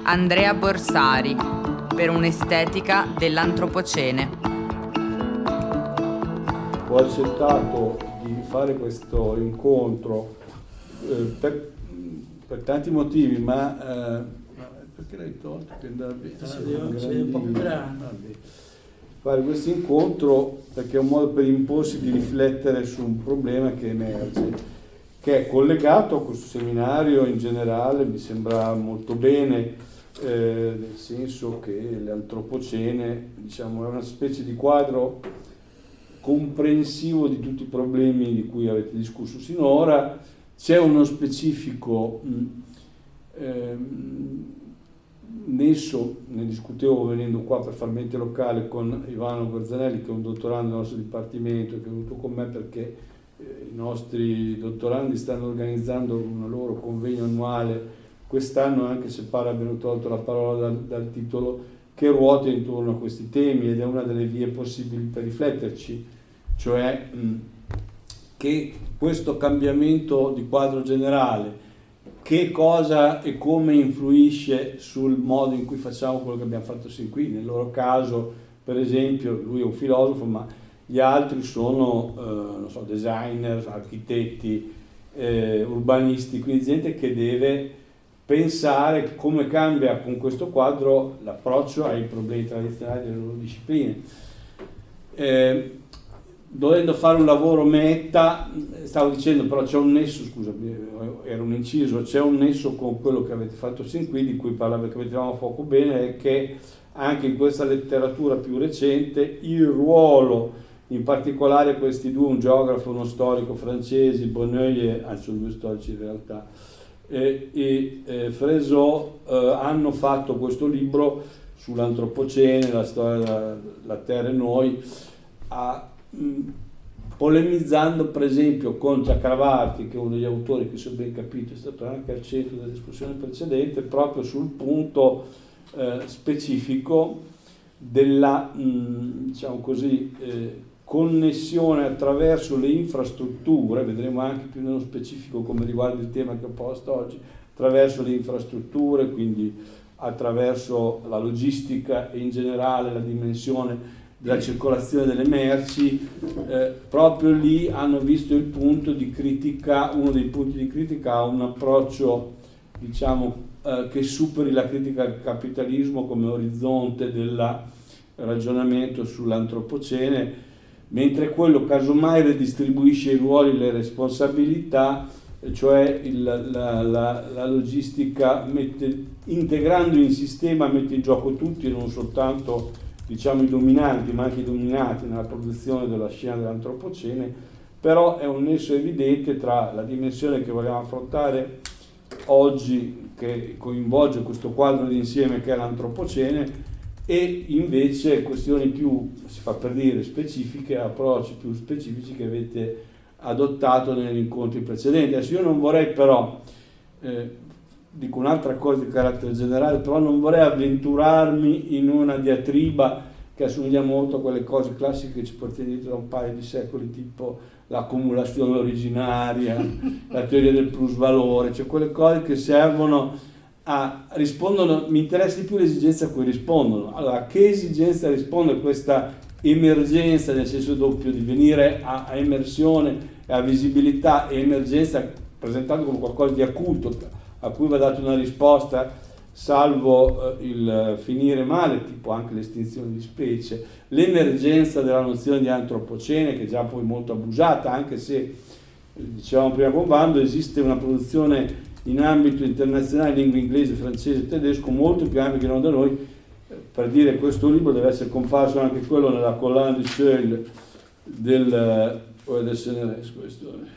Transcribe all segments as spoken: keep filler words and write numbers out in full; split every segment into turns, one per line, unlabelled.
Andrea Borsari, per un'estetica dell'antropocene.
Ho accettato di fare questo incontro eh, per, per tanti motivi, ma eh, perché l'hai tolto? Che andava bene.
Ah, sei un po' più grande.
Fare questo incontro perché è un modo per imporsi di riflettere su un problema che emerge, che è collegato a questo seminario in generale. Mi sembra molto bene, eh, nel senso che l'antropocene, diciamo, è una specie di quadro comprensivo di tutti i problemi di cui avete discusso sinora. C'è uno specifico mh, ehm, nesso, ne discutevo venendo qua per far mente locale con Ivano Guarzanelli, che è un dottorando del nostro dipartimento, che è venuto con me perché eh, i nostri dottorandi stanno organizzando un loro convegno annuale quest'anno, anche se pare abbiano tolto la parola dal, dal titolo, che ruota intorno a questi temi, ed è una delle vie possibili per rifletterci, cioè mh, che questo cambiamento di quadro generale, che cosa e come influisce sul modo in cui facciamo quello che abbiamo fatto sin qui. Nel loro caso, per esempio, lui è un filosofo, ma gli altri sono eh, non so, designer, architetti, eh, urbanisti, quindi gente che deve pensare come cambia con questo quadro l'approccio ai problemi tradizionali delle loro discipline. Eh, dovendo fare un lavoro meta, stavo dicendo, però c'è un nesso, scusa, era un inciso, c'è un nesso con quello che avete fatto sin qui, di cui parlava, che mettevamo a fuoco bene, è che anche in questa letteratura più recente il ruolo, in particolare questi due, un geografo e uno storico francesi, Bonneuil, anzi sono due storici in realtà, e, e eh, Freseau, eh, hanno fatto questo libro sull'antropocene, la storia della la terra e noi, a polemizzando per esempio con Chakravarti, che è uno degli autori che, se ho ben capito, è stato anche al centro della discussione precedente, proprio sul punto eh, specifico della mh, diciamo così eh, connessione attraverso le infrastrutture. Vedremo anche più nello specifico come riguarda il tema che ho posto oggi, attraverso le infrastrutture, quindi attraverso la logistica e in generale la dimensione della circolazione delle merci. Eh, proprio lì hanno visto il punto di critica, uno dei punti di critica a un approccio, diciamo, eh, che superi la critica al capitalismo come orizzonte del ragionamento sull'antropocene, mentre quello casomai redistribuisce i ruoli e le responsabilità, cioè il, la, la, la logistica mette, integrando in sistema, mette in gioco tutti e non soltanto, diciamo, i dominanti, ma anche i dominati nella produzione della scena dell'antropocene. Però è un nesso evidente tra la dimensione che vogliamo affrontare oggi, che coinvolge questo quadro d'insieme che è l'antropocene, e invece questioni più, si fa per dire, specifiche, approcci più specifici che avete adottato negli incontri precedenti. Adesso io non vorrei però, eh, dico un'altra cosa di carattere generale, però non vorrei avventurarmi in una diatriba che assomiglia molto a quelle cose classiche che ci portiamo dietro da un paio di secoli, tipo l'accumulazione originaria, la teoria del plusvalore, cioè quelle cose che servono a rispondono, mi interessa di più l'esigenza a cui rispondono. Allora, a che esigenza risponde questa emergenza, nel senso doppio di venire a, a emersione e a visibilità, e emergenza presentato come qualcosa di acuto a cui va data una risposta, salvo eh, il finire male, tipo anche l'estinzione di specie, l'emergenza della nozione di antropocene, che è già poi molto abusata, anche se, dicevamo prima con Vando, esiste una produzione in ambito internazionale in lingua inglese, francese e tedesco molto più ampia che non da noi. Per dire, questo libro deve essere comparso anche quello nella collana di Seuil del o del Seneres, questo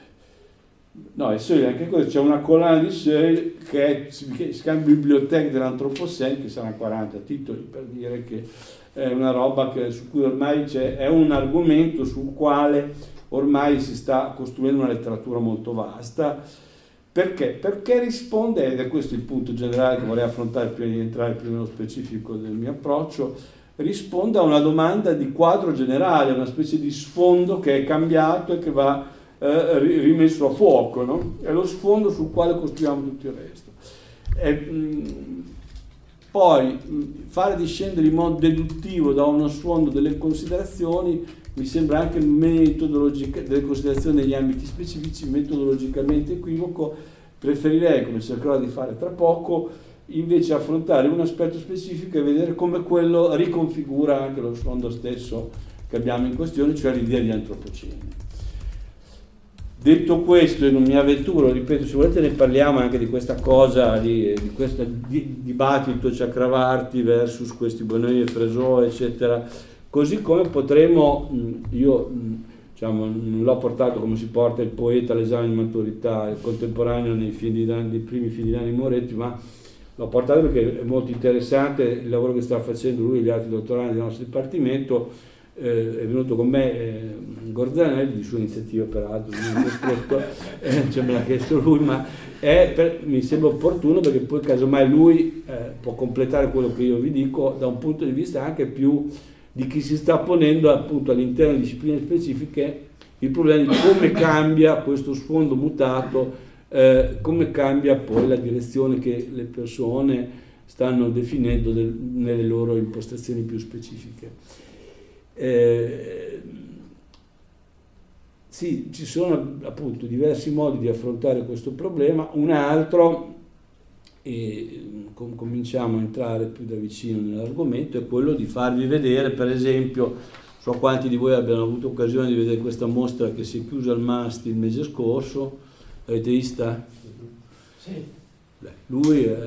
no, è Seuil, anche questo, c'è una collana di Seuil che, è, che si chiama Bibliothèque de l'Anthropocène, che saranno quaranta titoli, per dire che è una roba che, su cui ormai c'è, è un argomento sul quale ormai si sta costruendo una letteratura molto vasta. Perché? Perché risponde, ed è questo il punto generale che vorrei affrontare prima di entrare più nello specifico del mio approccio, risponde a una domanda di quadro generale, una specie di sfondo che è cambiato e che va eh, rimesso a fuoco, no? È lo sfondo sul quale costruiamo tutto il resto. È, mh, poi mh, fare discendere in modo deduttivo da uno sfondo delle considerazioni mi sembra anche metodologica, delle considerazioni negli ambiti specifici, metodologicamente equivoco. Preferirei, come cercherò di fare tra poco, invece affrontare un aspetto specifico e vedere come quello riconfigura anche lo sfondo stesso che abbiamo in questione, cioè l'idea di antropocene. Detto questo, e non mi avventuro, ripeto, se volete ne parliamo anche di questa cosa, di, di questo di, dibattito Chakravarti versus questi Benoît e Freso, eccetera, così come potremo, io diciamo, non l'ho portato come si porta il poeta all'esame di maturità, il contemporaneo nei, film di, nei primi film di Nanni Moretti, ma l'ho portato perché è molto interessante il lavoro che sta facendo lui e gli altri dottorandi del nostro dipartimento. Eh, è venuto con me eh, Gorzanelli, di sua iniziativa peraltro, non costretto, eh, cioè me l'ha chiesto lui, ma è per, mi sembra opportuno perché poi casomai lui eh, può completare quello che io vi dico da un punto di vista anche più di chi si sta ponendo appunto all'interno di discipline specifiche il problema di come cambia questo sfondo mutato, eh, come cambia poi la direzione che le persone stanno definendo del, nelle loro impostazioni più specifiche. Eh, sì, ci sono appunto diversi modi di affrontare questo problema. Un altro, e com- cominciamo a entrare più da vicino nell'argomento, è quello di farvi vedere, per esempio, so quanti di voi abbiano avuto occasione di vedere questa mostra che si è chiusa al Masti il mese scorso. Avete vista?
Sì.
Beh, lui è,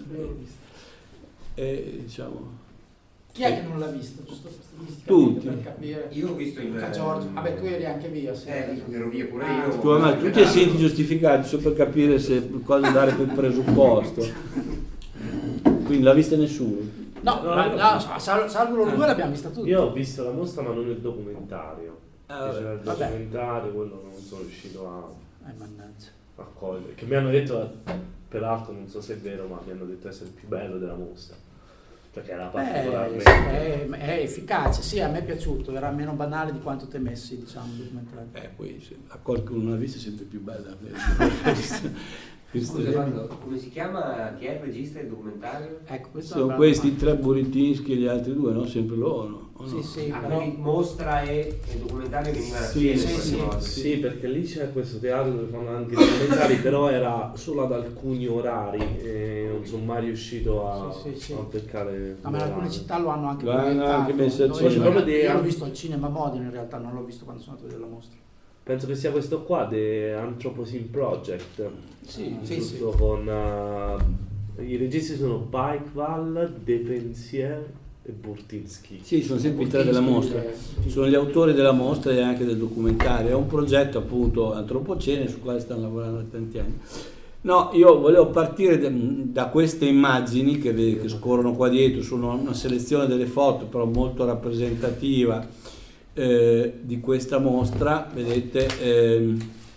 è diciamo.
Chi è che non l'ha visto? Giusto
Tutti.
Per capire.
Io ho visto in
Luca Giorgio. Vabbè, tu eri anche via. Sì.
Eh, ero via pure
Ah,
io.
Tu, ma tu ti senti giustificati solo per capire se cosa dare per presupposto. Quindi l'ha vista nessuno?
No,
No,
la-
no,
la-
no.
salvo, salvo loro due l'abbiamo vista tutti.
Io ho visto la mostra ma non il documentario.
Ah,
C'era il
vabbè.
documentario, quello non sono riuscito a,
Eh, mannaggia.
a cogliere. Che mi hanno detto, peraltro non so se è vero, ma mi hanno detto essere il più bello della mostra. Perché era
Beh,
particolarmente...
è, è efficace, sì, a me è piaciuto, era meno banale di quanto temessi, diciamo, il documentario.
Eh, poi se a qualcuno non l'ha vista è sempre più bella.
Scusa, Vando, come si chiama? Chi è il regista del documentario?
Ecco, questo
Sono
è un
questi
bravo
tre Buritinsky e gli altri due, no? Sempre loro, no? O
Sì,
no?
sì,
Ah,
però...
quindi mostra e il documentario venivano
Sì,
assieme
sì,
qualche
sì.
volta.
Sì, perché lì c'è questo teatro dove fanno anche i documentari, però era solo ad alcuni orari e non sono mai riuscito a,
Sì, sì, sì.
a beccare.
No, ma in alcune città lo hanno anche
Lo hanno
proiettato.
anche messo al
Noi-
cinema.
io-
Proprio di-
Io l'ho visto al cinema a Modena in realtà, non l'ho visto quando sono andato a vedere la mostra.
Penso che sia questo qua, The Anthropocene Project.
Sì, sì,
Giusto
sì.
con uh, i registi sono Bajkval, De Pensier e Burtinsky.
Sì, sono sempre i tre della mostra. Sono gli autori della mostra e anche del documentario. È un progetto appunto antropocene su quale stanno lavorando da tanti anni. No, io volevo partire da, da queste immagini che, che scorrono qua dietro, sono una selezione delle foto però molto rappresentativa eh, di questa mostra, vedete, ehm,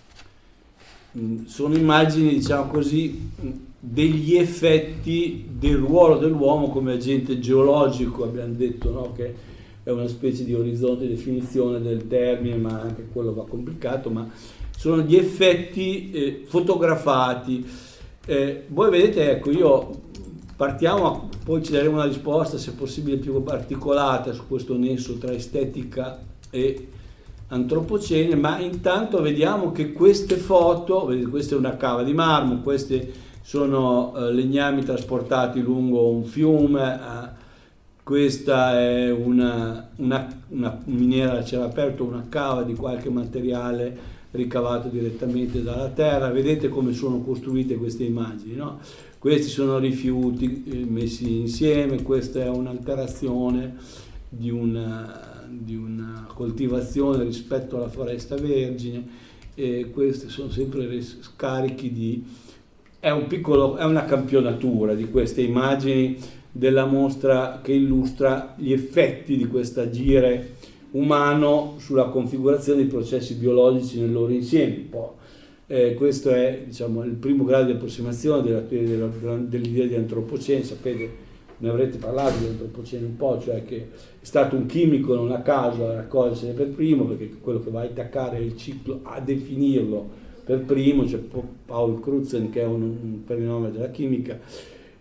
sono immagini, diciamo così, degli effetti del ruolo dell'uomo come agente geologico, abbiamo detto, no? Che è una specie di orizzonte di definizione del termine, ma anche quello va complicato, ma sono gli effetti eh, fotografati. Eh, voi vedete, ecco, io partiamo, poi ci daremo una risposta se possibile più articolata su questo nesso tra estetica e antropocene, ma intanto vediamo che queste foto, vedete, questa è una cava di marmo, queste sono eh, legnami trasportati lungo un fiume, eh, questa è una, una, una miniera a cielo aperto, una cava di qualche materiale ricavato direttamente dalla terra. Vedete come sono costruite queste immagini, no? Questi sono rifiuti eh, messi insieme, questa è un'alterazione di una, di una coltivazione rispetto alla foresta vergine, e questi sono sempre scarichi di... È, un piccolo, è una campionatura di queste immagini della mostra che illustra gli effetti di questo agire umano sulla configurazione dei processi biologici nel loro insieme. Poi, eh, questo è, diciamo, il primo grado di approssimazione della, della, dell'idea di antropocene. Sapete, ne avrete parlato di antropocene un po', cioè che è stato un chimico non a caso a raccogliersene per primo, perché quello che va a attaccare è il ciclo, a definirlo per primo, cioè Paul Crutzen, che è un, un prenome della chimica.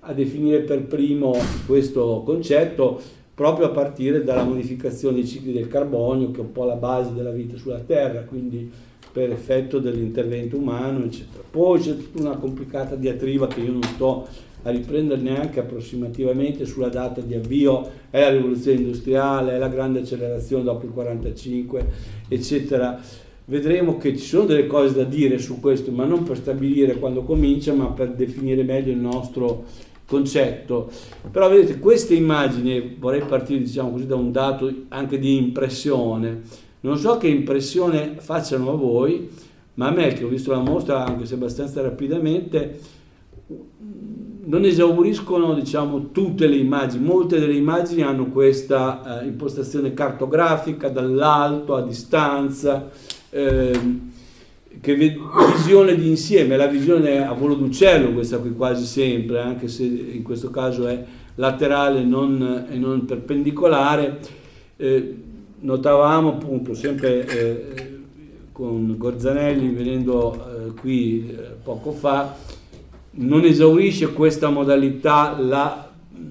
a definire per primo questo concetto, proprio a partire dalla modificazione dei cicli del carbonio, che è un po' la base della vita sulla Terra, quindi per effetto dell'intervento umano, eccetera. Poi c'è tutta una complicata diatriba che io non sto a riprendere neanche approssimativamente sulla data di avvio, è la rivoluzione industriale, è la grande accelerazione dopo il quarantacinque, eccetera. Vedremo che ci sono delle cose da dire su questo, ma non per stabilire quando comincia, ma per definire meglio il nostro concetto. Però vedete, queste immagini, vorrei partire, diciamo così, da un dato anche di impressione. Non so che impressione facciano a voi, ma a me, che ho visto la mostra anche se abbastanza rapidamente, non esauriscono, diciamo, tutte le immagini. Molte delle immagini hanno questa eh, impostazione cartografica dall'alto, a distanza, eh, che ve- visione di insieme, la visione a volo d'uccello, questa qui quasi sempre, anche se in questo caso è laterale non, e non perpendicolare. Eh, notavamo appunto sempre eh, con Gorzanelli venendo eh, qui eh, poco fa, non esaurisce questa modalità la,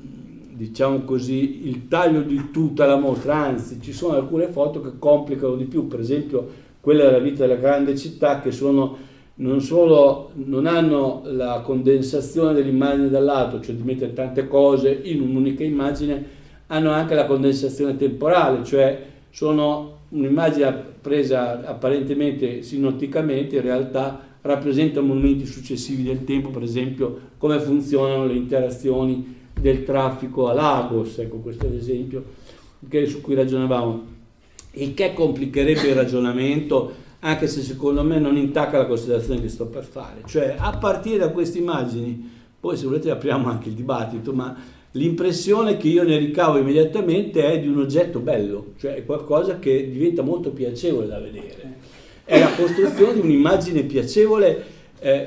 diciamo così, il taglio di tutta la mostra, anzi ci sono alcune foto che complicano di più, per esempio quella della vita della grande città, che sono non solo non hanno la condensazione dell'immagine dall'alto, cioè di mettere tante cose in un'unica immagine, hanno anche la condensazione temporale, cioè sono un'immagine presa apparentemente sinotticamente, in realtà rappresenta momenti successivi del tempo, per esempio come funzionano le interazioni del traffico a Lagos, ecco questo è l'esempio che, su cui ragionavamo, il che complicherebbe il ragionamento, anche se secondo me non intacca la considerazione che sto per fare, cioè a partire da queste immagini, poi se volete apriamo anche il dibattito, ma l'impressione che io ne ricavo immediatamente è di un oggetto bello, cioè è qualcosa che diventa molto piacevole da vedere. È la costruzione di un'immagine piacevole eh,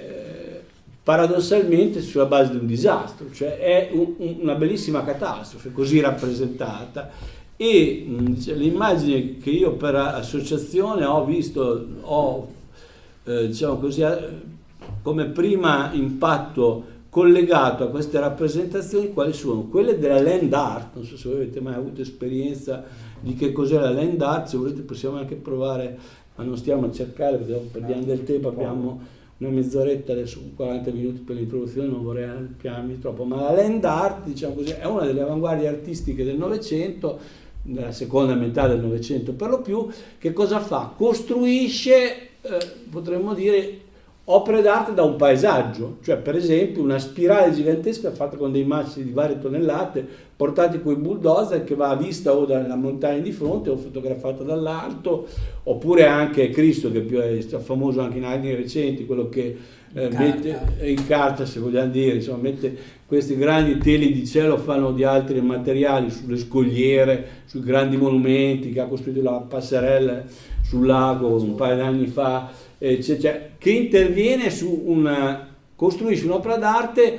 paradossalmente sulla base di un disastro, cioè è un, un, una bellissima catastrofe così rappresentata, e mh, l'immagine che io per associazione ho visto, ho eh, diciamo così, come prima impatto collegato a queste rappresentazioni, quali sono? Quelle della land art. Non so se voi avete mai avuto esperienza di che cos'è la land art, se volete possiamo anche provare, ma non stiamo a cercare perché perdiamo del tempo, abbiamo una mezz'oretta, adesso quaranta minuti per l'introduzione, non vorrei allargarmi troppo, ma la land art, diciamo così, è una delle avanguardie artistiche del Novecento, nella seconda metà del Novecento per lo più. Che cosa fa? Costruisce, eh, potremmo dire, opere d'arte da un paesaggio, cioè per esempio una spirale gigantesca fatta con dei massi di varie tonnellate portati con i bulldozer, che va a vista o dalla montagna di fronte o fotografata dall'alto, oppure anche Cristo, che più è famoso anche in anni recenti, quello che eh,
in,
mette
carta.
in carta, se vogliamo dire, insomma, mette questi grandi teli di cielo, fanno di altri materiali sulle scogliere, sui grandi monumenti, che ha costruito la passerella sul lago un paio di anni fa, eh, cioè, cioè, che interviene su una, costruisce un'opera d'arte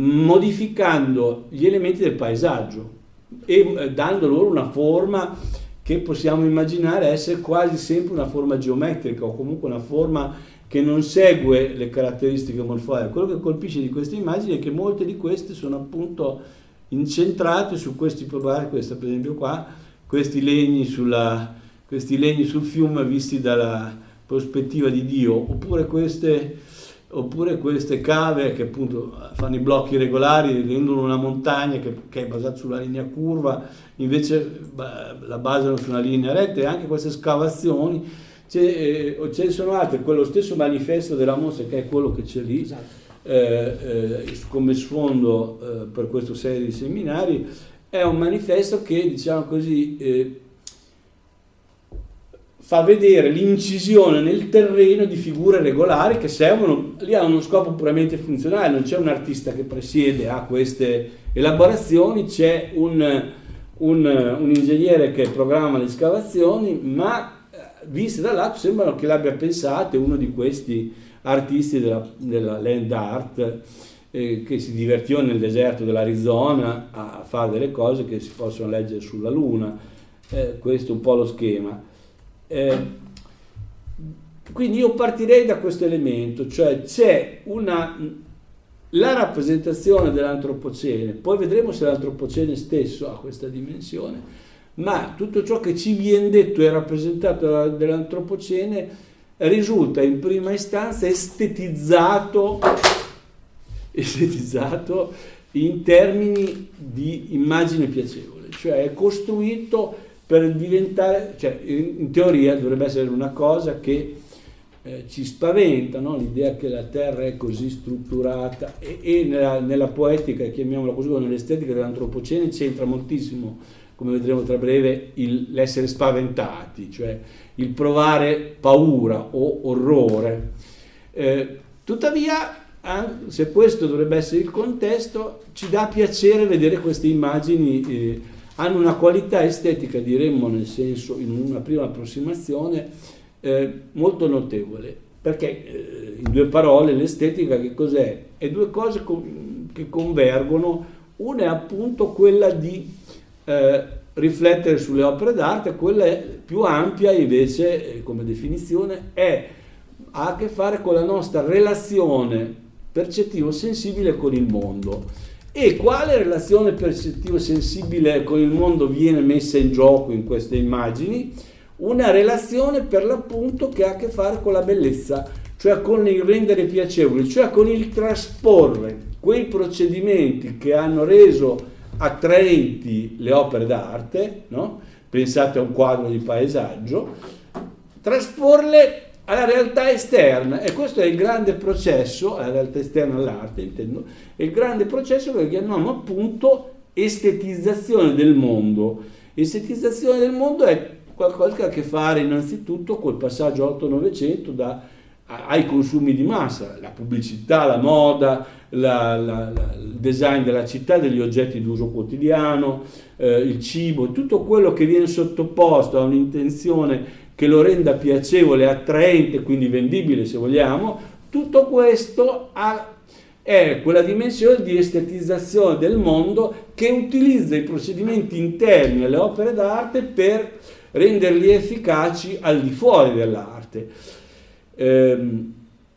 modificando gli elementi del paesaggio e eh, dando loro una forma che possiamo immaginare essere quasi sempre una forma geometrica, o comunque una forma che non segue le caratteristiche morfologiche. Quello che colpisce di queste immagini è che molte di queste sono appunto incentrate su questi problemi, questa per esempio qua, questi legni, sulla, questi legni sul fiume visti dalla prospettiva di Dio, oppure queste, oppure queste cave che appunto fanno i blocchi regolari, rendono una montagna che, che è basata sulla linea curva, invece la basano su una linea retta, e anche queste scavazioni. Ce eh, ne sono altre, quello stesso manifesto della mostra, che è quello che c'è lì, esatto. eh, eh, come sfondo eh, per questa serie di seminari, è un manifesto che, diciamo così, eh, fa vedere l'incisione nel terreno di figure regolari che servono, lì ha uno scopo puramente funzionale, non c'è un artista che presiede a queste elaborazioni, c'è un, un, un ingegnere che programma le scavazioni, ma viste da lato sembrano che l'abbia pensate uno di questi artisti della, della land art eh, che si divertiva nel deserto dell'Arizona a fare delle cose che si possono leggere sulla Luna. Eh, questo è un po' lo schema. Eh, quindi io partirei da questo elemento, cioè c'è una la rappresentazione dell'antropocene, poi vedremo se l'antropocene stesso ha questa dimensione, ma tutto ciò che ci viene detto e rappresentato dell'antropocene risulta in prima istanza estetizzato, estetizzato in termini di immagine piacevole, cioè è costruito per diventare, cioè in teoria dovrebbe essere una cosa che eh, ci spaventa, no? L'idea che la Terra è così strutturata e, e nella, nella poetica, chiamiamola così, o nell'estetica dell'antropocene c'entra moltissimo, come vedremo tra breve, il, l'essere spaventati, cioè il provare paura o orrore. Eh, tuttavia, se questo dovrebbe essere il contesto, ci dà piacere vedere queste immagini, eh, hanno una qualità estetica, diremmo nel senso, in una prima approssimazione, eh, molto notevole, perché eh, in due parole l'estetica che cos'è? È due cose con, che convergono, una è appunto quella di eh, riflettere sulle opere d'arte, quella è più ampia invece, eh, come definizione, è, ha a che fare con la nostra relazione percettivo-sensibile con il mondo. E quale relazione percettivo-sensibile con il mondo viene messa in gioco in queste immagini? Una relazione per l'appunto che ha a che fare con la bellezza, cioè con il rendere piacevoli, cioè con il trasporre quei procedimenti che hanno reso attraenti le opere d'arte, no? Pensate a un quadro di paesaggio, trasporle alla realtà esterna, e questo è il grande processo, alla realtà esterna all'arte intendo, è il grande processo che chiamiamo appunto estetizzazione del mondo. Estetizzazione del mondo è qualcosa che ha a che fare innanzitutto col passaggio otto novecento da, ai consumi di massa, la pubblicità, la moda, la, la, la, il design della città, degli oggetti d'uso quotidiano, eh, il cibo, tutto quello che viene sottoposto a un'intenzione che lo renda piacevole, attraente, quindi vendibile se vogliamo, tutto questo ha, è quella dimensione di estetizzazione del mondo che utilizza i procedimenti interni alle opere d'arte per renderli efficaci al di fuori dell'arte. Ehm,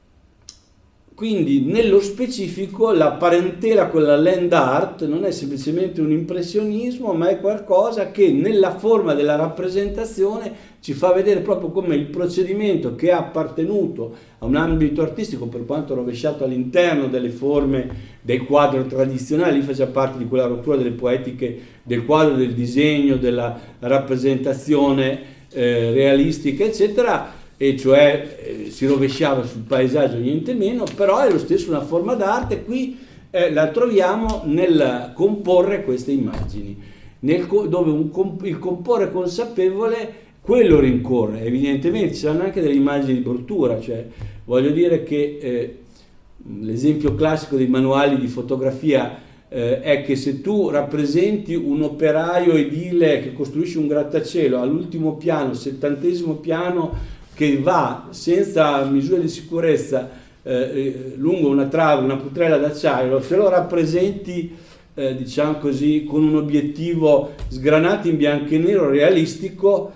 quindi nello specifico la parentela con la land art non è semplicemente un impressionismo, ma è qualcosa che nella forma della rappresentazione ci fa vedere proprio come il procedimento che è appartenuto a un ambito artistico, per quanto rovesciato all'interno delle forme del quadro tradizionale, faccia parte di quella rottura delle poetiche del quadro, del disegno, della rappresentazione eh, realistica, eccetera, e cioè eh, si rovesciava sul paesaggio niente meno, però è lo stesso una forma d'arte. Qui eh, la troviamo nel comporre queste immagini, nel, dove un comp- il comporre consapevole quello rincorre. Evidentemente ci saranno anche delle immagini di bruttura, cioè voglio dire che eh, l'esempio classico dei manuali di fotografia eh, è che se tu rappresenti un operaio edile che costruisce un grattacielo all'ultimo piano, settantesimo piano, che va senza misure di sicurezza eh, lungo una trave, una putrella d'acciaio, se lo rappresenti eh, diciamo così con un obiettivo sgranato in bianco e nero realistico,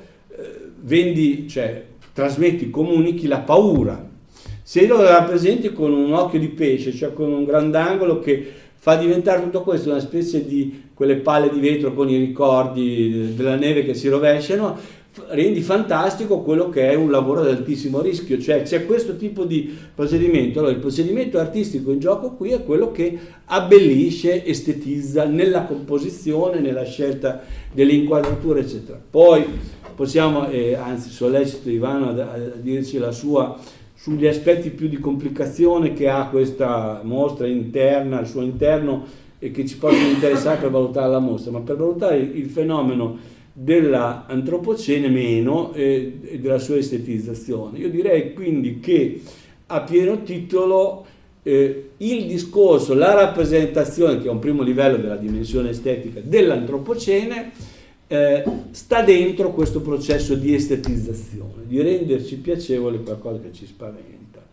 vendi, cioè trasmetti, comunichi la paura. Se lo rappresenti con un occhio di pesce, cioè con un grandangolo che fa diventare tutto questo una specie di quelle palle di vetro con i ricordi della neve che si rovesciano, rendi fantastico quello che è un lavoro ad altissimo rischio, cioè c'è questo tipo di procedimento. Allora il procedimento artistico in gioco qui è quello che abbellisce, estetizza nella composizione, nella scelta delle inquadrature, eccetera. Poi possiamo, eh, anzi sollecito Ivano a, a dirci la sua sugli aspetti più di complicazione che ha questa mostra interna, al suo interno, e che ci possono interessare per valutare la mostra, ma per valutare il, il fenomeno dell'antropocene meno e, e della sua estetizzazione. Io direi quindi che a pieno titolo eh, il discorso, la rappresentazione, che è un primo livello della dimensione estetica dell'antropocene, Eh, sta dentro questo processo di estetizzazione, di renderci piacevole qualcosa che ci spaventa.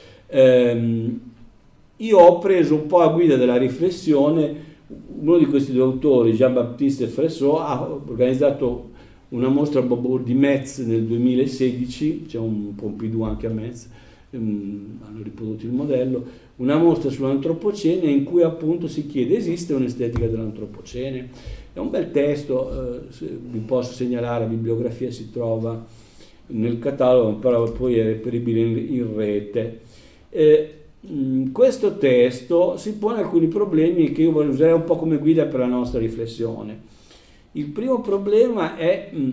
Eh, io ho preso un po' a guida della riflessione uno di questi due autori, Jean-Baptiste Fressot, ha organizzato una mostra a Beaubourg di Metz nel duemilasedici, c'è un Pompidou anche a Metz, ehm, hanno riprodotto il modello, una mostra sull'antropocene in cui appunto si chiede: esiste un'estetica dell'antropocene? È un bel testo, eh, vi posso segnalare, la bibliografia si trova nel catalogo, però poi è reperibile in, in rete. Eh, mh, questo testo si pone alcuni problemi che io voglio usare un po' come guida per la nostra riflessione. Il primo problema è, mh,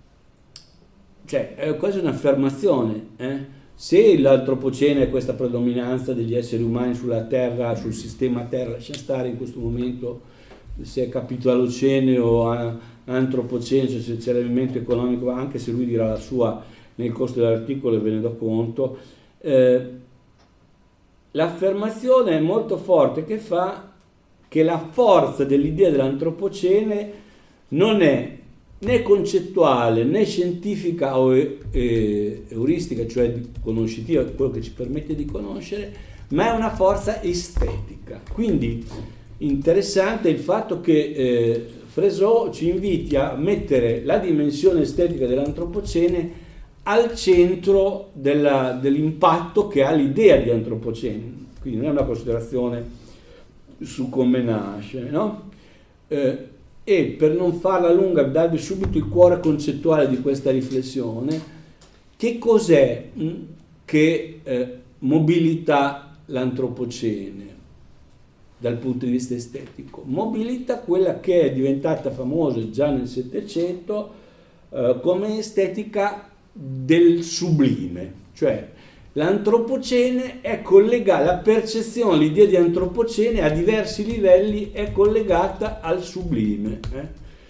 cioè, è quasi un'affermazione, eh? Se l'antropocene è questa predominanza degli esseri umani sulla Terra, sul sistema Terra, lascia stare in questo momento se è capitolocene o antropocene, cioè se c'è l'elemento economico, anche se lui dirà la sua nel corso dell'articolo e ve ne do conto, eh, l'affermazione è molto forte che fa che la forza dell'idea dell'antropocene non è né concettuale né scientifica o eh, euristica, cioè conoscitiva, quello che ci permette di conoscere, ma è una forza estetica. Quindi interessante il fatto che eh, Freso ci inviti a mettere la dimensione estetica dell'antropocene al centro della, dell'impatto che ha l'idea di antropocene. Quindi non è una considerazione su come nasce, no? Eh, e per non farla lunga, darvi subito il cuore concettuale di questa riflessione: che cos'è mh, che eh, mobilita l'antropocene dal punto di vista estetico? Mobilita quella che è diventata famosa già nel Settecento eh, come estetica del sublime, cioè l'antropocene è collegata, la percezione, l'idea di antropocene a diversi livelli è collegata al sublime. Eh?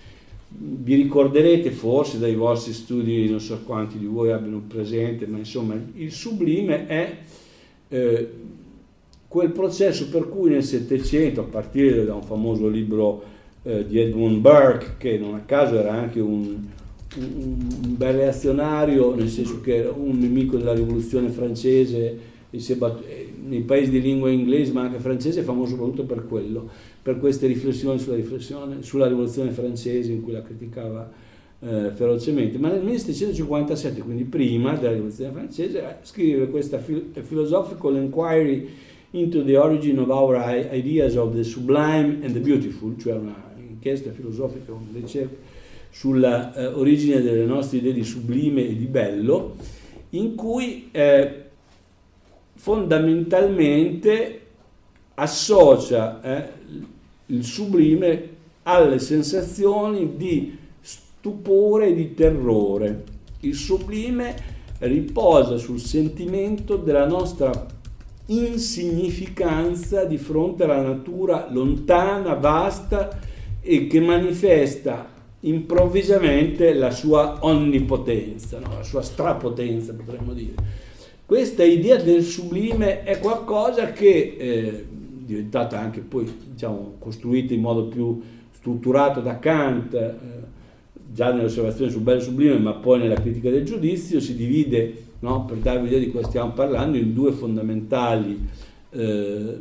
Vi ricorderete forse dai vostri studi, non so quanti di voi abbiano presente, ma insomma il sublime è eh, quel processo per cui nel Settecento, a partire da un famoso libro eh, di Edmund Burke, che non a caso era anche un un bel reazionario, nel senso che era un nemico della rivoluzione francese, e si è battuto, nei paesi di lingua inglese ma anche francese, è famoso soprattutto per quello, per queste riflessioni sulla riflessione sulla rivoluzione francese, in cui la criticava eh, ferocemente. Ma nel millesettecentocinquantasette, quindi prima della rivoluzione francese, scrive questa Philosophical Inquiry into the Origin of Our Ideas of the Sublime and the Beautiful, cioè una inchiesta filosofica, un ricerca sulla eh, origine delle nostre idee di sublime e di bello, in cui eh, fondamentalmente associa eh, il sublime alle sensazioni di stupore e di terrore. Il sublime riposa sul sentimento della nostra insignificanza di fronte alla natura lontana, vasta e che manifesta improvvisamente la sua onnipotenza, no? La sua strapotenza, potremmo dire. Questa idea del sublime è qualcosa che è diventata anche poi, diciamo, costruita in modo più strutturato da Kant, eh, già nelle osservazioni sul bello e sublime, ma poi nella critica del giudizio. Si divide, no, per darvi l'idea di cosa stiamo parlando, in due fondamentali eh,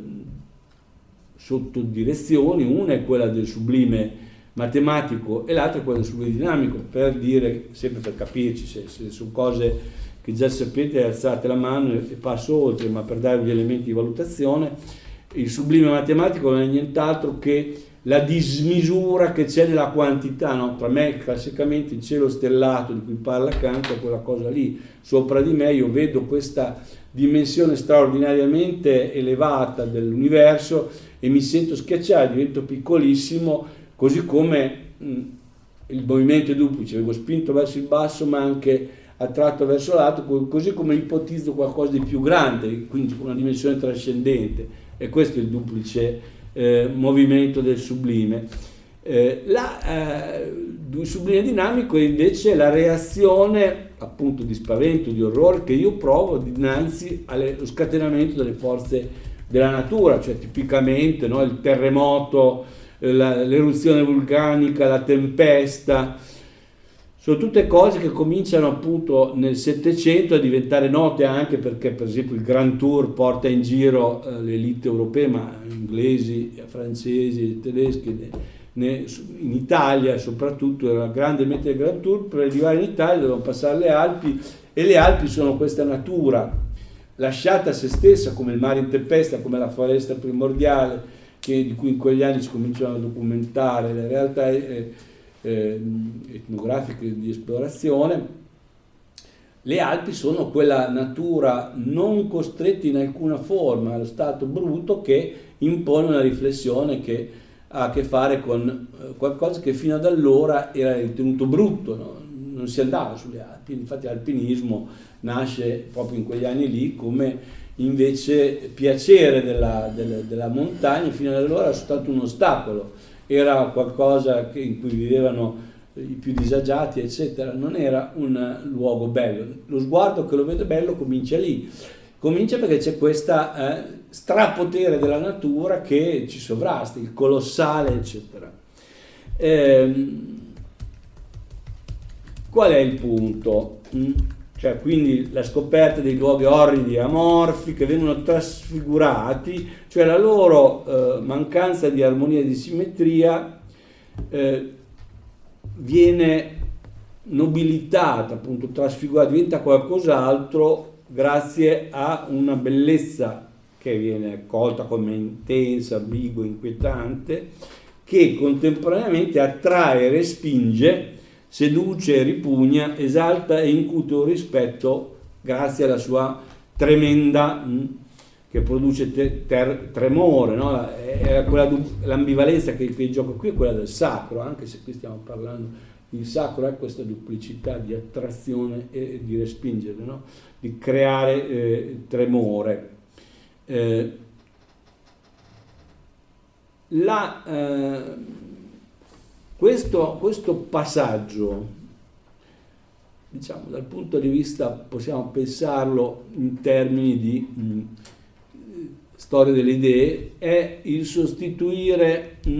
sottodirezioni. Una è quella del sublime matematico e l'altra è quella del sublime dinamico, per dire, sempre per capirci, se, se su cose che già sapete alzate la mano e, e passo oltre, ma per darvi gli elementi di valutazione. Il sublime matematico non è nient'altro che la dismisura che c'è nella quantità, no? Per me classicamente il cielo stellato di cui parla Kant è quella cosa lì, sopra di me io vedo questa dimensione straordinariamente elevata dell'universo e mi sento schiacciato, divento piccolissimo. Così come mh, il movimento è duplice, vengo spinto verso il basso ma anche attratto verso l'alto, così come ipotizzo qualcosa di più grande, quindi una dimensione trascendente, e questo è il duplice eh, movimento del sublime. Eh, la, eh, il sublime dinamico è invece la reazione appunto di spavento, di orrore che io provo dinanzi allo scatenamento delle forze della natura, cioè tipicamente, no, il terremoto, La, l'eruzione vulcanica, la tempesta, sono tutte cose che cominciano appunto nel Settecento a diventare note, anche perché per esempio il Grand Tour porta in giro eh, le elite europee, ma inglesi, francesi, tedeschi, ne, ne, in Italia soprattutto era una grande meta del Grand Tour. Per arrivare in Italia dovevano passare le Alpi, e le Alpi sono questa natura lasciata a se stessa, come il mare in tempesta, come la foresta primordiale, che, di cui in quegli anni si cominciano a documentare le realtà eh, eh, etnografiche di esplorazione. Le Alpi sono quella natura non costretta in alcuna forma allo stato bruto, che impone una riflessione che ha a che fare con qualcosa che fino ad allora era ritenuto brutto, no? Non si andava sulle Alpi. Infatti l'alpinismo nasce proprio in quegli anni lì come invece piacere della, della, della montagna. Fino ad allora era soltanto un ostacolo, era qualcosa che, in cui vivevano i più disagiati, eccetera. Non era un luogo bello. Lo sguardo che lo vede bello comincia lì, comincia perché c'è questa eh, strapotere della natura che ci sovrasta, il colossale, eccetera. Ehm, qual è il punto? Mm? Cioè, quindi la scoperta dei luoghi orridi e amorfi che vengono trasfigurati, cioè la loro eh, mancanza di armonia e di simmetria eh, viene nobilitata, appunto trasfigurata, diventa qualcos'altro grazie a una bellezza che viene accolta come intensa, ambigua, inquietante, che contemporaneamente attrae, respinge, seduce, ripugna, esalta e incute un rispetto grazie alla sua tremenda mh, che produce te, ter, tremore, no? È quella, l'ambivalenza che, che gioca qui è quella del sacro, anche se qui stiamo parlando, il sacro è questa duplicità di attrazione e di respingere, no? Di creare eh, tremore. Eh, la, eh, questo, questo passaggio, diciamo, dal punto di vista, possiamo pensarlo in termini di mh, storia delle idee, è il sostituire mh,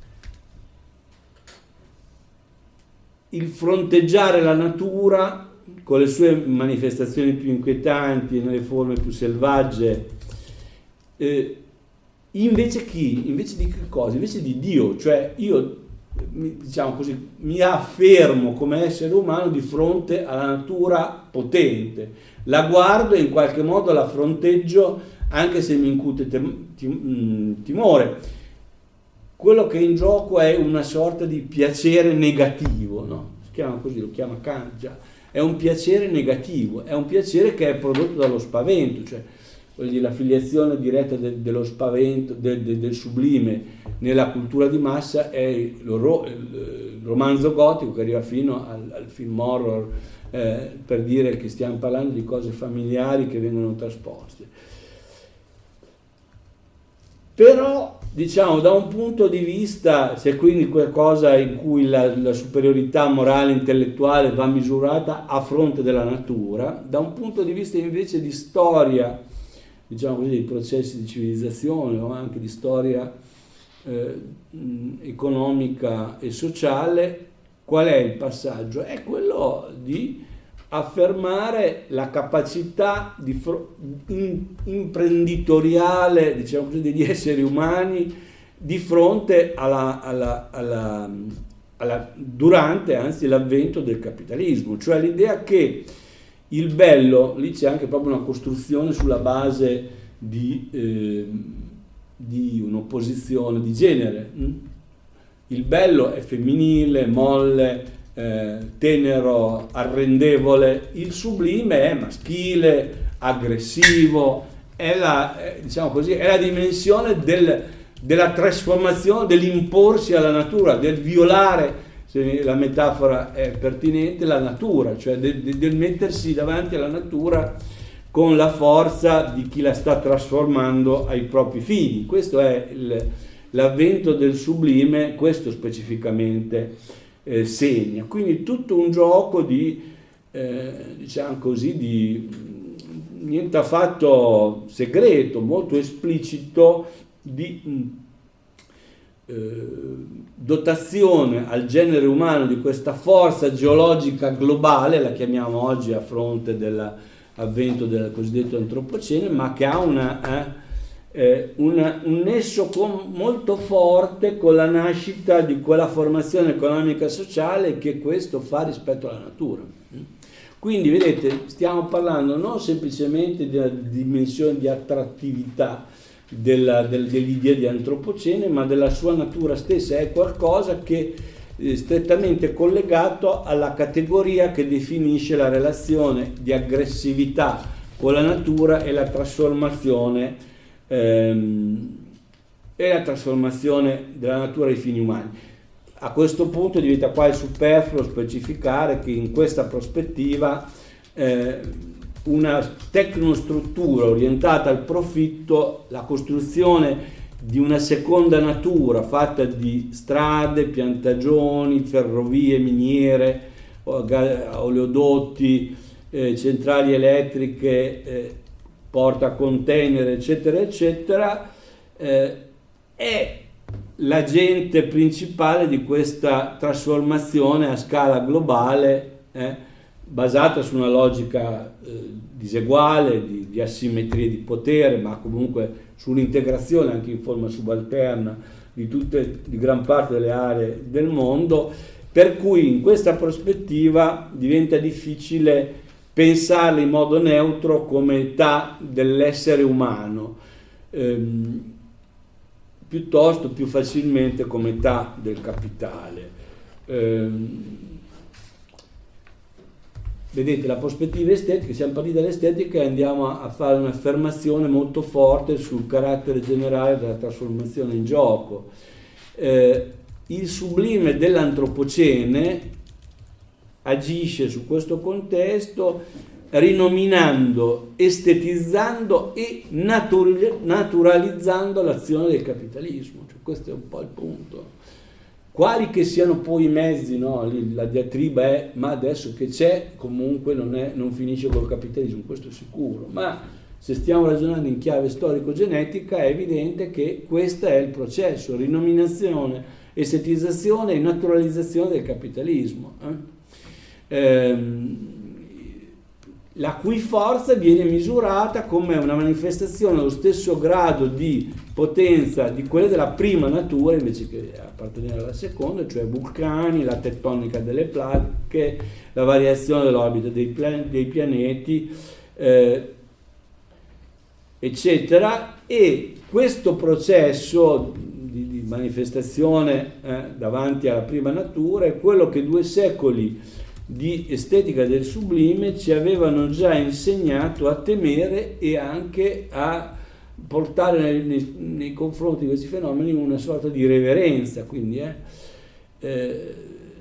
il fronteggiare la natura con le sue manifestazioni più inquietanti, nelle forme più selvagge, eh, invece chi? Invece di che cosa? Invece di Dio, cioè io, diciamo così, mi affermo come essere umano di fronte alla natura potente, la guardo e in qualche modo la fronteggio, anche se mi incute tem- tim- timore. Quello che è in gioco è una sorta di piacere negativo, no? Si chiama così, lo chiama Kant già. È un piacere negativo, è un piacere che è prodotto dallo spavento, cioè la filiazione diretta de- dello spavento, de- de- del sublime nella cultura di massa è il, ro- il romanzo gotico che arriva fino al, al film horror, eh, per dire che stiamo parlando di cose familiari che vengono trasposte. Però, diciamo, da un punto di vista, c'è quindi qualcosa in cui la, la superiorità morale intellettuale va misurata a fronte della natura, da un punto di vista invece di storia, diciamo così, di processi di civilizzazione o anche di storia eh, economica e sociale, qual è il passaggio? È quello di affermare la capacità di fro- in, imprenditoriale, diciamo così, degli esseri umani di fronte alla, alla, alla, alla durante anzi l'avvento del capitalismo, cioè l'idea che il bello, lì c'è anche proprio una costruzione sulla base di, eh, di un'opposizione di genere. Il bello è femminile, molle, Eh, tenero, arrendevole, il sublime è maschile, aggressivo, è la, eh, diciamo così, è la dimensione del, della trasformazione, dell'imporsi alla natura, del violare, se la metafora è pertinente, la natura, cioè de, de, del mettersi davanti alla natura con la forza di chi la sta trasformando ai propri fini. Questo è il, l'avvento del sublime, questo specificamente Eh, segna, quindi tutto un gioco di eh, diciamo così di niente affatto segreto, molto esplicito di eh, dotazione al genere umano di questa forza geologica globale, la chiamiamo oggi a fronte dell'avvento del cosiddetto antropocene, ma che ha una eh, Eh, una, un nesso con, molto forte con la nascita di quella formazione economica e sociale che questo fa rispetto alla natura. Quindi vedete, stiamo parlando non semplicemente della dimensione di attrattività della, del, dell'idea di antropocene, ma della sua natura stessa. È qualcosa che è strettamente collegato alla categoria che definisce la relazione di aggressività con la natura e la trasformazione ehm, e la trasformazione della natura ai fini umani. A questo punto diventa quasi superfluo specificare che in questa prospettiva eh, una tecnostruttura orientata al profitto, la costruzione di una seconda natura fatta di strade, piantagioni, ferrovie, miniere, oleodotti, eh, centrali elettriche, eh, porta container, eccetera, eccetera, eh, è l'agente principale di questa trasformazione a scala globale, eh, basata su una logica eh, diseguale, di, di asimmetrie di potere, ma comunque sull'integrazione anche in forma subalterna di, tutte, di gran parte delle aree del mondo, per cui in questa prospettiva diventa difficile pensarla in modo neutro come età dell'essere umano, ehm, piuttosto più facilmente come età del capitale. Eh, vedete, la prospettiva estetica, siamo partiti dall'estetica e andiamo a, a fare un'affermazione molto forte sul carattere generale della trasformazione in gioco. Eh, il sublime dell'antropocene agisce su questo contesto rinominando, estetizzando e natur- naturalizzando l'azione del capitalismo. Cioè, questo è un po' il punto. Quali che siano poi i mezzi, no? La diatriba è ma adesso che c'è comunque non, è, non finisce col capitalismo, questo è sicuro, ma se stiamo ragionando in chiave storico-genetica è evidente che questo è il processo: rinominazione, estetizzazione e naturalizzazione del capitalismo. Eh? Ehm, la cui forza viene misurata come una manifestazione allo stesso grado di potenza di quella della prima natura invece che appartenere alla seconda, cioè vulcani, la tettonica delle placche, la variazione dell'orbita dei, plan- dei pianeti, eh, eccetera. E questo processo di, di manifestazione eh, davanti alla prima natura è quello che due secoli di estetica del sublime ci avevano già insegnato a temere e anche a portare nei, nei, nei confronti di questi fenomeni una sorta di reverenza. Quindi, eh, eh,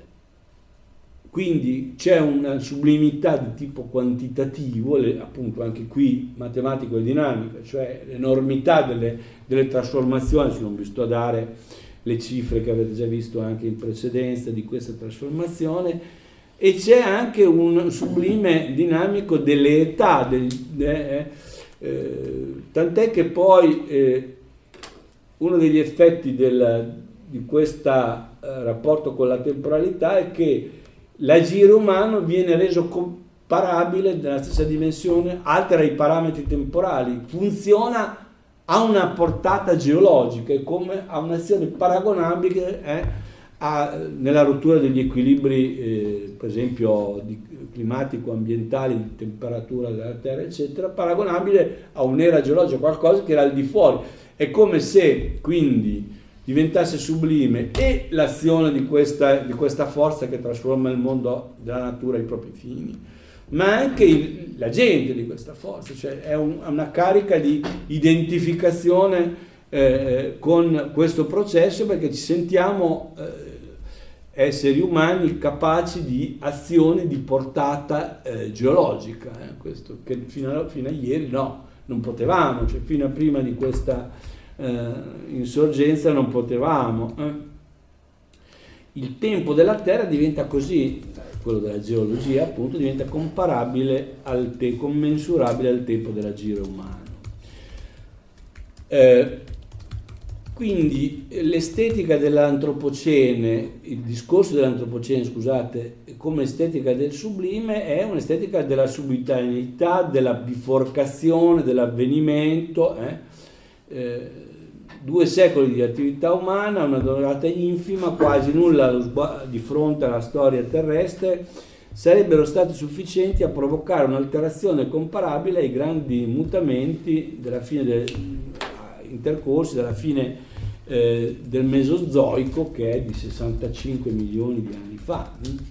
quindi c'è una sublimità di tipo quantitativo, le, appunto anche qui matematico e dinamica, cioè l'enormità delle, delle trasformazioni. Non vi sto a dare le cifre che avete già visto anche in precedenza di questa trasformazione. E c'è anche un sublime dinamico delle età, del, eh, eh, tant'è che poi eh, uno degli effetti del, di questo eh, rapporto con la temporalità è che l'agire umano viene reso comparabile nella stessa dimensione, altera i parametri temporali, funziona a una portata geologica, è come a un'azione paragonabile eh, A, nella rottura degli equilibri eh, per esempio di, climatico-ambientali, di temperatura della Terra eccetera, paragonabile a un'era geologica, qualcosa che era al di fuori. È come se quindi diventasse sublime e l'azione di questa, di questa forza che trasforma il mondo della natura ai propri fini, ma anche il, l'agente di questa forza, cioè è un, una carica di identificazione eh, con questo processo, perché ci sentiamo eh, esseri umani capaci di azioni di portata eh, geologica, eh, questo che fino a, fino a ieri no, non potevamo, cioè fino a prima di questa eh, insorgenza non potevamo. Eh. Il tempo della Terra diventa così, quello della geologia appunto, diventa comparabile, al te- commensurabile al tempo dell'agire umano. Eh, Quindi l'estetica dell'antropocene, il discorso dell'antropocene, scusate, come estetica del sublime è un'estetica della subitaneità, della biforcazione, dell'avvenimento. Eh? Eh, due secoli di attività umana, una durata infima, quasi nulla allo sba- di fronte alla storia terrestre, sarebbero stati sufficienti a provocare un'alterazione comparabile ai grandi mutamenti della fine del, intercorsi dalla fine eh, del Mesozoico, che è di sessantacinque milioni di anni fa.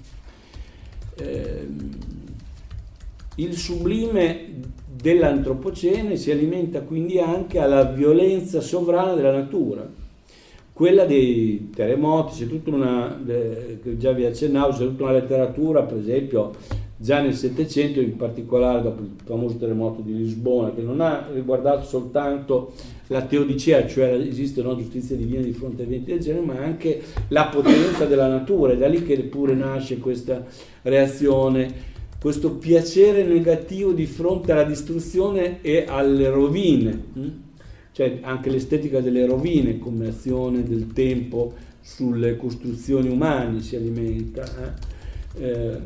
Eh, il sublime dell'antropocene si alimenta quindi anche alla violenza sovrana della natura, quella dei terremoti. C'è tutta una, eh, che già vi accennavo, c'è tutta una letteratura, per esempio già nel Settecento, in particolare dopo il famoso terremoto di Lisbona, che non ha riguardato soltanto la teodicea, cioè esiste una giustizia divina di fronte a eventi del genere, ma anche la potenza della natura. È da lì che pure nasce questa reazione, questo piacere negativo di fronte alla distruzione e alle rovine, cioè anche l'estetica delle rovine come azione del tempo sulle costruzioni umane si alimenta. Eh? Eh,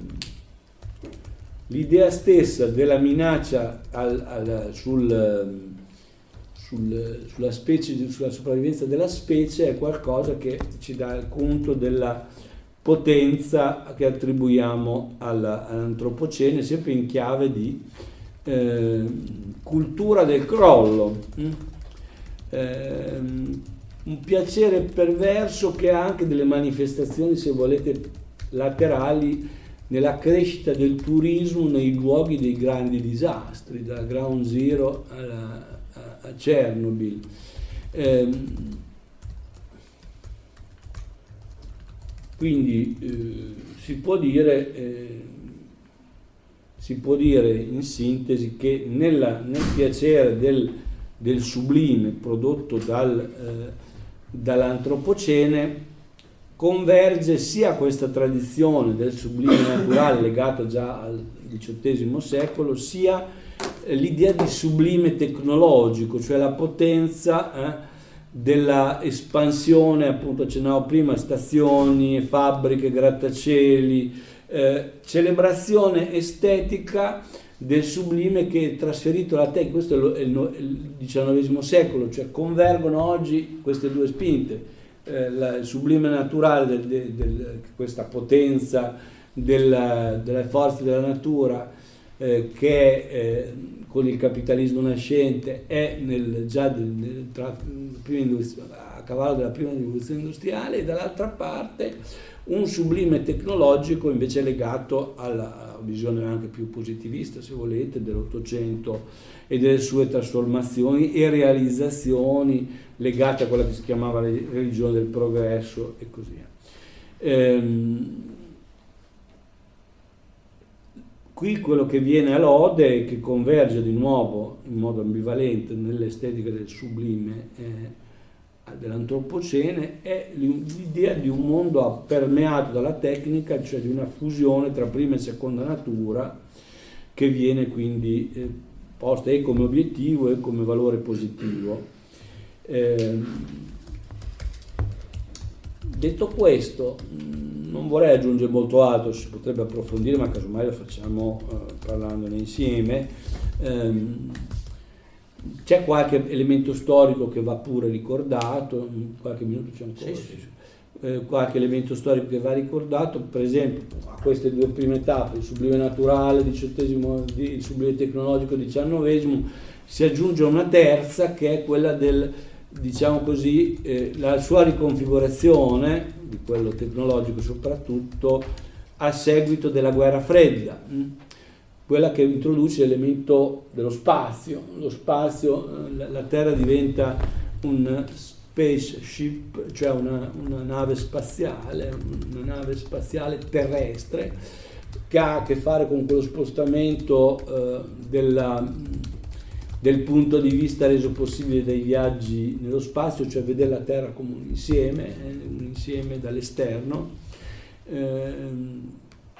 l'idea stessa della minaccia al, al, sul, sul, sulla specie, sulla sopravvivenza della specie è qualcosa che ci dà conto della potenza che attribuiamo alla, all'antropocene, sempre in chiave di eh, cultura del crollo, eh, un piacere perverso che ha anche delle manifestazioni, se volete, laterali nella crescita del turismo nei luoghi dei grandi disastri, da Ground Zero alla, a, a Chernobyl. Eh, Quindi eh, si può dire, eh, si può dire in sintesi che nella, nel piacere del, del sublime prodotto dal, eh, dall'antropocene converge sia questa tradizione del sublime naturale legato già al diciottesimo secolo, sia eh, l'idea di sublime tecnologico, cioè la potenza eh, della espansione, appunto accennavo prima, stazioni, fabbriche, grattacieli, eh, celebrazione estetica del sublime che è trasferito alla tecnica. Questo è il, il diciannovesimo secolo, cioè convergono oggi queste due spinte, eh, la, il sublime naturale, del, del, del, questa potenza della, delle forze della natura eh, che eh, con il capitalismo nascente è nel, già del, nel, tra, prima a cavallo della prima rivoluzione industriale, e dall'altra parte un sublime tecnologico invece legato alla visione anche più positivista, se volete, dell'Ottocento e delle sue trasformazioni e realizzazioni legate a quella che si chiamava religione del progresso e così via. Ehm, Qui quello che viene all'ode e che converge di nuovo in modo ambivalente nell'estetica del sublime eh, dell'antropocene è l'idea di un mondo permeato dalla tecnica, cioè di una fusione tra prima e seconda natura, che viene quindi eh, posta e come obiettivo e come valore positivo. Eh, detto questo, non vorrei aggiungere molto altro, si potrebbe approfondire, ma casomai lo facciamo eh, parlandone insieme. Ehm, c'è qualche elemento storico che va pure ricordato, in qualche minuto c'è ancora, sì, sì, sì. Eh, qualche elemento storico che va ricordato, per esempio a queste due prime tappe, il sublime naturale, diciottesimo, il sublime tecnologico, diciannovesimo, si aggiunge una terza che è quella del, diciamo così, eh, la sua riconfigurazione di quello tecnologico soprattutto a seguito della guerra fredda, mh? quella che introduce l'elemento dello spazio. Lo spazio, la, la Terra diventa un spaceship, cioè una, una nave spaziale, una nave spaziale terrestre che ha a che fare con quello spostamento eh, della, del punto di vista reso possibile dai viaggi nello spazio, cioè vedere la Terra come un insieme, eh, un insieme dall'esterno. Eh,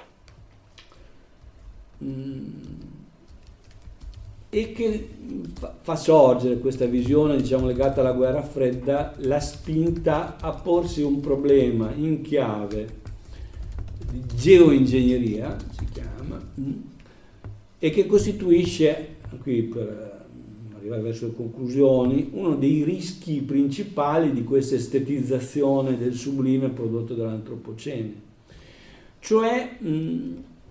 e che fa sorgere questa visione, diciamo, legata alla guerra fredda, la spinta a porsi un problema in chiave di geoingegneria, si chiama, e che costituisce, qui per arrivare verso le conclusioni, uno dei rischi principali di questa estetizzazione del sublime prodotto dall'antropocene, cioè mh,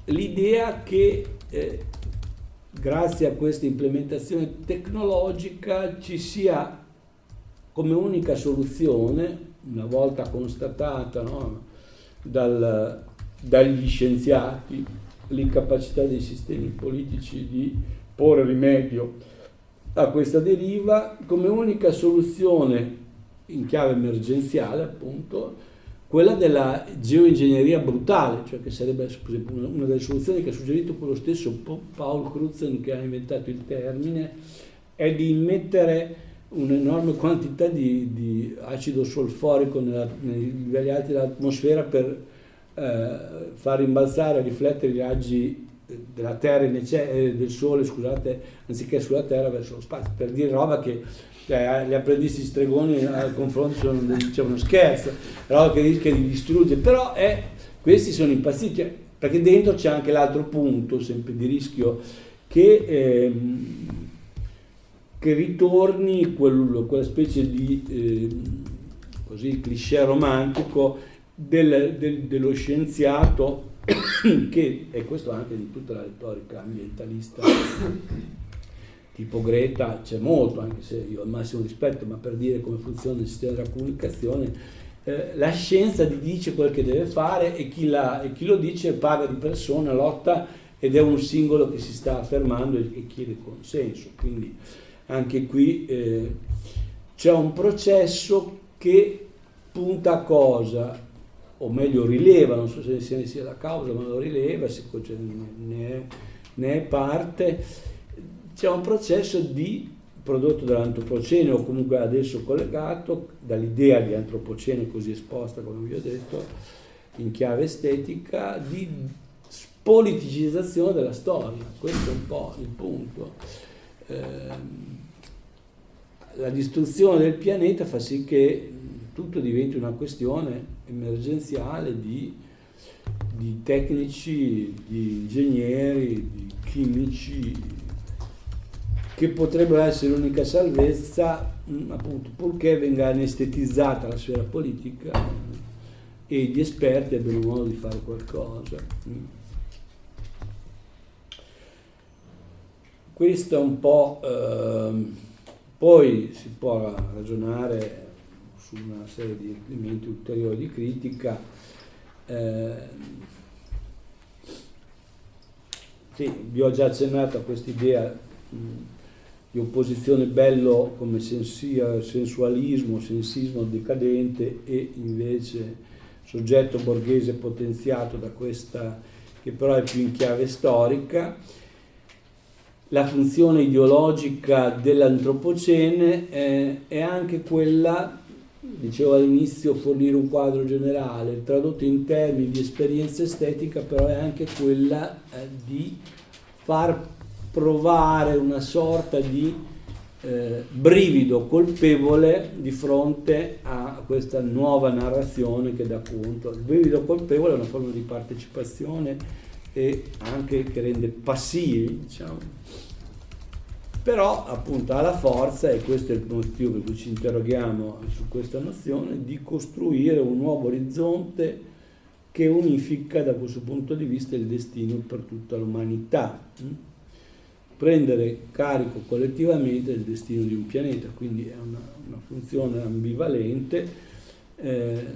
l'idea che eh, grazie a questa implementazione tecnologica ci sia come unica soluzione, una volta constatata, no, dal, dagli scienziati, l'incapacità dei sistemi politici di porre rimedio a questa deriva, come unica soluzione in chiave emergenziale, appunto, quella della geoingegneria brutale, cioè che sarebbe per esempio, una delle soluzioni che ha suggerito quello stesso Paul Crutzen, che ha inventato il termine, è di immettere un'enorme quantità di, di acido solforico nella, nei livelli alti dell'atmosfera per eh, far rimbalzare e riflettere i raggi della Terra invece, del Sole, scusate, anziché sulla Terra verso lo spazio, per dire roba che cioè, gli apprendisti stregoni al confronto sono diciamo, uno scherzo, roba che rischia di distruggere, però è, questi sono impazziti, cioè, perché dentro c'è anche l'altro punto, sempre di rischio, che, ehm, che ritorni quel, quella specie di eh, così, cliché romantico del, del, dello scienziato che, e questo anche di tutta la retorica ambientalista tipo Greta c'è molto, anche se io ho il massimo rispetto, ma per dire come funziona il sistema della comunicazione, eh, la scienza ti dice quel che deve fare e chi, la, e chi lo dice paga di persona, lotta ed è un singolo che si sta affermando e, e chiede consenso. Quindi anche qui eh, c'è un processo che punta a cosa? O meglio rileva, non so se ne sia la causa, ma lo rileva, cioè ne, è, ne è parte, c'è un processo di prodotto dall'antropocene o comunque adesso collegato dall'idea di antropocene così esposta, come vi ho detto, in chiave estetica, di spoliticizzazione della storia. Questo è un po' il punto. Eh, la distruzione del pianeta fa sì che tutto diventi una questione emergenziale di, di tecnici, di ingegneri, di chimici, che potrebbero essere l'unica salvezza, appunto, purché venga anestetizzata la sfera politica e gli esperti abbiano modo di fare qualcosa. Questo è un po'... Eh, poi si può ragionare su una serie di elementi ulteriori di critica. Eh, sì, vi ho già accennato a questa idea di opposizione bello come sensia, sensualismo, sensismo decadente e invece soggetto borghese potenziato da questa che però è più in chiave storica. La funzione ideologica dell'antropocene eh, è anche quella, dicevo all'inizio, fornire un quadro generale, tradotto in termini di esperienza estetica, però è anche quella eh, di far provare una sorta di eh, brivido colpevole di fronte a questa nuova narrazione che dà conto. Il brivido colpevole è una forma di partecipazione e anche che rende passivi, diciamo. Però appunto ha la forza, e questo è il motivo per cui ci interroghiamo su questa nozione, di costruire un nuovo orizzonte che unifica da questo punto di vista il destino per tutta l'umanità, prendere carico collettivamente del destino di un pianeta, quindi è una, una funzione ambivalente, eh,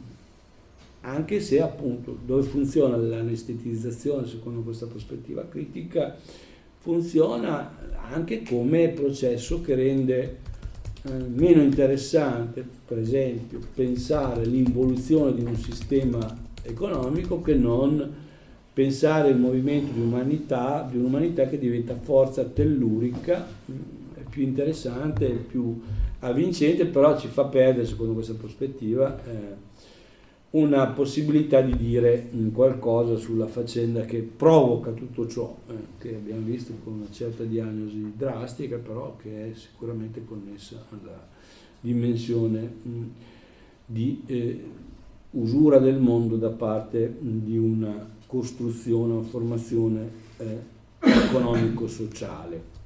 anche se appunto dove funziona l'anestetizzazione secondo questa prospettiva critica funziona anche come processo che rende eh, meno interessante, per esempio, pensare l'involuzione di un sistema economico che non pensare il movimento di umanità, di un'umanità che diventa forza tellurica, è più interessante, è più avvincente, però ci fa perdere, secondo questa prospettiva, eh, una possibilità di dire qualcosa sulla faccenda che provoca tutto ciò, eh, che abbiamo visto con una certa diagnosi drastica, però che è sicuramente connessa alla dimensione mh, di eh, usura del mondo da parte mh, di una costruzione, una formazione eh, economico-sociale.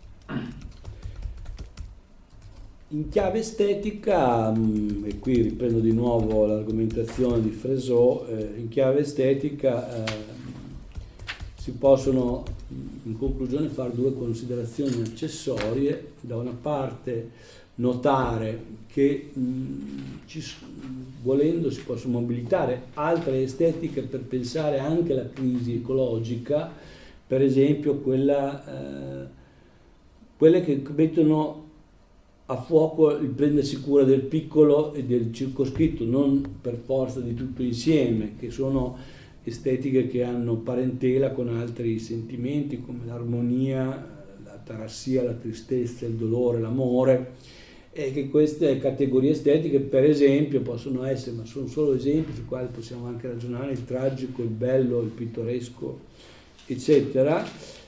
In chiave estetica, e qui riprendo di nuovo l'argomentazione di Freseau, eh, in chiave estetica eh, si si possono in conclusione fare due considerazioni accessorie. Da una parte notare che mh, ci, volendo si possono mobilitare altre estetiche per pensare anche alla crisi ecologica, per esempio quella, eh, quelle che mettono a fuoco il prendersi cura del piccolo e del circoscritto, non per forza di tutto insieme, che sono estetiche che hanno parentela con altri sentimenti come l'armonia, la tarassia, la tristezza, il dolore, l'amore, e che queste categorie estetiche per esempio possono essere, ma sono solo esempi sui quali possiamo anche ragionare, il tragico, il bello, il pittoresco, eccetera,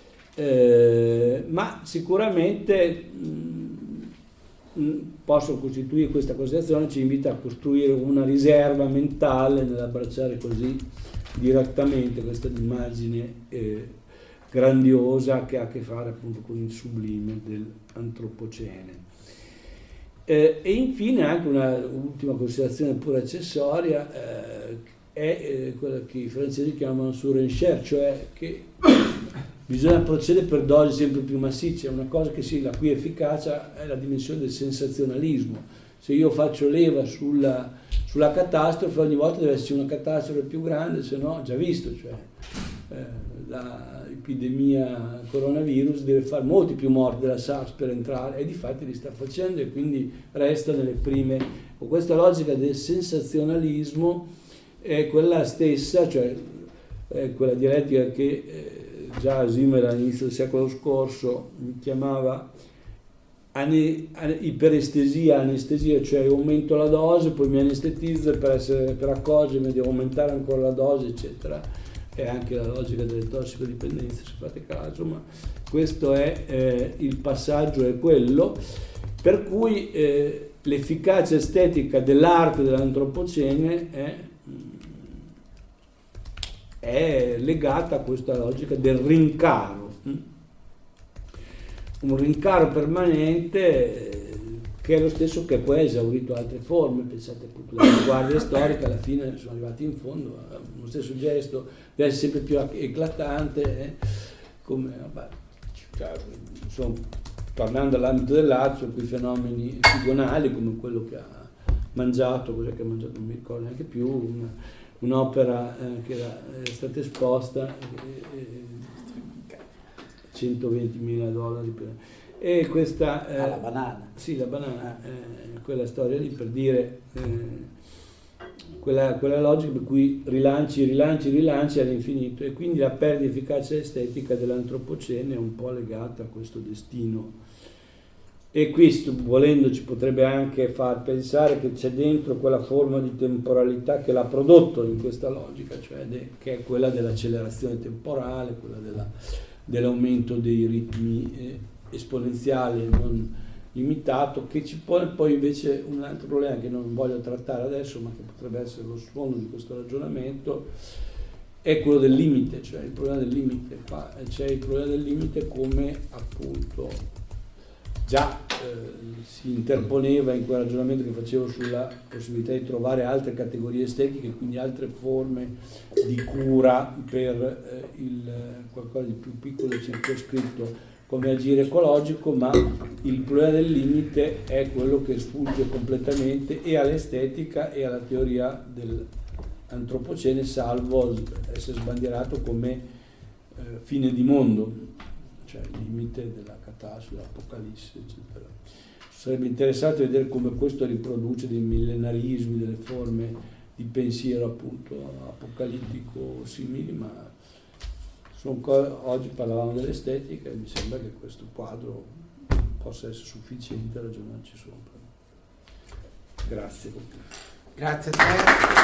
eh, ma sicuramente mh, possono costituire, questa considerazione ci invita a costruire una riserva mentale nell'abbracciare così direttamente questa immagine eh, grandiosa che ha a che fare appunto con il sublime dell'antropocene. Eh, e infine anche un'ultima considerazione pure accessoria eh, è eh, quella che i francesi chiamano surenchère, cioè che bisogna procedere per dosi sempre più massicce, è una cosa che sì, la cui efficacia è la dimensione del sensazionalismo. Se io faccio leva sulla, sulla catastrofe, ogni volta deve esserci una catastrofe più grande, se no, già visto, cioè eh, l'epidemia coronavirus deve fare molti più morti della SARS per entrare, e difatti li sta facendo, e quindi resta nelle prime. Con questa logica del sensazionalismo è quella stessa, cioè è quella dialettica che eh, già Zimmer all'inizio del secolo scorso chiamava ane, ane, iperestesia, anestesia, cioè aumento la dose, poi mi anestetizzo per, essere, per accorgermi, devo aumentare ancora la dose, eccetera. È anche la logica delle tossicodipendenze, se fate caso, ma questo è eh, il passaggio, è quello per cui eh, l'efficacia estetica dell'arte dell'antropocene è, è legata a questa logica del rincaro, un rincaro permanente che è lo stesso che poi ha esaurito altre forme. Pensate appunto alla guardia storica, alla fine sono arrivati in fondo lo stesso gesto deve essere sempre più eclatante, eh, come vabbè, cioè, insomma, tornando all'ambito dell'arte, sono quei fenomeni figonali come quello che ha mangiato, cos'è che ha mangiato, non mi ricordo neanche più, una, un'opera eh, che era, è stata esposta, eh, eh, centoventimila dollari per... E questa eh,
ah, la banana.
Sì, la banana, eh, quella storia lì per dire eh, quella, quella logica per cui rilanci, rilanci, rilanci all'infinito, e quindi la perdita di efficacia estetica dell'antropocene è un po' legata a questo destino. E questo, volendo, ci potrebbe anche far pensare che c'è dentro quella forma di temporalità che l'ha prodotto in questa logica, cioè de, che è quella dell'accelerazione temporale, quella della, dell'aumento dei ritmi eh, esponenziale non limitato, che ci pone poi invece un altro problema che non voglio trattare adesso, ma che potrebbe essere lo sfondo di questo ragionamento, è quello del limite, cioè il problema del limite. Qua c'è il problema del limite come appunto già eh, si interponeva in quel ragionamento che facevo sulla possibilità di trovare altre categorie estetiche, quindi altre forme di cura per eh, il, qualcosa di più piccolo e circoscritto come agire ecologico, ma il problema del limite è quello che sfugge completamente e all'estetica e alla teoria dell'antropocene, salvo essere sbandierato come eh, fine di mondo, cioè il limite della catastrofe, dell'apocalisse, eccetera. Sarebbe interessante vedere come questo riproduce dei millenarismi, delle forme di pensiero appunto apocalittico simili, ma sono co- oggi parlavamo dell'estetica e mi sembra che questo quadro possa essere sufficiente a ragionarci sopra. Grazie.
Grazie a te.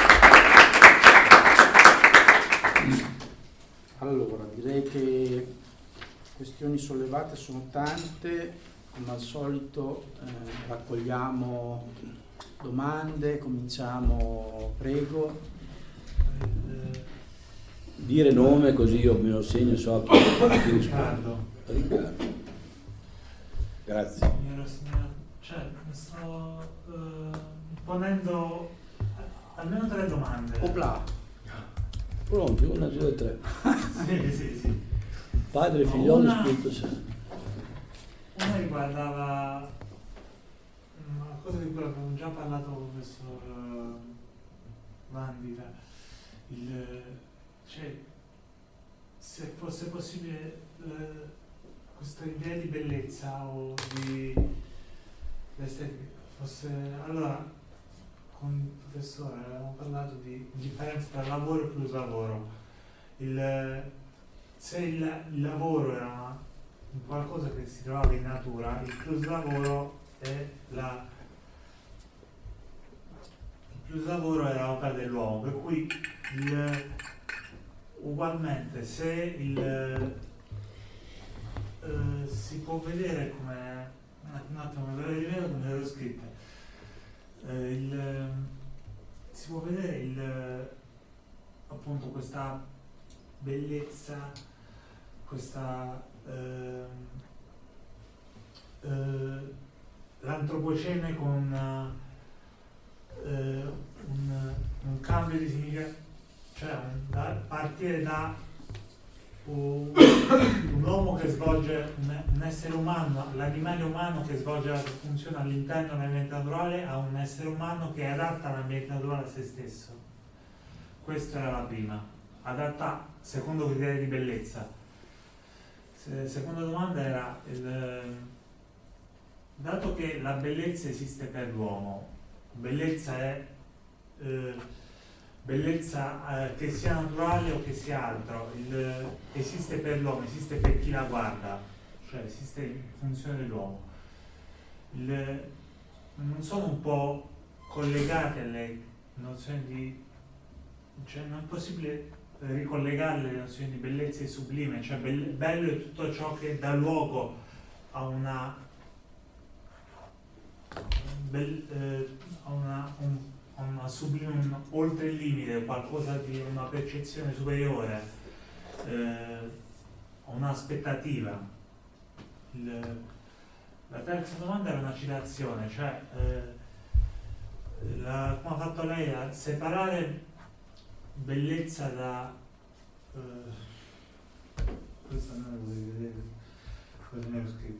Allora, direi che questioni sollevate sono tante, come al solito eh, raccogliamo domande, cominciamo, prego.
Eh, dire nome così io me lo segno, so che
Riccardo.
Riccardo. Grazie.
Signora, signora, cioè, mi sto eh, ponendo almeno tre domande.
Opla.
Pronti, una, due, tre.
Sì, sì, sì.
Padre,
No,
figliolo,
una-
Spirito Santo.
Una riguardava una cosa di cui abbiamo già parlato con il professor eh, Vandita, il, cioè, se fosse possibile eh, questa idea di bellezza o di estetica fosse, allora con il professore avevamo parlato di differenza tra lavoro e plus lavoro. Il, se il, il lavoro era qualcosa che si trovava in natura, il plus lavoro è la il plus lavoro era opera dell'uomo, per cui il, ugualmente se il eh, si può vedere come un attimo me lo rivedo come l'ho scritta eh, il, si può vedere il appunto questa bellezza, questa eh, eh, l'antropocene con eh, un, un cambio di significato, cioè un, da, partire da un, un uomo che svolge un, un essere umano, l'animale umano che svolge la sua funzione all'interno dell'ambiente naturale, a un essere umano che adatta l'ambiente naturale a se stesso. Questa era la prima, adatta secondo criteri di bellezza. Se, seconda domanda era il, dato che la bellezza esiste per l'uomo, bellezza è eh, bellezza eh, che sia naturale o che sia altro, il, esiste per l'uomo, esiste per chi la guarda, cioè esiste in funzione dell'uomo. Il, non sono un po' collegate alle nozioni di, cioè non è possibile ricollegare le nozioni di bellezza e sublime, cioè be- bello è tutto ciò che dà luogo a una, bel, eh, a una, un, a una sublime, un, oltre il limite, qualcosa di una percezione superiore, eh, a un'aspettativa. Il, la terza domanda era una citazione, cioè eh, la, come ha fatto lei a separare bellezza da uh, questo non lo volevo vedere cosa mi ero scritto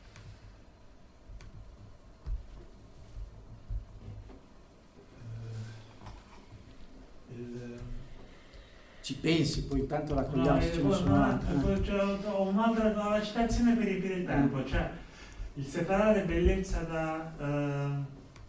uh, il,
Ci pensi, poi tanto la
no,
cogliamo se ce ne sono altre.
cioè, ho un'altra no, la citazione per riempire il tempo, cioè il separare bellezza da uh,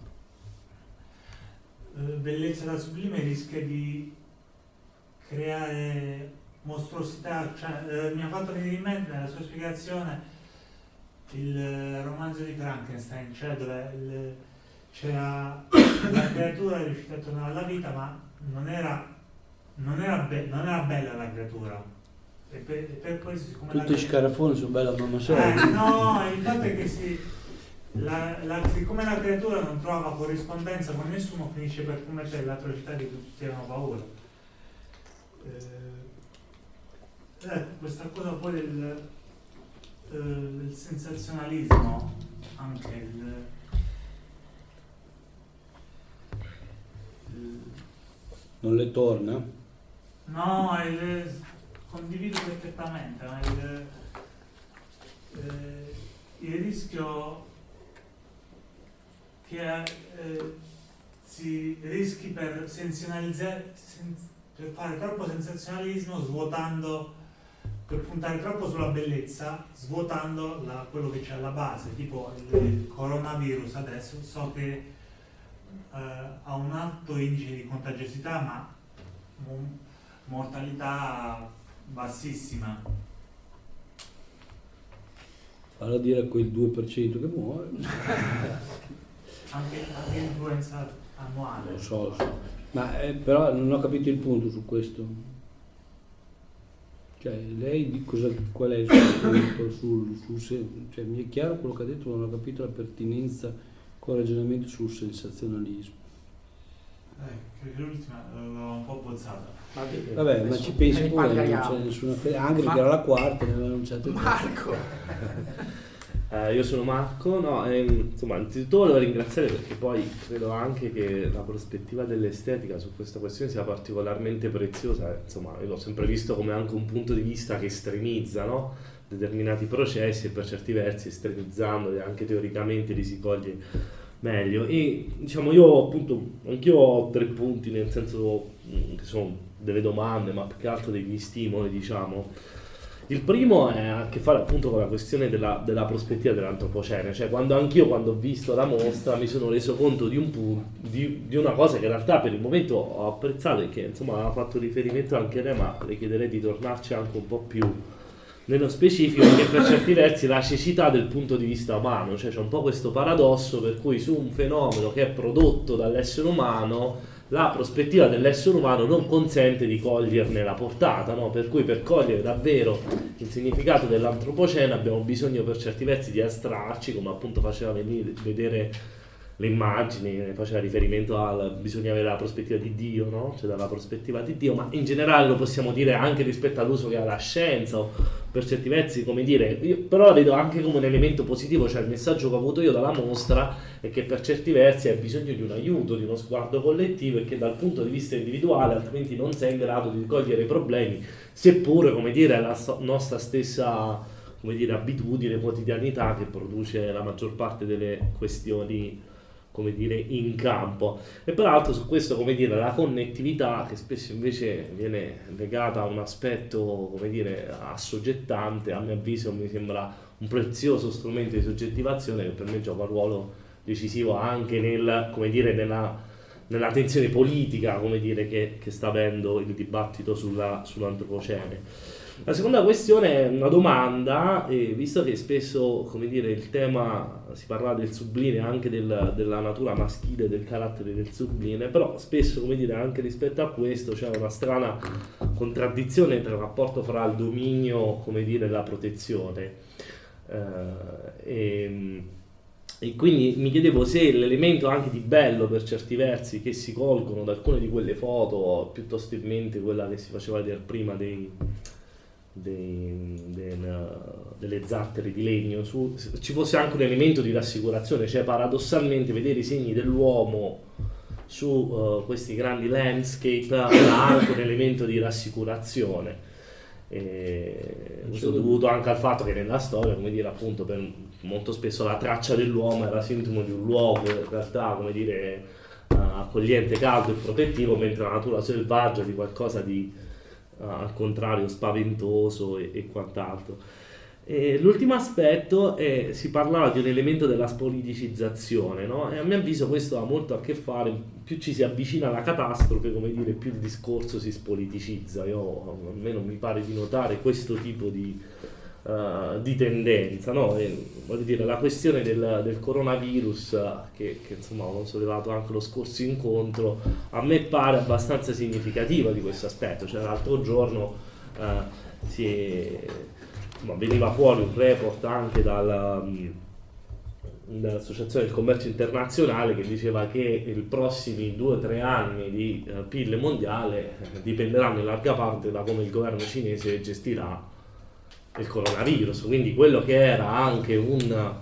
uh, bellezza da sublime rischia di creare mostruosità, cioè, eh, mi ha fatto venire in mente nella sua spiegazione il eh, romanzo di Frankenstein, cioè dove il, c'era la creatura riuscita a tornare alla vita, ma non era, non era, be- non era bella la creatura. E per, e per questo, siccome
Tutti
la
i scarafoni sono bella mamma
eh,
sola.
no, il fatto è che si, la, la, siccome la creatura non trova corrispondenza con nessuno, finisce per commettere l'atrocità di cui tutti avevano paura. Eh, ecco, questa cosa poi del, eh, del sensazionalismo, anche il, il
Non le torna?
no, il, condivido perfettamente, ma il, eh, il rischio che eh, si rischi per sensazionalizzare, sen- per fare troppo sensazionalismo, svuotando, per puntare troppo sulla bellezza, svuotando la, quello che c'è alla base, tipo il coronavirus adesso so che eh, ha un alto indice di contagiosità ma mo- mortalità bassissima.
Fallo dire a quel due per cento che muore.
Anche, anche l'influenza annuale.
Lo so, lo so. Ma eh, però non ho capito il punto su questo. Cioè, lei di cosa, qual è il suo punto sul, sul sen- cioè, mi è chiaro quello che ha detto, ma non ho capito la pertinenza con il ragionamento sul sensazionalismo.
Eh, che l'ultima l'ho un po' bozzata.
Vabbè, ma ci pensi
ne
pure, non
parliamo.
c'è nessuna fe- anche
Ma-
perché era la quarta, ne aveva annunciate tre.
Marco,
Eh, io sono Marco, no, ehm, insomma, innanzitutto volevo ringraziare perché poi credo anche che la prospettiva dell'estetica su questa questione sia particolarmente preziosa, insomma, io l'ho sempre visto come anche un punto di vista che estremizza, no? Determinati processi e per certi versi estremizzandoli anche teoricamente li si coglie meglio. E diciamo io appunto, anch'io ho tre punti, nel senso che sono delle domande, ma più che altro degli stimoli, diciamo. Il primo ha a che fare appunto con la questione della, della prospettiva dell'antropocene, cioè quando anch'io quando ho visto la mostra mi sono reso conto di, un pu- di, di una cosa che in realtà per il momento ho apprezzato e che insomma aveva fatto riferimento anche lei, ma le chiederei di tornarci anche un po' più nello specifico, che per certi versi la cecità del punto di vista umano, cioè c'è un po' questo paradosso per cui su un fenomeno che è prodotto dall'essere umano la prospettiva dell'essere umano non consente di coglierne la portata, no? Per cui per cogliere davvero il significato dell'antropocene abbiamo bisogno per certi versi di astrarci, come appunto faceva venire, vedere le immagini, faceva riferimento al bisogna avere la prospettiva di Dio, no? Cioè dalla prospettiva di Dio, ma in generale lo possiamo dire anche rispetto all'uso che ha la scienza, o per certi versi, come dire, io però la vedo anche come un elemento positivo, cioè il messaggio che ho avuto io dalla mostra è che per certi versi hai bisogno di un aiuto, di uno sguardo collettivo e che dal punto di vista individuale altrimenti non sei in grado di cogliere i problemi, seppure, come dire, è la so- nostra stessa, come dire, abitudine, quotidianità che produce la maggior parte delle questioni, come dire, in campo. E peraltro su questo, come dire, la connettività, che spesso invece viene legata a un aspetto, come dire, assoggettante, a mio avviso mi sembra un prezioso strumento di soggettivazione che per me gioca un ruolo decisivo anche nel, come dire, nella, nella tensione politica, come dire, che, che sta avendo il dibattito sulla, sull'antropocene. La seconda questione è una domanda, e visto che spesso, come dire, il tema, si parla del sublime, anche del, della natura maschile, del carattere del sublime, però spesso, come dire, anche rispetto a questo c'è una strana contraddizione tra il rapporto fra il dominio, come dire, e la protezione. Eh, e, e quindi mi chiedevo se l'elemento anche di bello per certi versi che si colgono da alcune di quelle foto, piuttosto in mente quella che si faceva vedere prima dei... Dei, del, delle zattere di legno, su, ci fosse anche un elemento di rassicurazione, cioè paradossalmente vedere i segni dell'uomo su uh, questi grandi landscape ha anche un elemento di rassicurazione, e questo è dovuto anche al fatto che nella storia, come dire, appunto per molto spesso la traccia dell'uomo era sintomo di un luogo in realtà, come dire, uh, accogliente, caldo e protettivo, mentre la natura selvaggia di qualcosa di Uh, al contrario spaventoso e, e quant'altro. E l'ultimo aspetto è, si parlava di un elemento della spoliticizzazione, no? E a mio avviso questo ha molto a che fare, più ci si avvicina alla catastrofe, come dire, più il discorso si spoliticizza. Io, almeno mi pare di notare questo tipo di, uh, di tendenza, no? E, voglio dire, la questione del, del coronavirus, che, che insomma ho sollevato anche lo scorso incontro, a me pare abbastanza significativa di questo aspetto. Cioè l'altro giorno uh, si è, insomma, veniva fuori un report anche dalla, dall'Associazione del Commercio Internazionale che diceva che i prossimi due o tre anni di uh, P I L mondiale dipenderanno in larga parte da come il governo cinese gestirà il coronavirus, quindi quello che era anche un,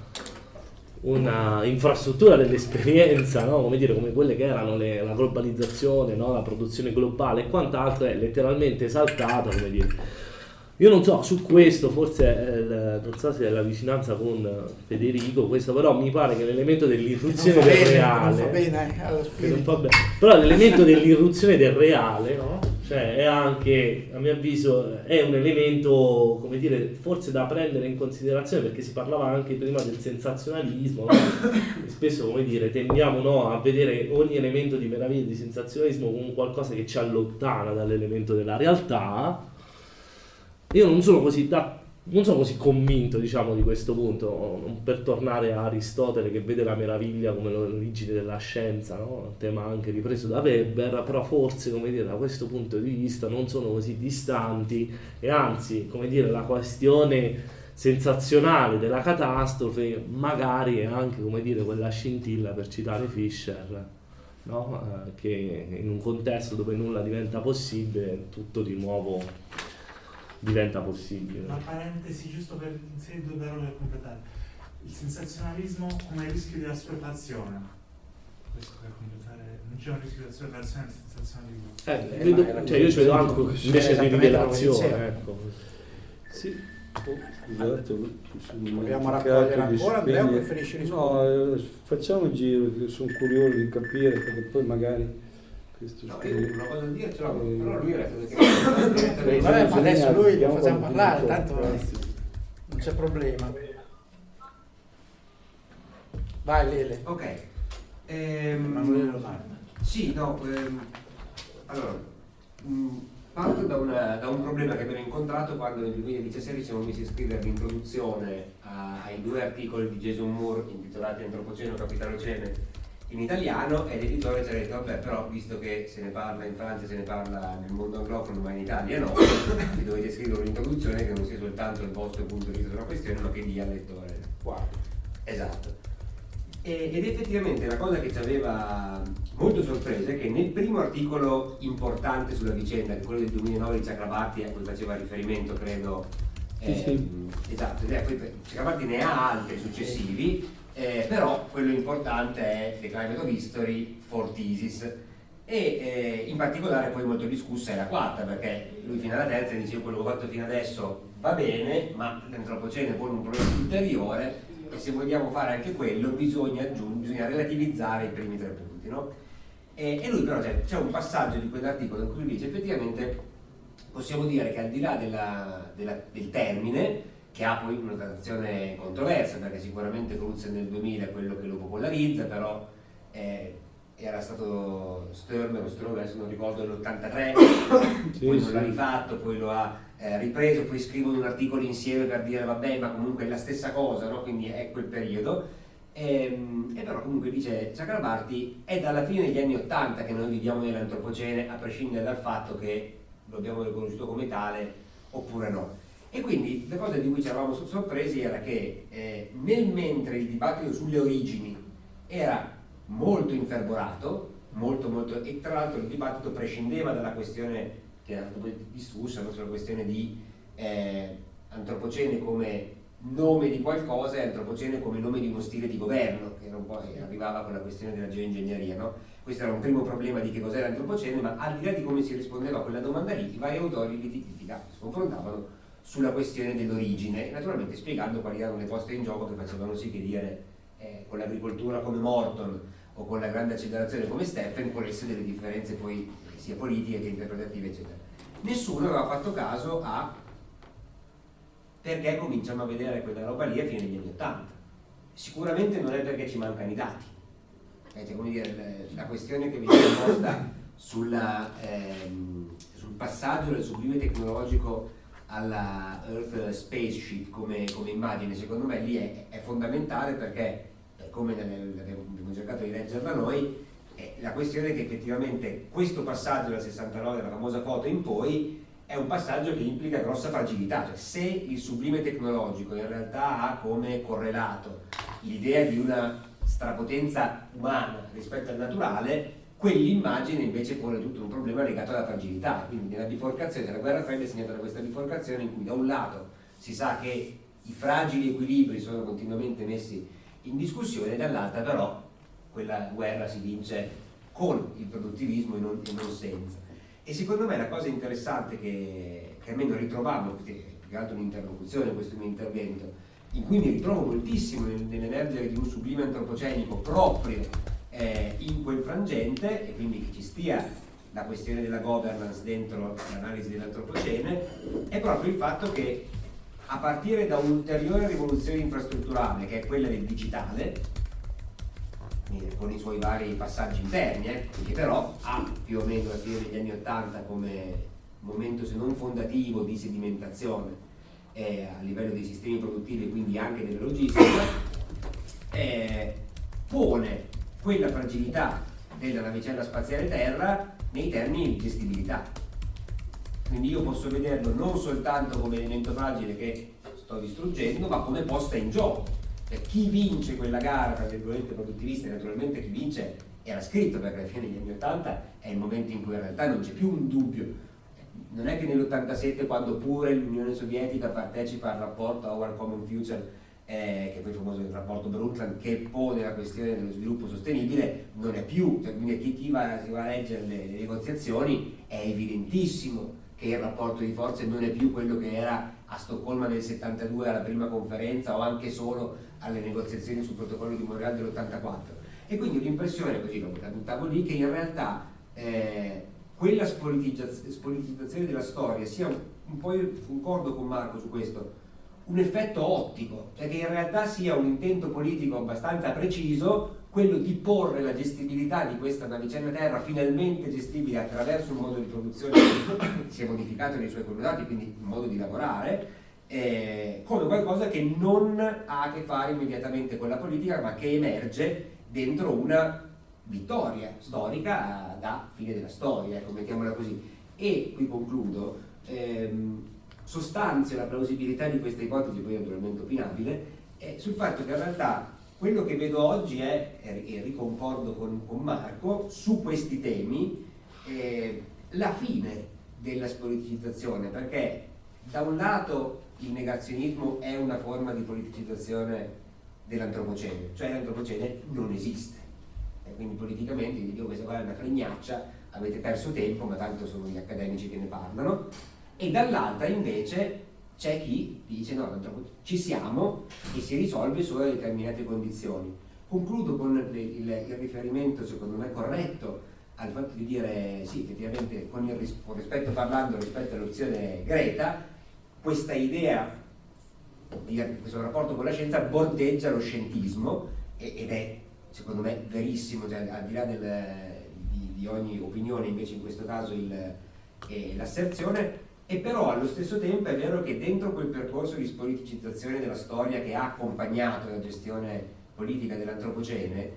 una infrastruttura dell'esperienza, no? Come dire, come quelle che erano le, la globalizzazione, no? La produzione globale e quant'altro, è letteralmente esaltata, come dire. Io non so, su questo forse eh, non so se è la vicinanza con Federico, questo però mi pare che l'elemento dell'irruzione del
bene,
reale,
non fa bene, eh,
che non fa bene, però l'elemento dell'irruzione del reale, no? Cioè è anche, a mio avviso, è un elemento, come dire, forse da prendere in considerazione, perché si parlava anche prima del sensazionalismo, no? E spesso, come dire, tendiamo, no, a vedere ogni elemento di meraviglia, di sensazionalismo come qualcosa che ci allontana dall'elemento della realtà. Io non sono così da, non sono così convinto, diciamo, di questo punto, non per tornare a Aristotele che vede la meraviglia come l'origine della scienza, no? Un tema anche ripreso da Weber, però forse, come dire, da questo punto di vista non sono così distanti, e anzi, come dire, la questione sensazionale della catastrofe magari è anche, come dire, quella scintilla, per citare Fischer, no? Eh, che in un contesto dove nulla diventa possibile, tutto di nuovo diventa possibile.
Una parentesi giusto per inserire due parole a completare. il sensazionalismo come rischio di assuefazione. Questo per completare, non c'è un rischio di assuefazione nel sensazionalismo.
Eh, vedo, cioè io ci vedo anche invece di rivelazione, ecco.
Sì. Oh, scusate,
vogliamo raccogliere ancora, Andrea, o preferisci rispondere?
No, eh, facciamo un giro, sono curioso di capire, perché poi magari questo
No,
studio-
io una cosa da dire ce l'ho,
Eh,
però lui era stato che
Vabbè, ma adesso lui lo
Abbiamo
facciamo parlare,
qualcuno.
tanto non c'è problema. Vai Lele.
Ok. Ehm,
Emanuele Leonardo.
Sì, no, ehm, allora, mh, parto da, una- da un problema che abbiamo incontrato quando nel duemiladiciassette ci siamo messi a scrivere l'introduzione a- ai due articoli di Jason Moore intitolati Antropocene o Capitalocene in italiano, e l'editore ci ha detto vabbè, però visto che se ne parla in Francia, se ne parla nel mondo anglofono ma in Italia no, vi dovete scrivere un'introduzione che non sia soltanto il vostro punto di vista sulla questione ma che dia al lettore quadro. Esatto. E- ed effettivamente la cosa che ci aveva molto sorpreso è che nel primo articolo importante sulla vicenda, che è quello del duemilanove di Chakrabarty, a cui faceva riferimento credo,
Sì, sì.
ehm, esatto, ed è- poi Chakrabarty ne ha altri successivi, eh, però quello importante è The Climate of History for Thesis, e eh, in particolare poi molto discussa è la quarta, perché lui fino alla terza dice quello che ho fatto fino adesso va bene, ma l'antropocene pone un problema ulteriore e se vogliamo fare anche quello bisogna aggiungere, bisogna relativizzare i primi tre punti, no? E, e lui però c'è, c'è un passaggio di quell'articolo in cui lui dice effettivamente possiamo dire che al di là della, della, del termine, che ha poi una trattazione controversa, perché sicuramente Crutzen nel duemila è quello che lo popolarizza, però eh, era stato Sturm, o Sturm adesso non ricordo, nell'ottantatré,
Sì,
poi
sì.
non l'ha rifatto, poi lo ha eh, ripreso, poi scrivono un articolo insieme per dire vabbè, ma comunque è la stessa cosa, no? Quindi è quel periodo. E, e però comunque dice Chakrabarty è dalla fine degli anni ottanta che noi viviamo nell'antropocene, a prescindere dal fatto che lo abbiamo riconosciuto come tale oppure no. E quindi la cosa di cui ci eravamo sorpresi era che eh, nel mentre il dibattito sulle origini era molto infervorato, molto molto, e tra l'altro il dibattito prescindeva dalla questione che era stata poi discussa, no? Sulla questione di eh, antropocene come nome di qualcosa e antropocene come nome di uno stile di governo, che era un po', che arrivava con la questione della geoingegneria, no? Questo era un primo problema di che cos'era l'antropocene, ma al di là di come si rispondeva a quella domanda lì, i vari autori litigavano, si confrontavano sulla questione dell'origine, naturalmente spiegando quali erano le poste in gioco che facevano sì che dire eh, con l'agricoltura come Morton o con la grande accelerazione come Stephen ponesse delle differenze poi sia politiche che interpretative eccetera. Nessuno aveva fatto caso a perché cominciamo a vedere quella roba lì a fine degli anni ottanta. Sicuramente non è perché ci mancano i dati, eh, cioè, come dire, la questione che viene posta sulla, ehm, sul passaggio del sublime tecnologico alla Earth Spaceship come, come immagine, secondo me lì è, è fondamentale, perché come nel, abbiamo cercato di leggere da noi, è la questione è che effettivamente questo passaggio dal sessantanove, dalla famosa foto in poi, è un passaggio che implica grossa fragilità, cioè se il sublime tecnologico in realtà ha come correlato l'idea di una strapotenza umana rispetto al naturale, quell'immagine invece pone tutto un problema legato alla fragilità, quindi nella biforcazione della guerra fredda è segnata da questa biforcazione in cui da un lato si sa che i fragili equilibri sono continuamente messi in discussione, e dall'altra però quella guerra si vince con il produttivismo e non, e non senza. E secondo me la cosa interessante che, che almeno ritrovavo, più che altro un'interlocuzione in questo mio intervento, in cui mi ritrovo moltissimo nel, nell'emergere di un sublime antropocenico proprio eh, in quel frangente, e quindi che ci stia la questione della governance dentro l'analisi dell'antropocene, è proprio il fatto che a partire da un'ulteriore rivoluzione infrastrutturale che è quella del digitale, con i suoi vari passaggi interni, eh, che però ha più o meno la fine degli anni ottanta come momento se non fondativo di sedimentazione eh, a livello dei sistemi produttivi e quindi anche della logistica, eh, pone quella fragilità della navicella spaziale Terra nei termini di gestibilità. Quindi io posso vederlo non soltanto come elemento fragile che sto distruggendo, ma come posta in gioco. Per chi vince quella gara, tra virgolette, produttivista, e naturalmente chi vince era scritto, perché alla fine degli anni ottanta è il momento in cui in realtà non c'è più un dubbio. Non è che nell'ottantasette, quando pure l'Unione Sovietica partecipa al rapporto Our Common Future eh, che poi il famoso rapporto Brundtland che pone la questione dello sviluppo sostenibile, non è più, cioè, quindi chi, chi va, si va a leggere le, le negoziazioni è evidentissimo che il rapporto di forze non è più quello che era a Stoccolma nel settantadue alla prima conferenza o anche solo alle negoziazioni sul protocollo di Montreal dell'ottantaquattro. E quindi l'impressione, così lo buttavo lì, che in realtà eh, quella spolitizzazione, spolitizzazione della storia sia un, un po', io concordo con Marco su questo, un effetto ottico, cioè che in realtà sia un intento politico abbastanza preciso quello di porre la gestibilità di questa navicella terra finalmente gestibile attraverso un modo di produzione che si è modificato nei suoi connotati, quindi un modo di lavorare, eh, come qualcosa che non ha a che fare immediatamente con la politica, ma che emerge dentro una vittoria storica da fine della storia, ecco, mettiamola così. E qui concludo, ehm, sostanzio la plausibilità di questa ipotesi, poi naturalmente opinabile, è sul fatto che in realtà quello che vedo oggi è, e riconcordo con, con Marco, su questi temi, eh, la fine della spoliticizzazione, perché da un lato il negazionismo è una forma di politicizzazione dell'antropocene, cioè l'antropocene non esiste, e quindi politicamente vi dico questa qua è una fregnaccia, avete perso tempo, ma tanto sono gli accademici che ne parlano, e dall'altra invece c'è chi dice no, ci siamo e si risolve solo a determinate condizioni. Concludo con il, il, il riferimento secondo me corretto al fatto di dire sì, effettivamente con il ris- con rispetto parlando rispetto all'opzione Greta, questa idea di questo rapporto con la scienza bordeggia lo scientismo ed è secondo me verissimo, cioè, al di là del, di, di ogni opinione invece in questo caso il, eh, l'asserzione. E però allo stesso tempo è vero che dentro quel percorso di spoliticizzazione della storia che ha accompagnato la gestione politica dell'antropocene,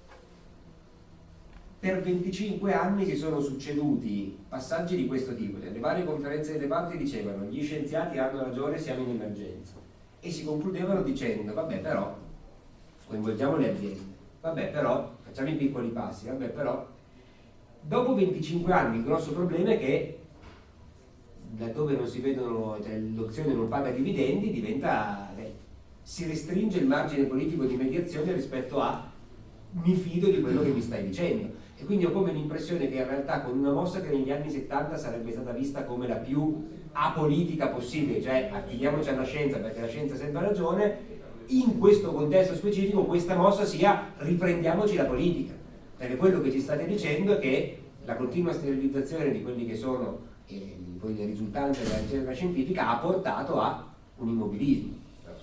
per venticinque anni si sono succeduti passaggi di questo tipo. Le varie conferenze delle parti dicevano gli scienziati hanno ragione, siamo in emergenza, e si concludevano dicendo vabbè però coinvolgiamo le aziende, vabbè però facciamo i piccoli passi, vabbè però. Dopo venticinque anni il grosso problema è che laddove non si vedono, cioè, l'opzione non paga dividendi, diventa, eh, si restringe il margine politico di mediazione rispetto a mi fido di quello che mi stai dicendo, e quindi ho come l'impressione che in realtà con una mossa che negli anni settanta sarebbe stata vista come la più apolitica possibile, cioè affidiamoci alla scienza perché la scienza ha sempre ragione, in questo contesto specifico questa mossa sia riprendiamoci la politica, perché quello che ci state dicendo è che la continua sterilizzazione di quelli che sono eh, poi le risultanze della ricerca scientifica ha portato a un immobilismo.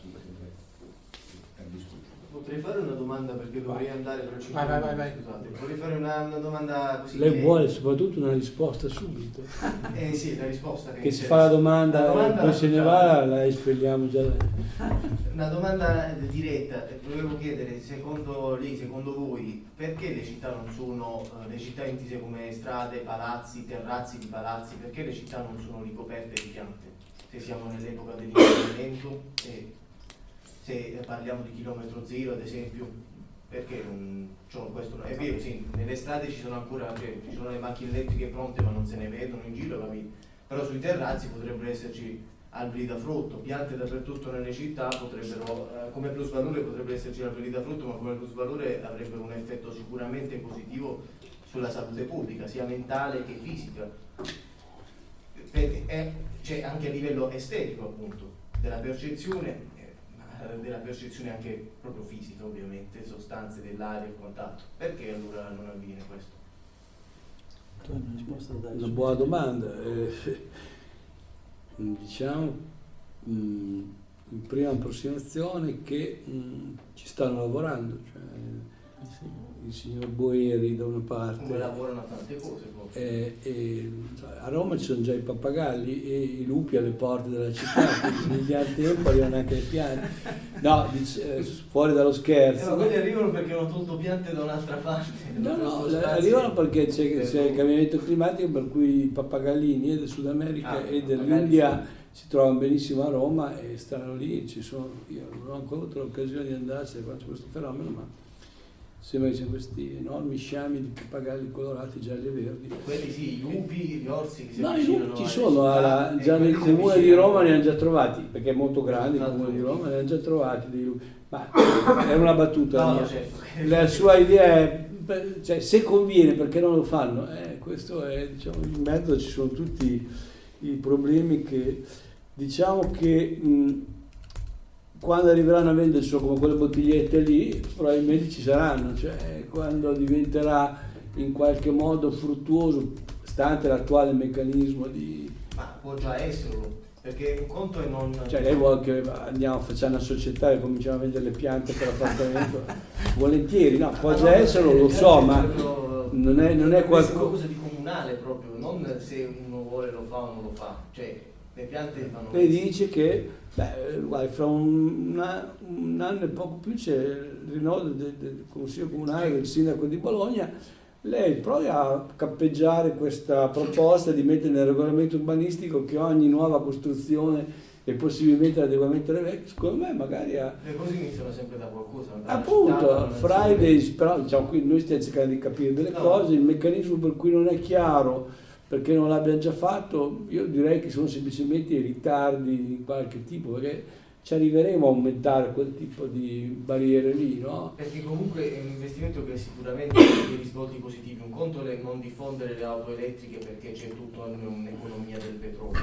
Potrei fare una domanda perché dovrei vai. andare per cinque
vai, vai, vai,
scusate. Vorrei fare una, una domanda così.
Lei
che...
vuole soprattutto una risposta subito.
Eh sì, la risposta che,
che si fa la domanda, la domanda e poi se ne va, la espelliamo già.
Una domanda diretta, volevo chiedere, secondo lei, secondo voi, perché le città non sono, le città intese come strade, palazzi, terrazzi di palazzi, perché le città non sono ricoperte di piante? Se siamo nell'epoca dell'inquinamento e se parliamo di chilometro zero ad esempio, perché non, cioè, questo non è vero, sì, nelle strade ci sono ancora, cioè, ci sono le macchine elettriche pronte ma non se ne vedono in giro, capito? Però sui terrazzi potrebbero esserci alberi da frutto, piante dappertutto nelle città potrebbero, eh, come plusvalore potrebbe esserci alberi da frutto, ma come plusvalore avrebbero un effetto sicuramente positivo sulla salute pubblica, sia mentale che fisica, perché è, cioè, anche a livello estetico appunto, della percezione, della percezione anche proprio fisica ovviamente, sostanze dell'aria e quant'altro. Perché allora non avviene questo?
Tu hai una risposta da dare?
Una buona domanda. Eh, diciamo mh, in prima approssimazione che mh, ci stanno lavorando, cioè, sì. Il signor Boeri da una parte.
Come lavorano tante cose forse.
Eh, eh, a Roma ci sono già i pappagalli e i lupi alle porte della città, quindi negli altri tempo arrivano anche le piante. No, dice, eh, fuori dallo scherzo.
Eh, ma quelli arrivano perché hanno tolto piante da un'altra parte.
No, no, arrivano perché c'è, c'è il cambiamento climatico, per cui i pappagallini del Sud America ah, e dell'India si trovano benissimo a Roma e stanno lì. Ci sono, io non ho ancora avuto l'occasione di andarci a questo fenomeno, ma Sembra che siano questi enormi sciami di pappagalli colorati gialli e verdi.
Quelli sì, i lupi, gli orsi che si
No, i
avvicinano
lupi ci
alle
sono,
città,
alla-
e
già
quelli
nel
si
comune di
avvicinano-
Roma ne hanno già trovati, perché è molto grande il
Tanto
comune di
lupi.
Roma, ne hanno già trovati dei lupi. Ma è una battuta
No,
mia.
no, certo.
La sua idea è, beh, cioè, se conviene perché non lo fanno? Eh, questo è, diciamo, in mezzo ci sono tutti i problemi che, diciamo che mh, quando arriveranno a vendersi come quelle bottigliette lì, probabilmente ci saranno, cioè quando diventerà in qualche modo fruttuoso, stante l'attuale meccanismo di...
Ma può già esserlo, perché un conto è non...
Cioè lei vuole che andiamo, facciamo una società e cominciamo a vendere le piante per l'appartamento? Volentieri, no, può
Ah,
già
no,
esserlo, lo
certo,
so, ma
certo,
non è, non è
deve essere
qualcosa...
qualcosa di comunale proprio, non se uno vuole lo fa o non lo fa, cioè le piante fanno...
Lei dice che beh, guarda, fra un, una- un anno e poco più c'è il rinnovo del, del Consiglio Comunale del Sindaco di Bologna. Lei provi a cappeggiare questa proposta di mettere nel regolamento urbanistico che ogni nuova costruzione e possibilmente l'adeguamento alle vecchie, secondo me magari ha...
Le cose iniziano sempre da qualcosa. dalla città,
Appunto,
dalla
Fridays, però diciamo, qui noi stiamo cercando di capire delle
No.
cose, il meccanismo per cui non è chiaro perché non l'abbiamo già fatto, io direi che sono semplicemente i ritardi di qualche tipo, perché ci arriveremo a aumentare quel tipo di barriere lì, no?
Perché comunque è un investimento che sicuramente ha dei risvolti positivi. Un conto è non diffondere le auto elettriche perché c'è tutta un'economia del petrolio.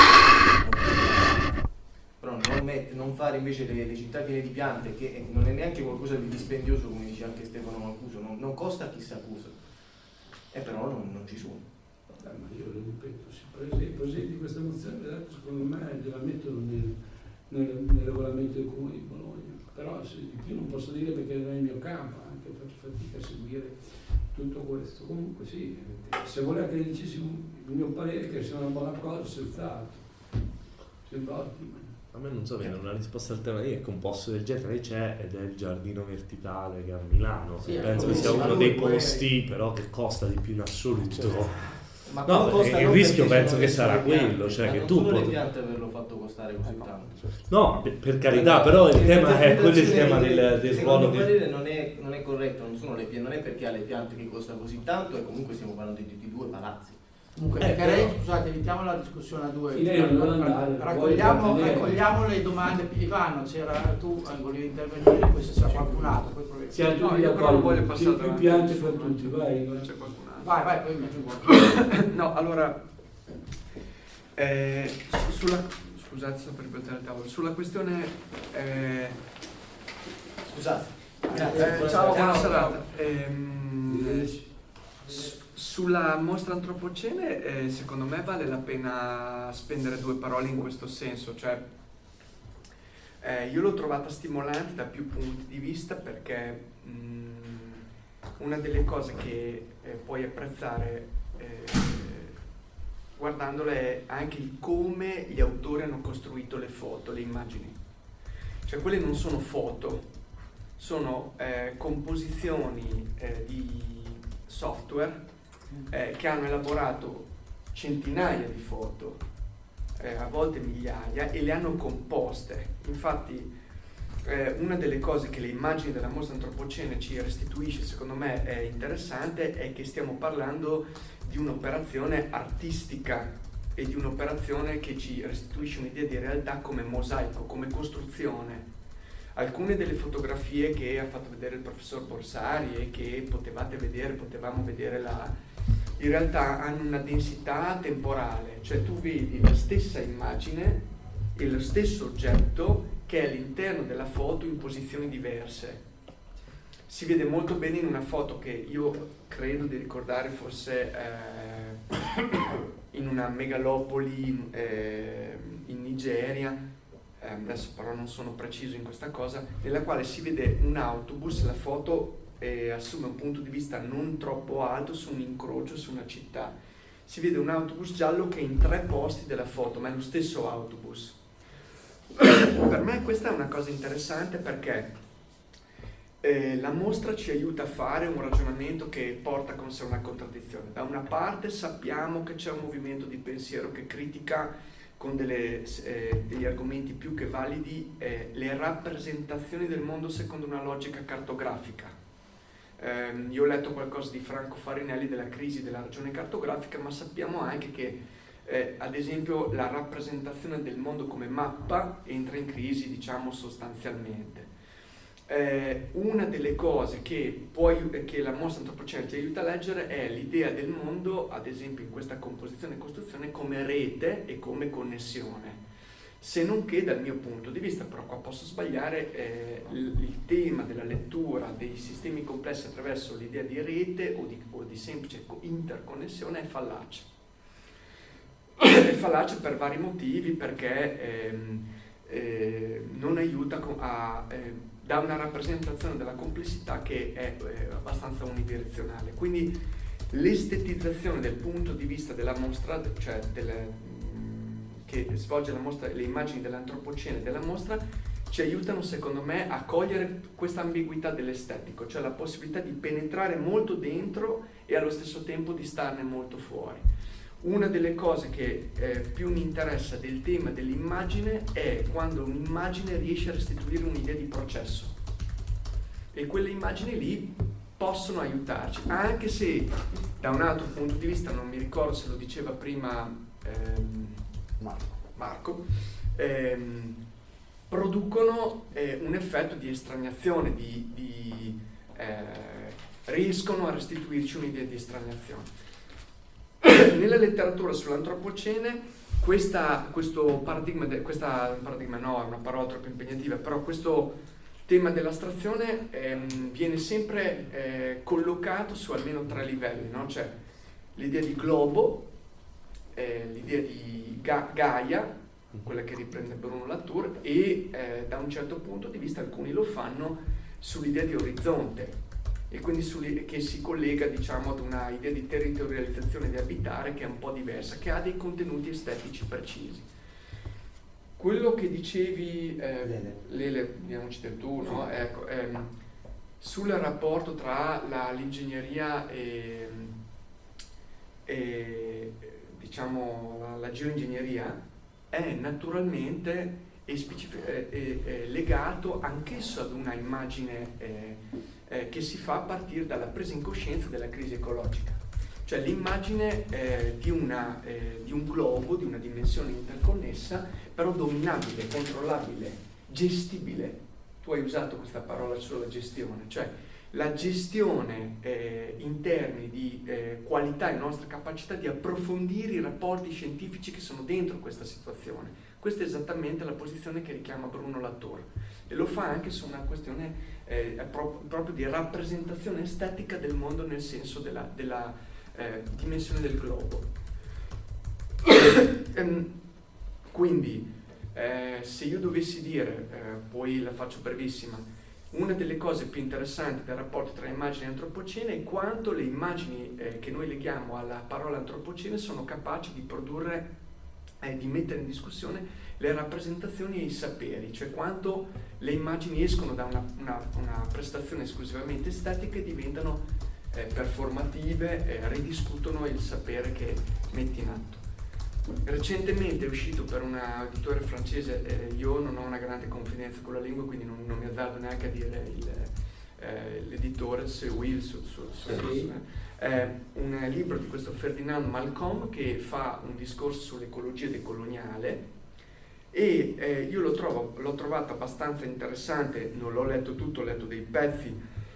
Però non, met- non fare invece le, le città piene di piante, che non è neanche qualcosa di dispendioso, come dice anche Stefano Mancuso, non, non costa chissà cosa. E però non, non ci sono.
Eh, ma io lo ripeto, si presenti, presenti questa mozione, secondo me gliela mettono nel, nel, nel regolamento del Comune di Bologna, però se di più non posso dire perché non è il mio campo, anche faccio fatica a seguire tutto questo. Comunque sì, se voleva che dicessi il mio parere che sia una buona cosa, senz'altro, sembra ottimo.
A me non so bene, una risposta alternativa è che un posto del genere c'è ed è il giardino verticale che è a Milano.
Sì,
Penso che
sì,
sia
sì,
uno
ma
dei
lui poi-
posti però che costa di più in assoluto.
Ma
No,
quello costa
il
non
rischio
perché
penso
sono
che
le
sarà
piante,
quello, cioè
ma
che
non
tu
sono le
pot-
piante averlo fatto costare così tanto.
No, per, per carità, però il tema è quello il tema del, del
secondo
ruolo
me
che...
parere non è, non è corretto, non sono le piante, non è perché ha le piante che costa così tanto e comunque stiamo parlando di, di due palazzi.
Comunque,
Eh,
direi,
però-
scusate, invitiamo la discussione a due.
Sì, lei non deve andare,
raccogliamo,
poi-
raccogliamo le domande. Ivano, c'era tu, eh, volevi intervenire, poi se c'era qualcun altro, poi proviamo.
Siamo
No,
tutti
io però non voglio
d'accordo,
passare
più
davanti
piante
a
per
nessuno,
tutti, vai.
non c'è qualcun altro.
Vai, vai, poi mi aggiungo anche.
No, allora, eh, sulla, scusate, sto per ribaltare il tavolo, sulla questione, eh,
Scusate.
eh, ciao, buona serata. Ehm, s- sulla mostra antropocene, eh, secondo me vale la pena spendere due parole in questo senso, cioè eh, io l'ho trovata stimolante da più punti di vista perché mh, una delle cose che eh, puoi apprezzare eh, guardandole è anche il come gli autori hanno costruito le foto, le immagini. Cioè quelle non sono foto, sono eh, composizioni eh, di software eh, che hanno elaborato centinaia di foto, eh, a volte migliaia, e le hanno composte. Infatti eh, una delle cose che le immagini della mostra antropocene ci restituisce, secondo me è interessante, è che stiamo parlando di un'operazione artistica e di un'operazione che ci restituisce un'idea di realtà come mosaico, come costruzione. Alcune delle fotografie che ha fatto vedere il professor Borsari e che potevate vedere, potevamo vedere là, in realtà hanno una densità temporale, cioè tu vedi la stessa immagine e lo stesso oggetto che è all'interno della foto in posizioni diverse. Si vede molto bene in una foto che io credo di ricordare fosse eh, in una megalopoli in, eh, in Nigeria, eh, adesso però non sono preciso in questa cosa, nella quale si vede un autobus, la foto eh, assume un punto di vista non troppo alto su un incrocio, su una città. Si vede un autobus giallo che è in tre posti della foto, ma è lo stesso autobus. Per me questa è una cosa interessante perché Eh, la mostra ci aiuta a fare un ragionamento che porta con sé una contraddizione. Da una parte sappiamo che c'è un movimento di pensiero che critica con delle, eh, degli argomenti più che validi eh, le rappresentazioni del mondo secondo una logica cartografica. ehm, io ho letto qualcosa di Franco Farinelli della crisi della ragione cartografica, ma sappiamo anche che eh, ad esempio la rappresentazione del mondo come mappa entra in crisi, diciamo, sostanzialmente. Eh, una delle cose che, può, che la mostra antropocene ti aiuta a leggere è l'idea del mondo, ad esempio in questa composizione e costruzione, come rete e come connessione. Se non che dal mio punto di vista, però qua posso sbagliare, eh, il, il tema della lettura dei sistemi complessi attraverso l'idea di rete o di, o di semplice interconnessione è fallace. È fallace per vari motivi, perché ehm, eh, non aiuta a... Eh, dà una rappresentazione della complessità che è eh, abbastanza unidirezionale. Quindi l'estetizzazione del punto di vista della mostra, cioè delle, che svolge la mostra, le immagini dell'antropocene della mostra, ci aiutano secondo me a cogliere questa ambiguità dell'estetico, cioè la possibilità di penetrare molto dentro e allo stesso tempo di starne molto fuori. Una delle cose che eh, più mi interessa del tema dell'immagine è quando un'immagine riesce a restituire un'idea di processo, e quelle immagini lì possono aiutarci, anche se da un altro punto di vista, non mi ricordo se lo diceva prima ehm, Marco, Marco ehm, producono eh, un effetto di estraniazione, di, di, eh, riescono a restituirci un'idea di estraniazione. Nella letteratura sull'antropocene questa, questo paradigma, de, questa paradigma no, è una parola troppo impegnativa, però questo tema dell'astrazione ehm, viene sempre eh, collocato su almeno tre livelli, no? C'è l'idea di globo, eh, l'idea di Ga- Gaia, quella che riprende Bruno Latour, e eh, da un certo punto di vista alcuni lo fanno sull'idea di orizzonte, e quindi che si collega, diciamo, ad una idea di territorializzazione di abitare che è un po' diversa, che ha dei contenuti estetici precisi. Quello che dicevi, eh, Lele, Lele andiamoci del tu, no? Sì. Ecco, ehm, sul rapporto tra la, l'ingegneria e, e diciamo la, la geoingegneria è naturalmente e specific- è, è, è legato anch'esso ad una immagine eh, eh, che si fa a partire dalla presa in coscienza della crisi ecologica, cioè l'immagine eh, di, una, eh, di un globo, di una dimensione interconnessa, però dominabile, controllabile, gestibile. Tu hai usato questa parola sulla gestione, cioè la gestione eh, in termini di eh, qualità e nostra capacità di approfondire i rapporti scientifici che sono dentro questa situazione. Questa è esattamente la posizione che richiama Bruno Latour, e lo fa anche su una questione eh, pro- proprio di rappresentazione estetica del mondo nel senso della, della eh, dimensione del globo. ehm, quindi eh, se io dovessi dire, eh, poi la faccio brevissima, una delle cose più interessanti del rapporto tra immagine e antropocene è quanto le immagini eh, che noi leghiamo alla parola antropocene sono capaci di produrre e di mettere in discussione le rappresentazioni e i saperi, cioè quanto le immagini escono da una, una, una prestazione esclusivamente estetica e diventano eh, performative, eh, ridiscutono il sapere che metti in atto. Recentemente è uscito per un editore francese, eh, io non ho una grande confidenza con la lingua, quindi non, non mi azzardo neanche a dire il, eh, l'editore, se Will, su, su, su, sì. su, eh, un libro di questo Ferdinand Malcolm che fa un discorso sull'ecologia decoloniale, e eh, io lo trovo, l'ho trovato abbastanza interessante, non l'ho letto tutto, ho letto dei pezzi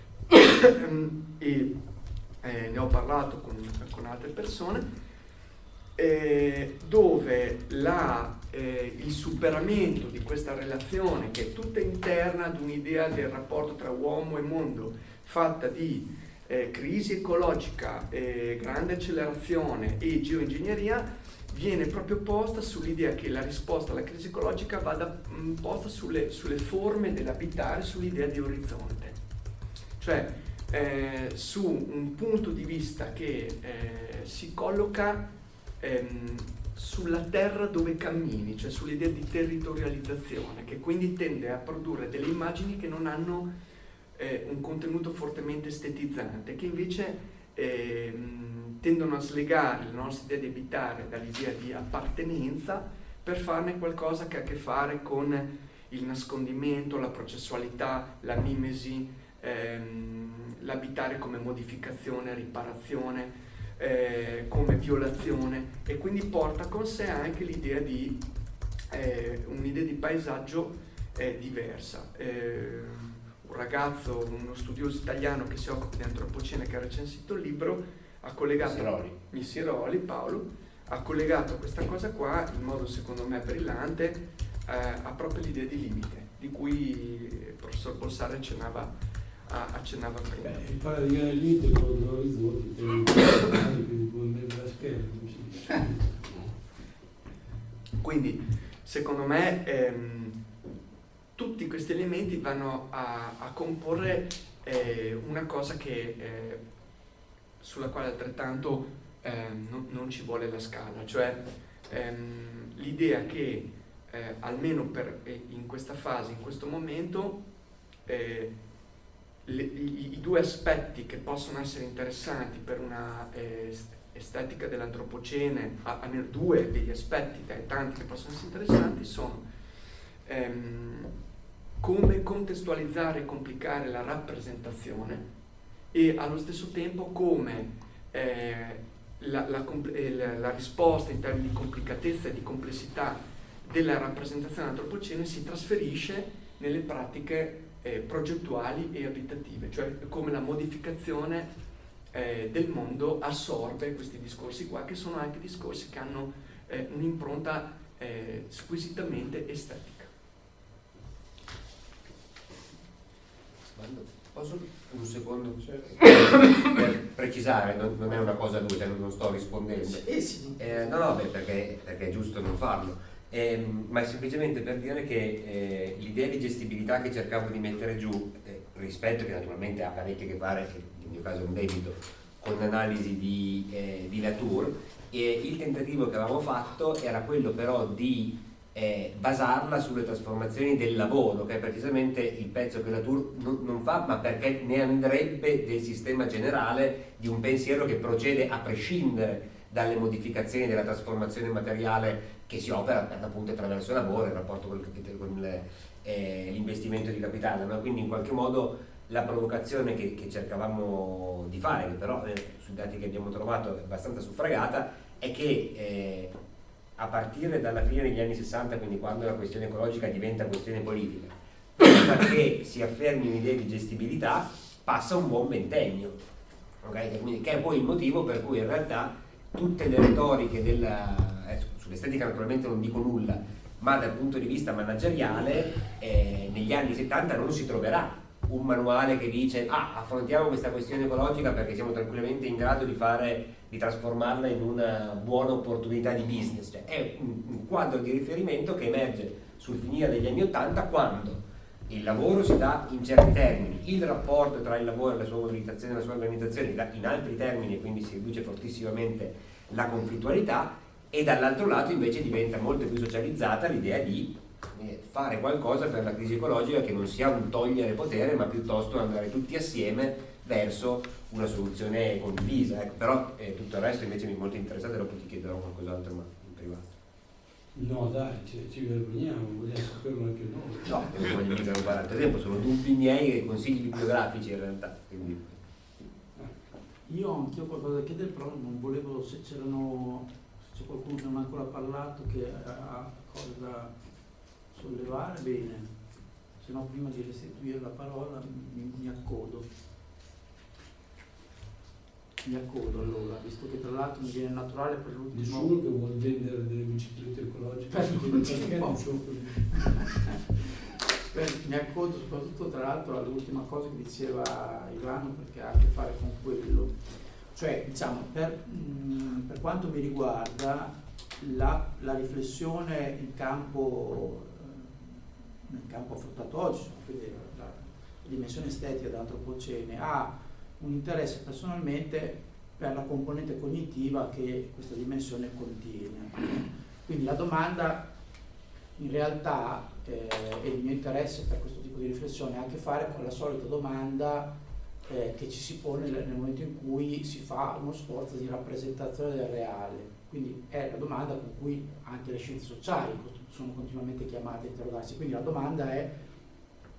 e eh, ne ho parlato con, con altre persone, eh, dove la, eh, il superamento di questa relazione, che è tutta interna ad un'idea del rapporto tra uomo e mondo, fatta di eh, crisi ecologica, eh, grande accelerazione e geoingegneria, viene proprio posta sull'idea che la risposta alla crisi ecologica vada mh, posta sulle, sulle forme dell'abitare, sull'idea di orizzonte, cioè eh, su un punto di vista che eh, si colloca ehm, sulla terra dove cammini, cioè sull'idea di territorializzazione, che quindi tende a produrre delle immagini che non hanno eh, un contenuto fortemente estetizzante, che invece Eh, tendono a slegare la nostra idea di abitare dall'idea di appartenenza per farne qualcosa che ha a che fare con il nascondimento, la processualità, la mimesi, ehm, l'abitare come modificazione, riparazione, eh, come violazione, e quindi porta con sé anche l'idea di eh, un'idea di paesaggio eh, diversa. Eh, un ragazzo, uno studioso italiano che si occupa di antropocene, che ha recensito il libro, ha collegato
Siroli.
il Siroli, Paolo, ha collegato questa cosa qua in modo secondo me brillante eh, a proprio l'idea di limite, di cui il professor Bolsari accennava, accennava prima.
Beh, il paradigma del limite è quello dell'orizzonte, quindi puoi mettere la scherma.
Quindi secondo me ehm, tutti questi elementi vanno a, a comporre eh, una cosa che, eh, sulla quale altrettanto ehm, non, non ci vuole la scala, cioè ehm, l'idea che eh, almeno per, eh, in questa fase, in questo momento, eh, le, i, i due aspetti che possono essere interessanti per una eh, estetica dell'antropocene, almeno due degli aspetti dai tanti che possono essere interessanti, sono ehm, come contestualizzare e complicare la rappresentazione e allo stesso tempo come eh, la, la, la, la risposta in termini di complicatezza e di complessità della rappresentazione antropocene si trasferisce nelle pratiche eh, progettuali e abitative, cioè come la modificazione eh, del mondo assorbe questi discorsi qua, che sono anche discorsi che hanno eh, un'impronta eh, squisitamente estetica.
Posso un secondo per precisare, non, non è una cosa lui, cioè non sto rispondendo.
Sì, sì.
Eh, no, no, beh, perché, perché è giusto non farlo, eh, ma è semplicemente per dire che eh, l'idea di gestibilità che cercavo di mettere giù, eh, rispetto che naturalmente ha parecchio a che fare, che nel mio caso è un debito, con l'analisi di, eh, di Latour, e il tentativo che avevamo fatto era quello però di Eh, basarla sulle trasformazioni del lavoro, che è precisamente il pezzo che Latour non, non fa, ma perché ne andrebbe del sistema generale di un pensiero che procede a prescindere dalle modificazioni della trasformazione materiale che si opera per l'appunto attraverso il lavoro, il rapporto con, il, con il, eh, l'investimento di capitale, no? Quindi in qualche modo la provocazione che, che cercavamo di fare, che però eh, sui dati che abbiamo trovato è abbastanza suffragata, è che eh, a partire dalla fine degli anni sessanta, quindi quando la questione ecologica diventa questione politica, prima che si affermi un'idea di gestibilità, passa un buon ventennio, okay? Quindi, che è poi il motivo per cui in realtà tutte le retoriche della, eh, sull'estetica naturalmente non dico nulla, ma dal punto di vista manageriale eh, negli anni settanta non si troverà un manuale che dice ah, affrontiamo questa questione ecologica perché siamo tranquillamente in grado di fare di trasformarla in una buona opportunità di business, cioè è un, un quadro di riferimento che emerge sul finire degli anni ottanta, quando il lavoro si dà in certi termini, il rapporto tra il lavoro e la sua mobilitazione e la sua organizzazione si dà in altri termini e quindi si riduce fortissimamente la conflittualità, e dall'altro lato invece diventa molto più socializzata l'idea di fare qualcosa per la crisi ecologica che non sia un togliere potere, ma piuttosto andare tutti assieme verso una soluzione condivisa, ecco. Però eh, tutto il resto invece mi è molto interessato, dopo ti chiederò qualcos'altro, ma in privato.
No dai, ci, ci vergogniamo, vogliamo saperlo anche noi.
No, non voglio mica rubare altro tempo, sono dubbi miei e consigli bibliografici in realtà. Quindi.
Io anch'io ho qualcosa da chiedere, però non volevo, se c'erano, se c'è qualcuno che non ha ancora parlato, che ha cose da sollevare, bene, se no prima di restituire la parola mi, mi accodo. Mi accodo allora, visto che tra l'altro mi viene naturale per l'ultimo...
Nessuno che vuole vendere delle biciclette ecologiche, perché non sono così.
Mi accodo soprattutto tra l'altro all'ultima cosa che diceva Ivano, perché ha a che fare con quello. Cioè, diciamo, per, mh, per quanto mi riguarda, la, la riflessione in campo, nel campo affrontato oggi, quindi la, la dimensione estetica dell'antropocene, ha un interesse personalmente per la componente cognitiva che questa dimensione contiene. Quindi la domanda in realtà eh, e il mio interesse per questo tipo di riflessione ha a che fare con la solita domanda eh, che ci si pone nel momento in cui si fa uno sforzo di rappresentazione del reale. Quindi è la domanda con cui anche le scienze sociali sono continuamente chiamate a interrogarsi. Quindi la domanda è: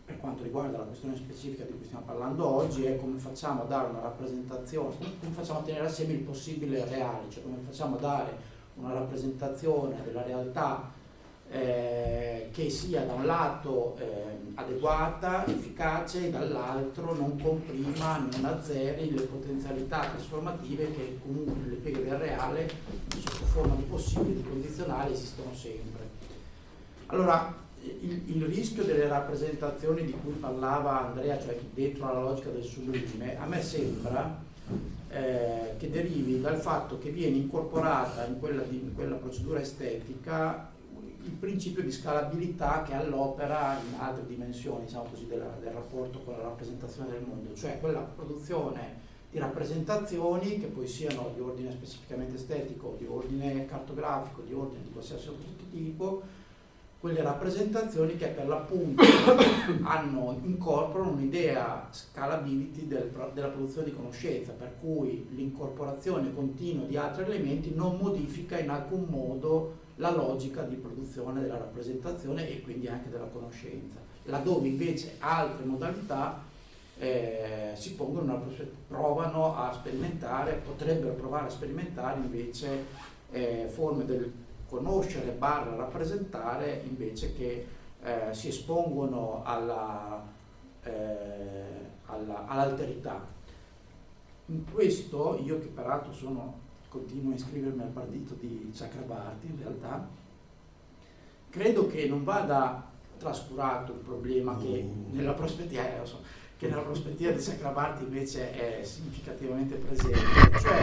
per quanto riguarda la questione specifica di cui stiamo parlando oggi, è come facciamo a dare una rappresentazione, come facciamo a tenere assieme il possibile e il reale, cioè come facciamo a dare una rappresentazione della realtà eh, che sia da un lato eh, adeguata, efficace, e dall'altro non comprima, non azzeri le potenzialità trasformative che comunque nelle pieghe del reale, sotto forma di possibili, di condizionali, esistono sempre. Allora, il, il rischio delle rappresentazioni di cui parlava Andrea, cioè dentro la logica del sublime, a me sembra eh, che derivi dal fatto che viene incorporata in quella, di, in quella procedura estetica il principio di scalabilità che all'opera in altre dimensioni, diciamo così, della, del rapporto con la rappresentazione del mondo, cioè quella produzione di rappresentazioni che poi siano di ordine specificamente estetico, di ordine cartografico, di ordine di qualsiasi altro tipo, quelle rappresentazioni che per l'appunto hanno, incorporano un'idea scalability del, della produzione di conoscenza, per cui l'incorporazione continua di altri elementi non modifica in alcun modo la logica di produzione della rappresentazione e quindi anche della conoscenza, laddove invece altre modalità eh, si pongono una, provano a sperimentare, potrebbero provare a sperimentare invece eh, forme del conoscere barra rappresentare invece che eh, si espongono alla, eh, alla, all'alterità. In questo io, che peraltro sono continuo a iscrivermi al partito di Chakrabarti, in realtà credo che non vada trascurato il problema che nella prospettiva, eh, so, che nella prospettiva di Chakrabarti invece è significativamente presente, cioè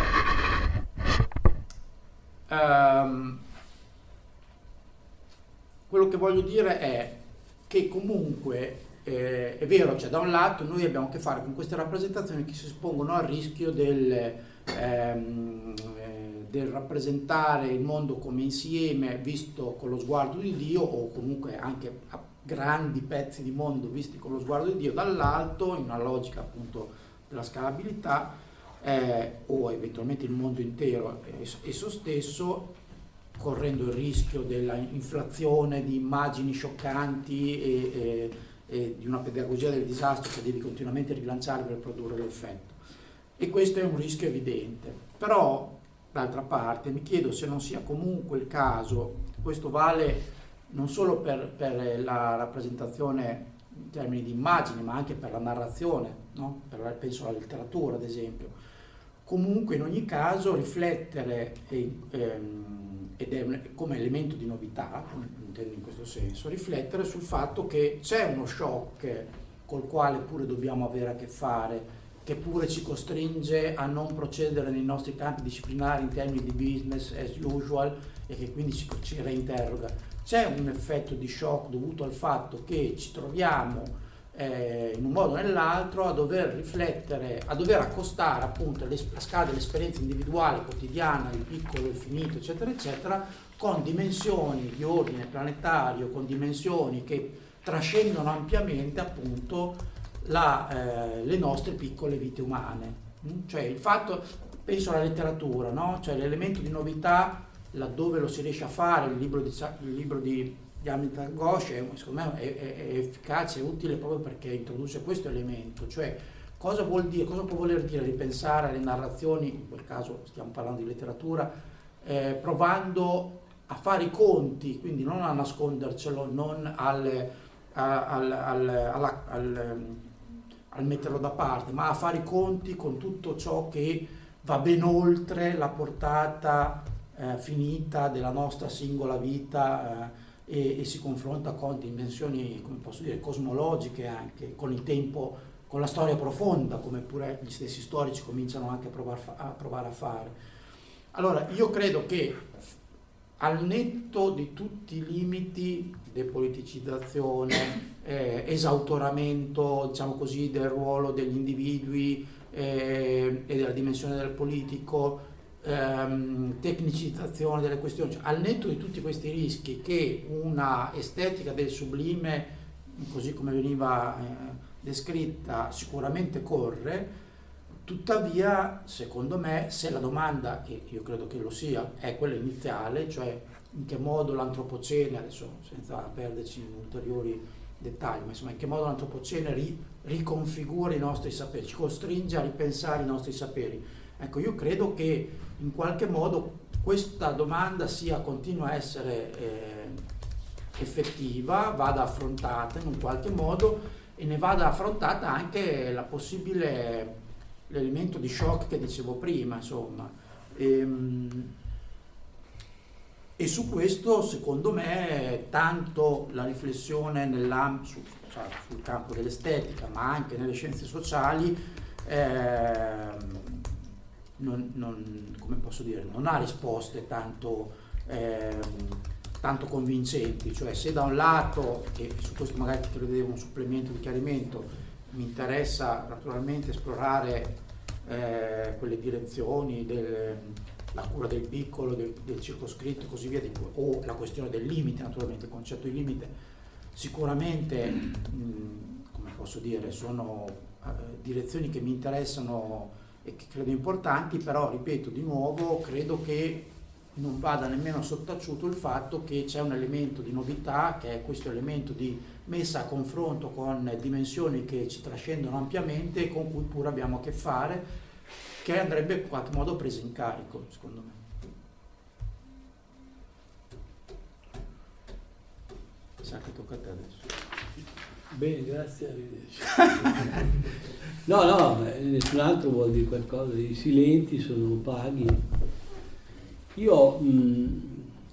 um, quello che voglio dire è che comunque eh, è vero, cioè da un lato noi abbiamo a che fare con queste rappresentazioni che si espongono al rischio del, ehm, eh, del rappresentare il mondo come insieme visto con lo sguardo di Dio, o comunque anche a grandi pezzi di mondo visti con lo sguardo di Dio dall'alto, in una logica appunto della scalabilità, eh, o eventualmente il mondo intero esso stesso, correndo il rischio della inflazione di immagini scioccanti e, e, e di una pedagogia del disastro che devi continuamente rilanciare per produrre l'effetto. E questo è un rischio evidente. Però, d'altra parte, mi chiedo se non sia comunque il caso, questo vale non solo per, per la rappresentazione in termini di immagini, ma anche per la narrazione, no? Per, penso alla letteratura, ad esempio. Comunque, in ogni caso, riflettere e, ehm, ed è un, come elemento di novità, intendo in questo senso, riflettere sul fatto che c'è uno shock col quale pure dobbiamo avere a che fare, che pure ci costringe a non procedere nei nostri campi disciplinari in termini di business as usual e che quindi ci, ci reinterroga. C'è un effetto di shock dovuto al fatto che ci troviamo eh, in un modo o nell'altro a dover riflettere, a dover accostare appunto le, la scala dell'esperienza individuale, quotidiana, il piccolo, il finito, eccetera, eccetera, con dimensioni di ordine planetario, con dimensioni che trascendono ampiamente appunto la, eh, le nostre piccole vite umane. Mm? Cioè il fatto, penso alla letteratura, no? Cioè l'elemento di novità, laddove lo si riesce a fare, il libro di, il libro di di Amrita Ghosh è, secondo me è, è, è efficace, è utile proprio perché introduce questo elemento, cioè cosa vuol dire, cosa può voler dire ripensare alle narrazioni, in quel caso stiamo parlando di letteratura, eh, provando a fare i conti, quindi non a nascondercelo, non al, a, al, al, alla, al, al metterlo da parte, ma a fare i conti con tutto ciò che va ben oltre la portata eh, finita della nostra singola vita, eh, E, e si confronta con dimensioni, come posso dire, cosmologiche, anche con il tempo, con la storia profonda, come pure gli stessi storici cominciano anche a provare a, provare a fare. Allora, io credo che al netto di tutti i limiti, depoliticizzazione, eh, esautoramento, diciamo così, del ruolo degli individui eh, e della dimensione del politico, Ehm, tecnicizzazione delle questioni, cioè, al netto di tutti questi rischi che una estetica del sublime, così come veniva eh, descritta, sicuramente corre, tuttavia secondo me, se la domanda, e io credo che lo sia, è quella iniziale, cioè in che modo l'antropocene, adesso senza perderci in ulteriori dettaglio, ma insomma in che modo l'antropocene ri, riconfigura i nostri saperi, ci costringe a ripensare i nostri saperi. Ecco, io credo che in qualche modo questa domanda sia, continua a essere eh, effettiva, vada affrontata in un qualche modo e ne vada affrontata anche la possibile, l'elemento di shock che dicevo prima, insomma. E, e su questo, secondo me, tanto la riflessione su, cioè, sul campo dell'estetica, ma anche nelle scienze sociali, eh, non, non, come posso dire, non ha risposte tanto, eh, tanto convincenti. Cioè, se da un lato, e su questo magari ti credevo un supplemento di chiarimento, mi interessa naturalmente esplorare eh, quelle direzioni del la cura del piccolo, del, del circoscritto e così via, o la questione del limite, naturalmente il concetto di limite, sicuramente, mh, come posso dire, sono uh, direzioni che mi interessano e che credo importanti, però ripeto di nuovo, credo che non vada nemmeno sottaciuto il fatto che c'è un elemento di novità, che è questo elemento di messa a confronto con dimensioni che ci trascendono ampiamente e con cui pure abbiamo a che fare, che andrebbe in qualche modo preso in carico, secondo me. Sa che tocca a te adesso.
Bene, grazie, arrivederci. No, no, nessun altro vuol dire qualcosa, i silenti sono paghi. Io, mh,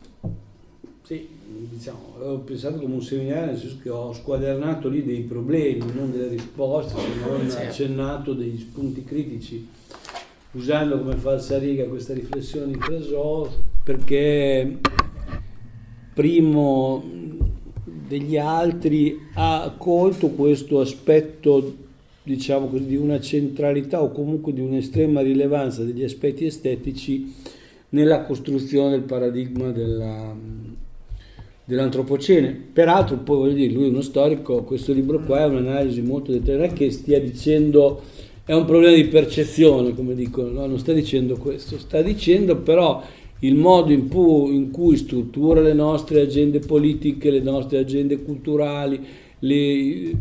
sì, diciamo, ho pensato come un seminario, nel senso che ho squadernato lì dei problemi, non delle risposte, se non accennato degli spunti critici, usando come falsariga questa riflessione di Clasò, perché primo degli altri ha colto questo aspetto, diciamo così, di una centralità o comunque di un'estrema rilevanza degli aspetti estetici nella costruzione del paradigma della, dell'antropocene. Peraltro, poi voglio dire, lui è uno storico, questo libro qua è un'analisi molto dettagliata, non è che stia dicendo è un problema di percezione, come dicono, no? Non sta dicendo questo, sta dicendo però il modo in, pu- in cui struttura le nostre agende politiche, le nostre agende culturali, le, i,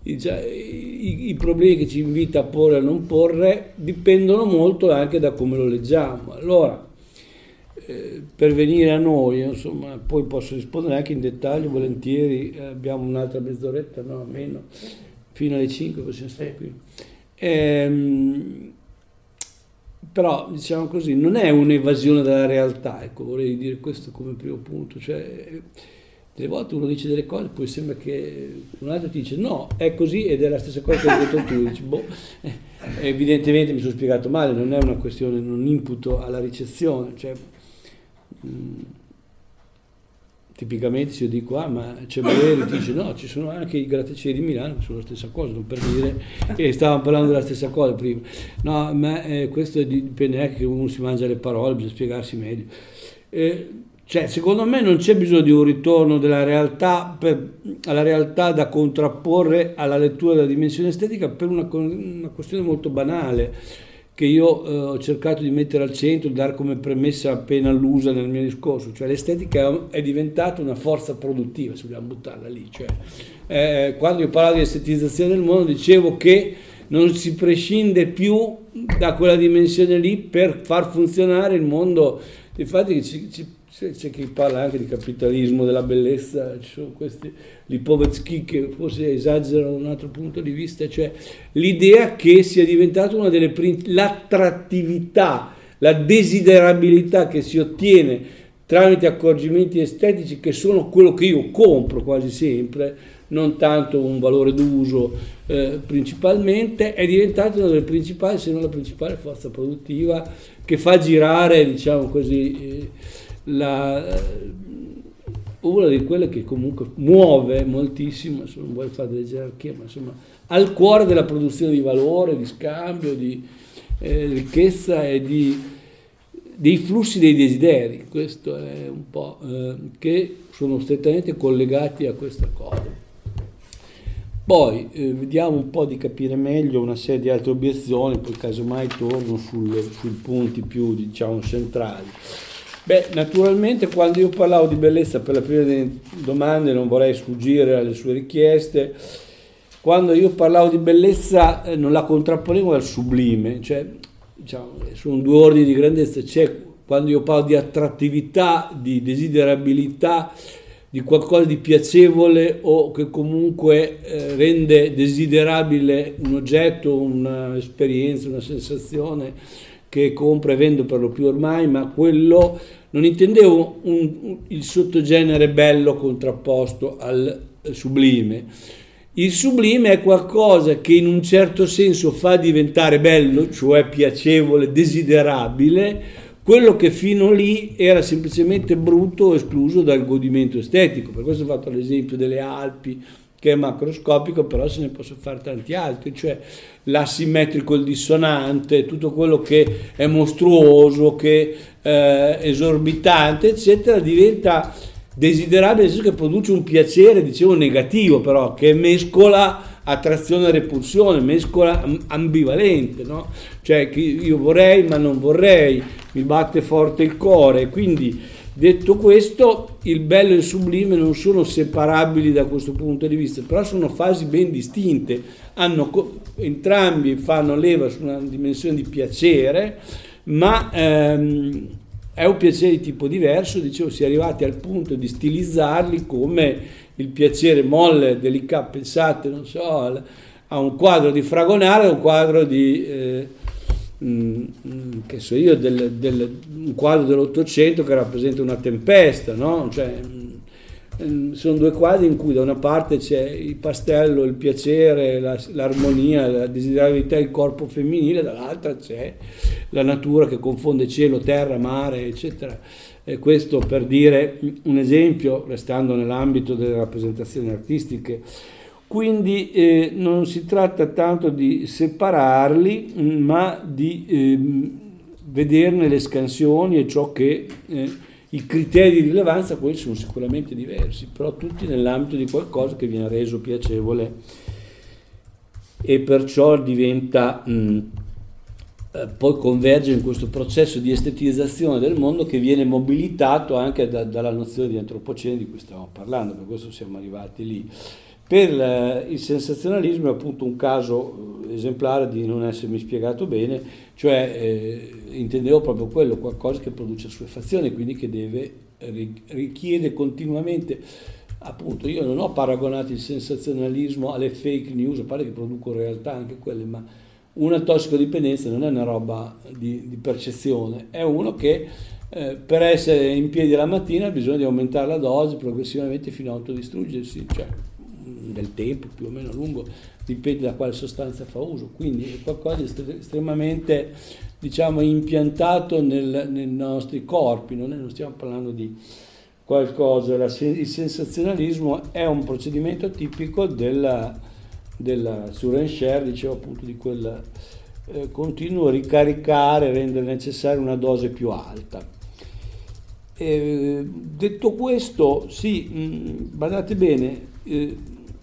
i, i problemi che ci invita a porre e a non porre, dipendono molto anche da come lo leggiamo. Allora, eh, per venire a noi, insomma, poi posso rispondere anche in dettaglio, volentieri, eh, abbiamo un'altra mezz'oretta, no, meno, fino alle cinque possiamo stare qui. Ehm, però diciamo così, non è un'evasione dalla realtà, ecco, vorrei dire questo come primo punto, cioè delle volte uno dice delle cose, poi sembra che un altro ti dice no, è così ed è la stessa cosa che hai detto tu, dici, boh, eh, evidentemente mi sono spiegato male, non è una questione, non imputo alla ricezione, cioè mh, tipicamente se io dico ah ma c'è Baleri, ti dice no, ci sono anche i grattacieli di Milano che sono la stessa cosa, non per dire che stavamo parlando della stessa cosa prima, no, ma eh, questo dipende anche che uno si mangia le parole, bisogna spiegarsi meglio, eh, cioè secondo me non c'è bisogno di un ritorno della realtà per, alla realtà da contrapporre alla lettura della dimensione estetica per una, una questione molto banale che io eh, ho cercato di mettere al centro, di dare come premessa appena allusa nel mio discorso, cioè l'estetica è diventata una forza produttiva, se vogliamo buttarla lì, cioè, eh, quando io parlavo di estetizzazione del mondo dicevo che non si prescinde più da quella dimensione lì per far funzionare il mondo, infatti ci, ci, c'è chi parla anche di capitalismo della bellezza, ci sono questi Lipovetsky che forse esagerano da un altro punto di vista, cioè l'idea che sia diventata una delle l'attrattività, la desiderabilità che si ottiene tramite accorgimenti estetici che sono quello che io compro quasi sempre, non tanto un valore d'uso eh, principalmente, è diventata una delle principali, se non la principale forza produttiva che fa girare, diciamo così, eh, La, una di quelle che comunque muove moltissimo, non voglio fare delle gerarchie, ma insomma al cuore della produzione di valore, di scambio, di eh, ricchezza e di, dei flussi dei desideri, questo è un po' eh, che sono strettamente collegati a questa cosa. Poi eh, vediamo un po' di capire meglio una serie di altre obiezioni, poi casomai torno sul, sui punti più diciamo centrali. Beh, naturalmente quando io parlavo di bellezza, per la prima delle domande non vorrei sfuggire alle sue richieste, quando io parlavo di bellezza eh, non la contrapponevo al sublime, cioè diciamo, sono due ordini di grandezza. C'è, quando io parlo di attrattività, di desiderabilità, di qualcosa di piacevole o che comunque eh, rende desiderabile un oggetto, un'esperienza, una sensazione che compro e vendo per lo più ormai, ma quello non intendevo un, un, il sottogenere bello contrapposto al sublime. Il sublime è qualcosa che in un certo senso fa diventare bello, cioè piacevole, desiderabile, quello che fino lì era semplicemente brutto o escluso dal godimento estetico. Per questo ho fatto l'esempio delle Alpi, che è macroscopico, però se ne possono fare tanti altri, cioè l'asimmetrico, il dissonante, tutto quello che è mostruoso, che è esorbitante, eccetera, diventa desiderabile, nel senso che produce un piacere, dicevo, negativo, però, che mescola attrazione e repulsione, mescola ambivalente, no? Cioè che io vorrei ma non vorrei, mi batte forte il cuore. Quindi, detto questo, il bello e il sublime non sono separabili da questo punto di vista, però sono fasi ben distinte, hanno, entrambi fanno leva su una dimensione di piacere, ma ehm, è un piacere di tipo diverso. Dicevo, si è arrivati al punto di stilizzarli come il piacere molle, delicato. Pensate, non so, a un quadro di Fragonard, un quadro di eh, mh, che so io, del, del, un quadro dell'Ottocento che rappresenta una tempesta, no? Cioè, mh, sono due quadri in cui da una parte c'è il pastello, il piacere, la, l'armonia, la desiderabilità del corpo femminile, dall'altra c'è la natura che confonde cielo, terra, mare, eccetera. E questo per dire un esempio, restando nell'ambito delle rappresentazioni artistiche. Quindi eh, non si tratta tanto di separarli, ma di eh, vederne le scansioni e ciò che eh, i criteri di rilevanza, quelli sono sicuramente diversi, però tutti nell'ambito di qualcosa che viene reso piacevole e perciò diventa mh, eh, poi converge in questo processo di estetizzazione del mondo che viene mobilitato anche da, dalla nozione di antropocene di cui stiamo parlando, per questo siamo arrivati lì. Per il sensazionalismo è appunto un caso esemplare di non essermi spiegato bene, cioè eh, intendevo proprio quello, qualcosa che produce assuefazione, quindi che deve, richiede continuamente, appunto io non ho paragonato il sensazionalismo alle fake news, a parte che producono in realtà anche quelle, ma una tossicodipendenza non è una roba di, di percezione, è uno che eh, per essere in piedi la mattina ha bisogno di aumentare la dose progressivamente fino a autodistruggersi, cioè del tempo più o meno lungo, dipende da quale sostanza fa uso, quindi è qualcosa di estremamente, diciamo, impiantato nel, nei nostri corpi, non, è, non stiamo parlando di qualcosa, la, il sensazionalismo è un procedimento tipico della, della surenchère, dicevo appunto di quel eh, continuo ricaricare, rendere necessaria una dose più alta. Eh, detto questo, sì, mh, badate bene, eh,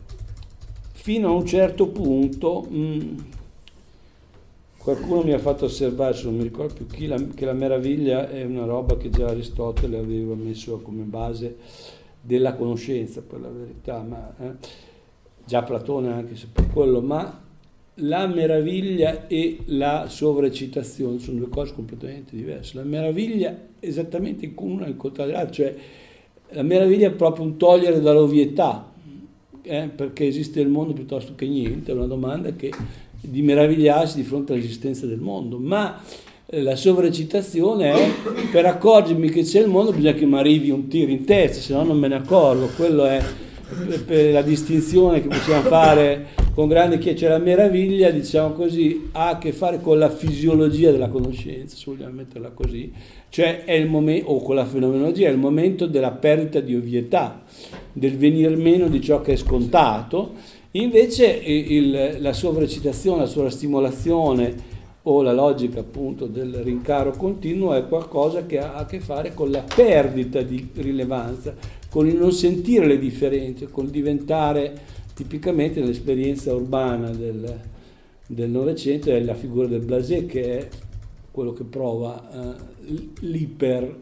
fino a un certo punto mh, qualcuno mi ha fatto osservare, se non mi ricordo più chi, la, che la meraviglia è una roba che già Aristotele aveva messo come base della conoscenza, per la verità, ma eh, già Platone anche se per quello, ma la meraviglia e la sovraeccitazione sono due cose completamente diverse. La meraviglia è esattamente in comune al contrario dell'altro, cioè la meraviglia è proprio un togliere dall'ovvietà, eh, perché esiste il mondo piuttosto che niente, è una domanda che di meravigliarsi di fronte all'esistenza del mondo, ma eh, la sovraeccitazione è per accorgermi che c'è il mondo bisogna che mi arrivi un tiro in testa, se no non me ne accorgo. Quello è per la distinzione che possiamo fare con grande chiarezza. Cioè la meraviglia, diciamo così, ha a che fare con la fisiologia della conoscenza, se vogliamo metterla così, cioè è il momento, o con la fenomenologia, è il momento della perdita di ovvietà, del venir meno di ciò che è scontato. Invece il, la sovraeccitazione, la sovrastimolazione o la logica appunto del rincaro continuo è qualcosa che ha a che fare con la perdita di rilevanza, con il non sentire le differenze, con il diventare, tipicamente nell'esperienza urbana del, del Novecento, è la figura del blasé, che è quello che prova eh, l'iper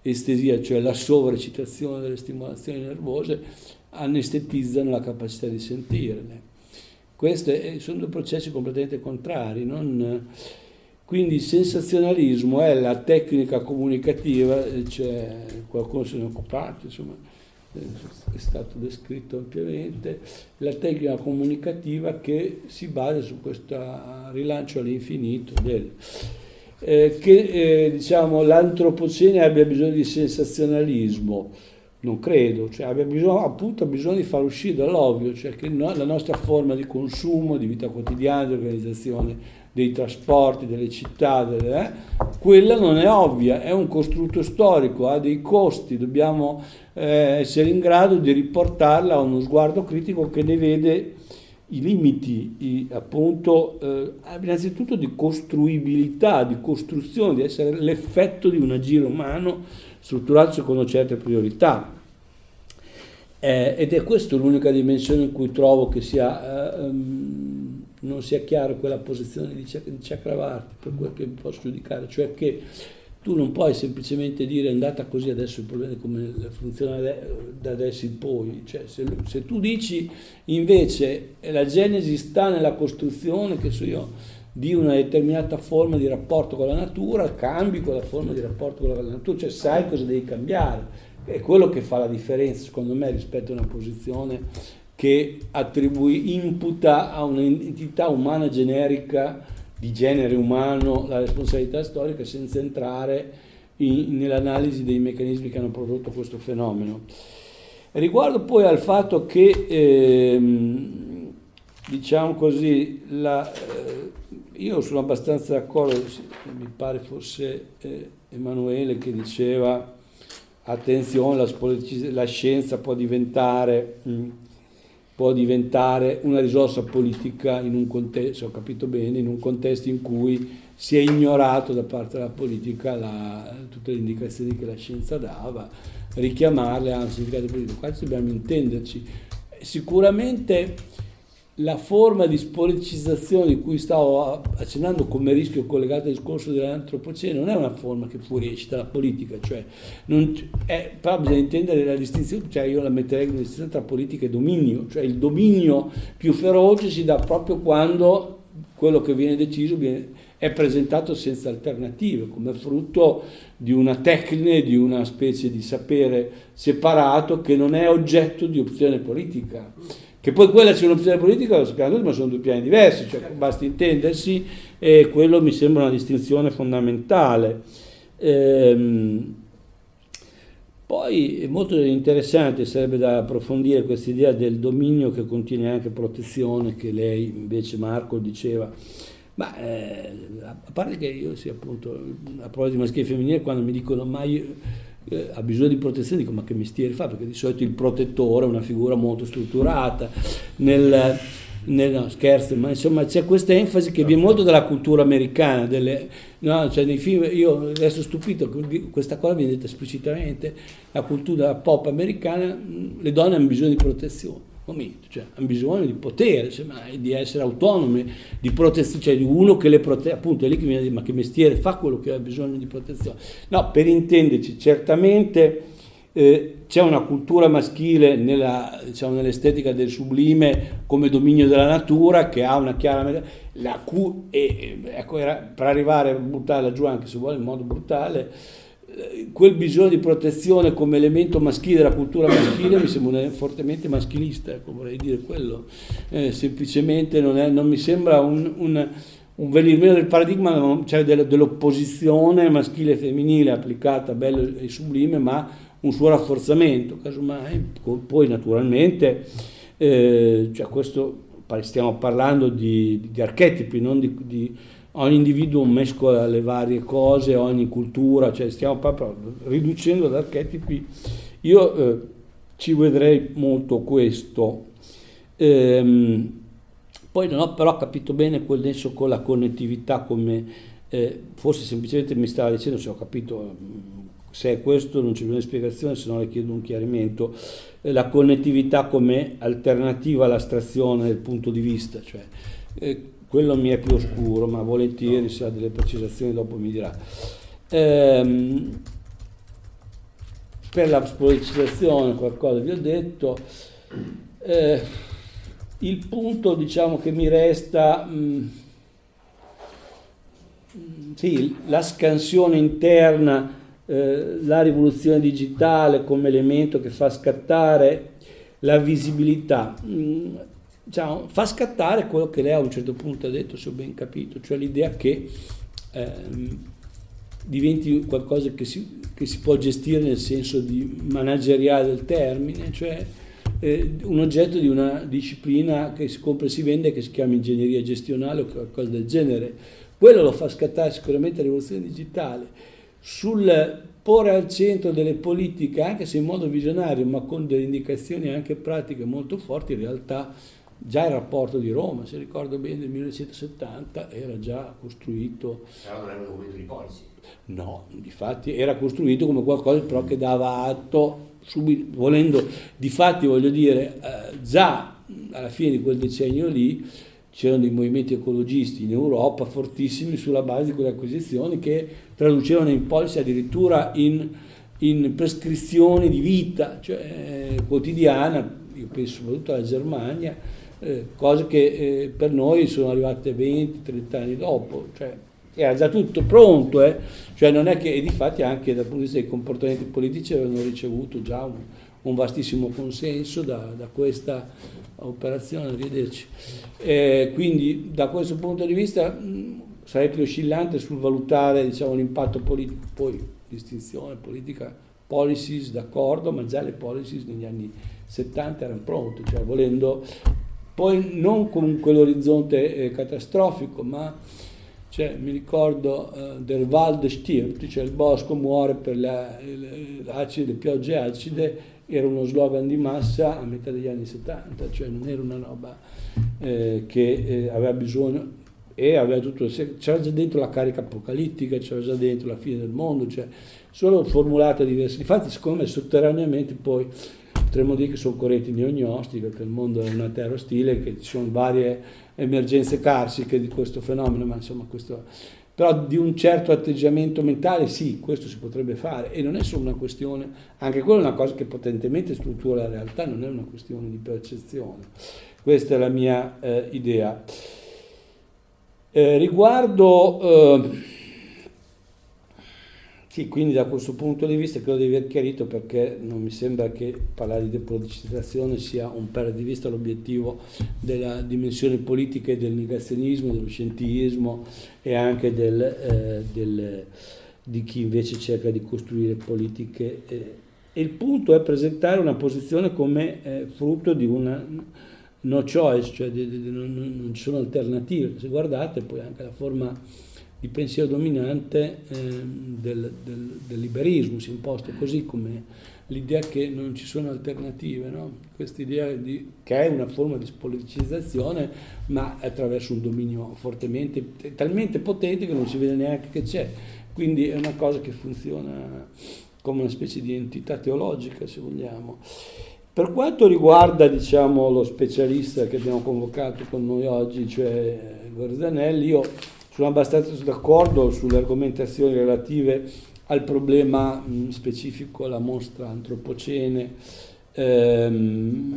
estesia, cioè la sovraeccitazione delle stimolazioni nervose, anestetizzano la capacità di sentirle. Questi sono due processi completamente contrari. Non, quindi il sensazionalismo è la tecnica comunicativa, c'è qualcuno se ne è occupato, insomma, è stato descritto ampiamente, la tecnica comunicativa che si basa su questo rilancio all'infinito del, eh, che eh, diciamo l'antropocene abbia bisogno di sensazionalismo. Non credo, cioè abbia bisogno, appunto, ha bisogno di far uscire dall'ovvio, cioè che no, la nostra forma di consumo, di vita quotidiana, di organizzazione dei trasporti, delle città, delle, eh, quella non è ovvia, è un costrutto storico, ha dei costi, dobbiamo eh, essere in grado di riportarla a uno sguardo critico che ne vede i limiti, i, appunto, eh, innanzitutto di costruibilità, di costruzione, di essere l'effetto di un agire umano strutturato secondo certe priorità. Eh, ed è questa l'unica dimensione in cui trovo che sia, eh, um, non sia chiaro quella posizione di, Cia- di Chakravarti, per quel che posso giudicare, cioè che tu non puoi semplicemente dire è andata così, adesso il problema è come funziona da adesso in poi, cioè se, se tu dici invece la genesi sta nella costruzione, che so io, di una determinata forma di rapporto con la natura, cambi quella forma di rapporto con la natura, cioè sai cosa devi cambiare. È quello che fa la differenza, secondo me, rispetto a una posizione che attribui, imputa a un'entità umana generica, di genere umano, la responsabilità storica, senza entrare in, nell'analisi dei meccanismi che hanno prodotto questo fenomeno. Riguardo poi al fatto che, ehm, diciamo così, la... Eh, io sono abbastanza d'accordo, mi pare fosse eh, Emanuele che diceva attenzione, la, la scienza può diventare, mh, può diventare una risorsa politica in un contesto, ho capito bene, in un contesto in cui si è ignorato da parte della politica la, tutte le indicazioni che la scienza dava, richiamarle a un significato politico. Qua dobbiamo intenderci. Sicuramente la forma di spoliticizzazione di cui stavo accennando come rischio collegato al discorso dell'antropocene non è una forma che fuoriesce dalla politica, cioè non è, però bisogna intendere la distinzione, cioè io la metterei come distinzione tra politica e dominio, cioè il dominio più feroce si dà proprio quando quello che viene deciso viene, è presentato senza alternative, come frutto di una tecnica, di una specie di sapere separato che non è oggetto di opzione politica. Che poi quella sia un'opzione politica, lo sappiamo tutti, ma sono due piani diversi, cioè basta intendersi, e quello mi sembra una distinzione fondamentale. Ehm, poi è molto interessante, sarebbe da approfondire questa idea del dominio che contiene anche protezione, che lei invece, Marco, diceva. Ma eh, a parte che io sia appunto a proposito di maschile e femminile, quando mi dicono ma io eh, ha bisogno di protezione, dico ma che mestiere fa? Perché di solito il protettore è una figura molto strutturata nel, nel no, scherzo, ma insomma c'è questa enfasi che viene molto dalla cultura americana, delle, no, cioè nei film, io resto stupito, questa cosa viene detta esplicitamente, la cultura pop americana, le donne hanno bisogno di protezione. Momento, cioè hanno bisogno di potere, cioè, di essere autonome, di protezione, cioè di uno che le protegge, appunto è lì che viene a dire ma che mestiere fa quello che ha bisogno di protezione. No, per intenderci, certamente eh, c'è una cultura maschile nella, diciamo, nell'estetica del sublime come dominio della natura che ha una chiara la cu- e, ecco, era, per arrivare a buttarla giù anche se vuole in modo brutale, quel bisogno di protezione come elemento maschile della cultura maschile mi sembra fortemente maschilista, ecco, vorrei dire quello, eh, semplicemente non, è, non mi sembra un, un, un venir meno del paradigma, cioè dell'opposizione maschile e femminile applicata a bello e sublime, ma un suo rafforzamento, casomai. Poi naturalmente eh, cioè questo, stiamo parlando di, di archetipi, non di, di ogni individuo mescola le varie cose, ogni cultura, cioè stiamo proprio riducendo ad archetipi. Io eh, ci vedrei molto questo. Ehm, poi non ho però capito bene quel nesso con la connettività, come eh, forse semplicemente mi stava dicendo, se ho capito, se è questo non c'è bisogno di spiegazione, se no le chiedo un chiarimento, eh, la connettività come alternativa all'astrazione del punto di vista, cioè eh, quello mi è più oscuro, ma volentieri se ha delle precisazioni dopo mi dirà. Ehm, per la politicizzazione qualcosa vi ho detto. Eh, il punto, diciamo, che mi resta, mh, sì, la scansione interna, eh, la rivoluzione digitale come elemento che fa scattare la visibilità, mh, diciamo, fa scattare quello che lei a un certo punto ha detto, se ho ben capito, cioè l'idea che ehm, diventi qualcosa che si, che si può gestire nel senso di manageriale del termine, cioè eh, un oggetto di una disciplina che si compra e si vende, che si chiama ingegneria gestionale o qualcosa del genere. Quello lo fa scattare sicuramente la rivoluzione digitale. Sul porre al centro delle politiche, anche se in modo visionario, ma con delle indicazioni anche pratiche molto forti, in realtà già il rapporto di Roma, se ricordo bene, del millenovecentosettanta era già costruito.
Però non era un documento di policy.
No, difatti era costruito come qualcosa però che dava atto, subito, volendo, difatti voglio dire, eh, già alla fine di quel decennio lì c'erano dei movimenti ecologisti in Europa fortissimi sulla base di quelle acquisizioni che traducevano in policy addirittura in, in prescrizioni di vita, cioè eh, quotidiana, io penso soprattutto alla Germania, eh, cose che eh, per noi sono arrivate venti trenta anni dopo, cioè era già tutto pronto, eh? Cioè non è che, e difatti anche dal punto di vista dei comportamenti politici avevano ricevuto già un, un vastissimo consenso da, da questa operazione, arrivederci. Eh, quindi da questo punto di vista mh, sarei più oscillante sul valutare, diciamo, l'impatto politico, poi distinzione politica, policies d'accordo, ma già le policies negli anni settanta erano pronte, cioè volendo, poi non con quell'orizzonte eh, catastrofico, ma cioè, mi ricordo uh, del Wald stirbt, cioè il bosco muore per la, le, acide, le piogge acide, era uno slogan di massa a metà degli anni settanta, cioè non era una roba eh, che eh, aveva bisogno, e aveva tutto, c'era già dentro la carica apocalittica, c'era già dentro la fine del mondo, cioè solo formulata diverse. Infatti secondo me sotterraneamente poi potremmo dire che sono correnti neognostiche, perché il mondo è una terra ostile, che ci sono varie emergenze carsiche di questo fenomeno, ma insomma questo, però di un certo atteggiamento mentale sì, questo si potrebbe fare, e non è solo una questione, anche quella è una cosa che potentemente struttura la realtà, non è una questione di percezione. Questa è la mia eh, idea. Eh, riguardo eh, sì, quindi da questo punto di vista credo di aver chiarito perché non mi sembra che parlare di depoliticizzazione sia un perdere di vista l'obiettivo della dimensione politica e del negazionismo, dello scientismo e anche del, eh, del, di chi invece cerca di costruire politiche. Eh. E il punto è presentare una posizione come eh, frutto di una no choice, cioè di, di, di, non, non ci sono alternative. Se guardate poi anche la forma di pensiero dominante eh, del, del, del liberismo si è imposto così, come l'idea che non ci sono alternative, no? Questa idea di, che è una forma di spoliticizzazione, ma attraverso un dominio fortemente, talmente potente che non si vede neanche che c'è, quindi è una cosa che funziona come una specie di entità teologica, se vogliamo. Per quanto riguarda, diciamo, lo specialista che abbiamo convocato con noi oggi, cioè Guarzanelli, io sono abbastanza d'accordo sulle argomentazioni relative al problema mh, specifico, alla mostra antropocene. Ehm,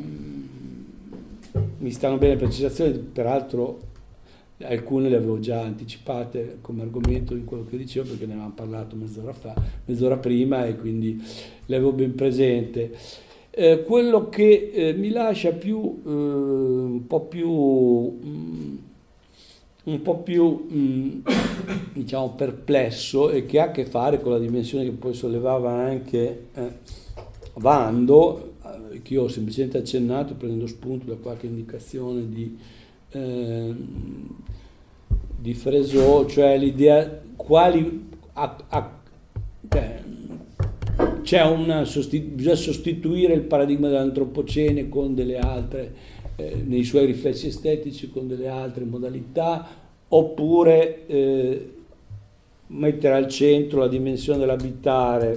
mi stanno bene le precisazioni, peraltro alcune le avevo già anticipate come argomento in quello che dicevo, perché ne avevamo parlato mezz'ora fa, mezz'ora prima, e quindi le avevo ben presente. Eh, quello che eh, mi lascia più eh, un po' più mh, un po' più mh, diciamo perplesso, e che ha a che fare con la dimensione che poi sollevava anche eh, Vando, eh, che io ho semplicemente accennato prendendo spunto da qualche indicazione di, eh, di Freseau, cioè l'idea quali a, a, cioè, c'è una sostitu- bisogna sostituire il paradigma dell'antropocene con delle altre Eh, nei suoi riflessi estetici, con delle altre modalità, oppure eh, mettere al centro la dimensione dell'abitare.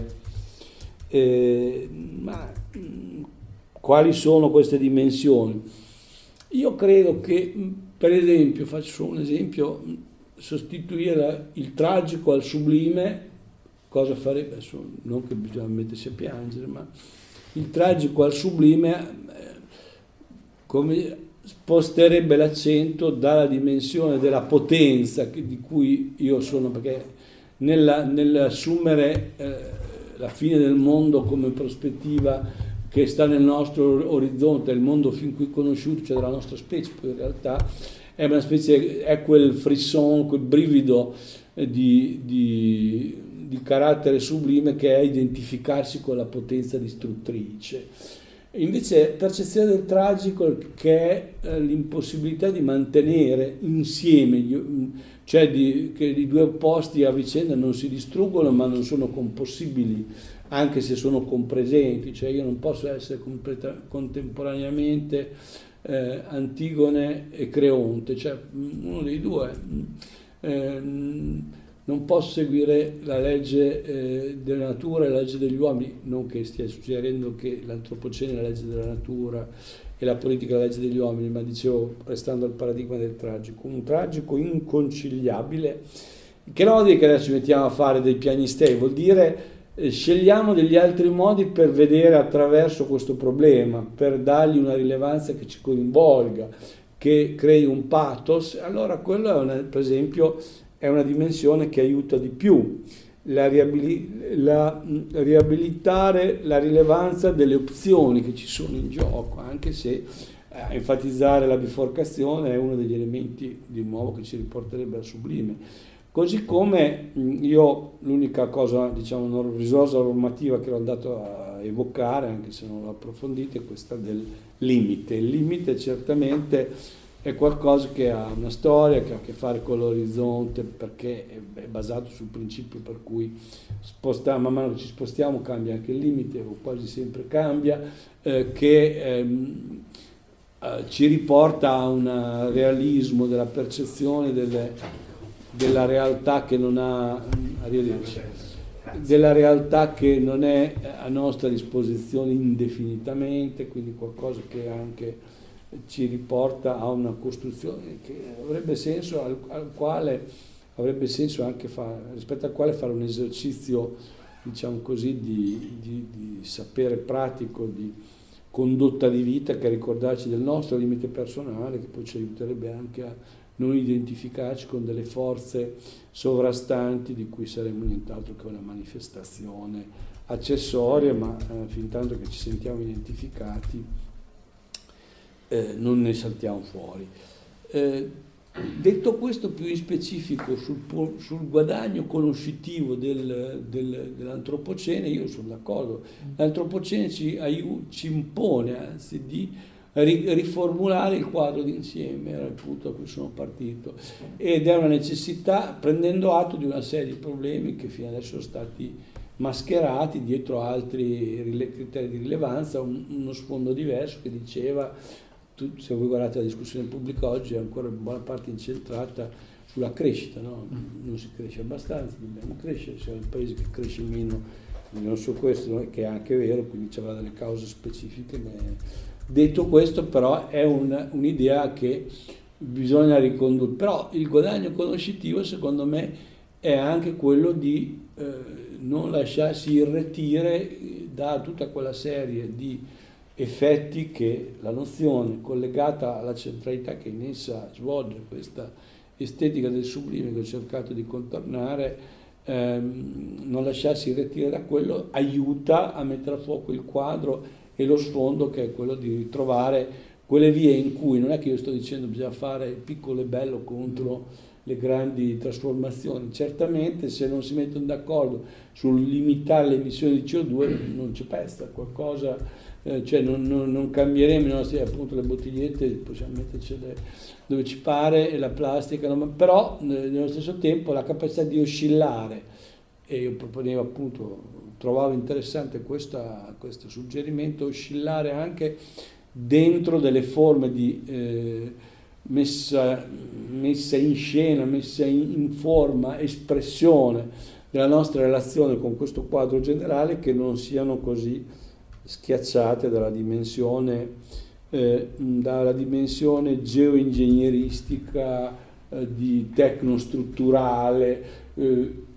Eh, ma mh, quali sono queste dimensioni? Io credo che, per esempio, faccio un esempio, sostituire il tragico al sublime, cosa farebbe, adesso, non che bisogna mettersi a piangere, ma il tragico al sublime eh, come sposterebbe l'accento dalla dimensione della potenza che, di cui io sono, perché nella, nell'assumere eh, la fine del mondo come prospettiva che sta nel nostro orizzonte, il mondo fin qui conosciuto, cioè della nostra specie, poi in realtà è una specie, è quel frisson, quel brivido di, di, di carattere sublime che è identificarsi con la potenza distruttrice. Invece percezione del tragico, che è eh, l'impossibilità di mantenere insieme, cioè di, che i due opposti a vicenda non si distruggono ma non sono compossibili, anche se sono compresenti, cioè io non posso essere completa, contemporaneamente eh, Antigone e Creonte, cioè uno dei due. Eh, non posso seguire la legge eh, della natura e la legge degli uomini, non che stia suggerendo che l'antropocene è la legge della natura e la politica è la legge degli uomini, ma dicevo, restando al paradigma del tragico, un tragico inconciliabile, che non vuol dire che adesso ci mettiamo a fare dei piagnistei, vuol dire eh, scegliamo degli altri modi per vedere attraverso questo problema, per dargli una rilevanza che ci coinvolga, che crei un pathos. Allora quello è una, per esempio è una dimensione che aiuta di più la, riabili- la riabilitare la rilevanza delle opzioni che ci sono in gioco, anche se eh, enfatizzare la biforcazione è uno degli elementi di nuovo che ci riporterebbe al sublime. Così come io l'unica cosa, diciamo, risorsa normativa che l'ho andato a evocare, anche se non l'ho approfondita, è questa del limite. Il limite certamente è qualcosa che ha una storia, che ha a che fare con l'orizzonte, perché è basato sul principio per cui spostiamo, man mano che ci spostiamo cambia anche il limite, o quasi sempre cambia, eh, che ehm, eh, ci riporta a un realismo della percezione delle, della realtà che non ha, della realtà che non è a nostra disposizione indefinitamente, quindi qualcosa che anche ci riporta a una costruzione che avrebbe senso, al, al quale avrebbe senso anche fare, rispetto al quale fare un esercizio, diciamo così, di, di, di sapere pratico, di condotta di vita, che ricordarci del nostro limite personale, che poi ci aiuterebbe anche a non identificarci con delle forze sovrastanti di cui saremmo nient'altro che una manifestazione accessoria, ma eh, fin tanto che ci sentiamo identificati Eh, non ne saltiamo fuori. Eh, detto questo, più in specifico sul, sul guadagno conoscitivo del, del, dell'antropocene, io sono d'accordo. L'antropocene ci, aiuta, ci impone anzi di ri, riformulare il quadro d'insieme, era il punto a cui sono partito, ed è una necessità, prendendo atto di una serie di problemi che fino adesso sono stati mascherati dietro altri criteri di rilevanza, un, uno sfondo diverso che diceva, se voi guardate la discussione pubblica oggi è ancora in buona parte incentrata sulla crescita, no? Non si cresce abbastanza, dobbiamo crescere, siamo il paese che cresce meno, non so questo, che è anche vero, quindi ci avrà delle cause specifiche. Detto questo, però, è un, un'idea che bisogna ricondurre. Però il guadagno conoscitivo, secondo me, è anche quello di eh, non lasciarsi irretire da tutta quella serie di effetti che la nozione collegata alla centralità che in essa svolge questa estetica del sublime che ho cercato di contornare, ehm, non lasciarsi irretire da quello aiuta a mettere a fuoco il quadro e lo sfondo, che è quello di ritrovare quelle vie in cui non è che io sto dicendo bisogna fare il piccolo e bello contro le grandi trasformazioni. Certamente se non si mettono d'accordo sul limitare le emissioni di C O due non c'è pesta, qualcosa, eh, cioè non, non, non cambieremo i nostri, appunto le bottigliette possiamo mettercele dove ci pare, e la plastica, no? Però eh, nello stesso tempo la capacità di oscillare, e io proponevo appunto, trovavo interessante questa, questo suggerimento, oscillare anche dentro delle forme di eh, messa, messa in scena, messa in, in forma, espressione della nostra relazione con questo quadro generale, che non siano così schiacciate dalla dimensione, eh, dalla dimensione geoingegneristica, eh, di tecnostrutturale, eh,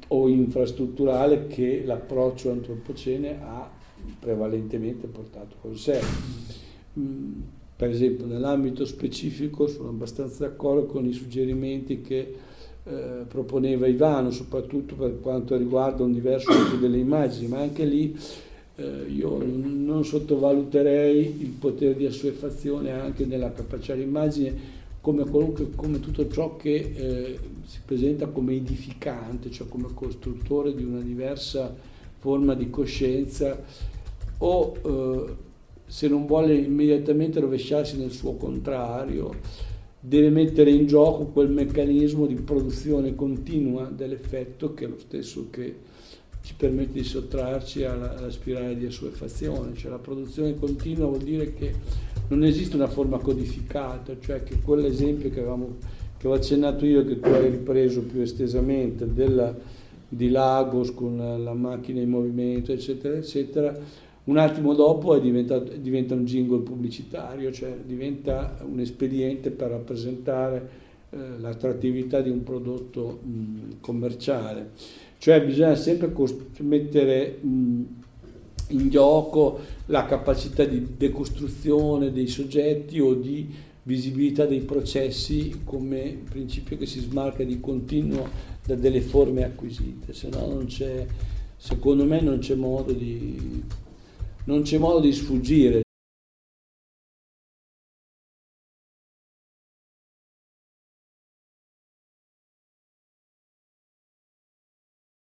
o infrastrutturale che l'approccio antropocene ha prevalentemente portato con sé. Per esempio, nell'ambito specifico sono abbastanza d'accordo con i suggerimenti che eh, proponeva Ivano, soprattutto per quanto riguarda un diverso uso delle immagini, ma anche lì eh, io non sottovaluterei il potere di assuefazione anche nella capacità di immagine, come, come tutto ciò che eh, si presenta come edificante, cioè come costruttore di una diversa forma di coscienza, o eh, se non vuole immediatamente rovesciarsi nel suo contrario, deve mettere in gioco quel meccanismo di produzione continua dell'effetto che è lo stesso che ci permette di sottrarci alla, alla spirale di assuefazione. Cioè la produzione continua vuol dire che non esiste una forma codificata, cioè che quell'esempio che avevamo che ho accennato io, che tu hai ripreso più estesamente, della, di Lagos con la, la macchina in movimento, eccetera, eccetera, un attimo dopo è diventato, diventa un jingle pubblicitario, cioè diventa un espediente per rappresentare eh, l'attrattività di un prodotto mh, commerciale. Cioè bisogna sempre cost- mettere mh, in gioco la capacità di decostruzione dei soggetti o di visibilità dei processi come principio che si smarca di continuo da delle forme acquisite, se no non c'è, secondo me non c'è modo di non c'è modo di sfuggire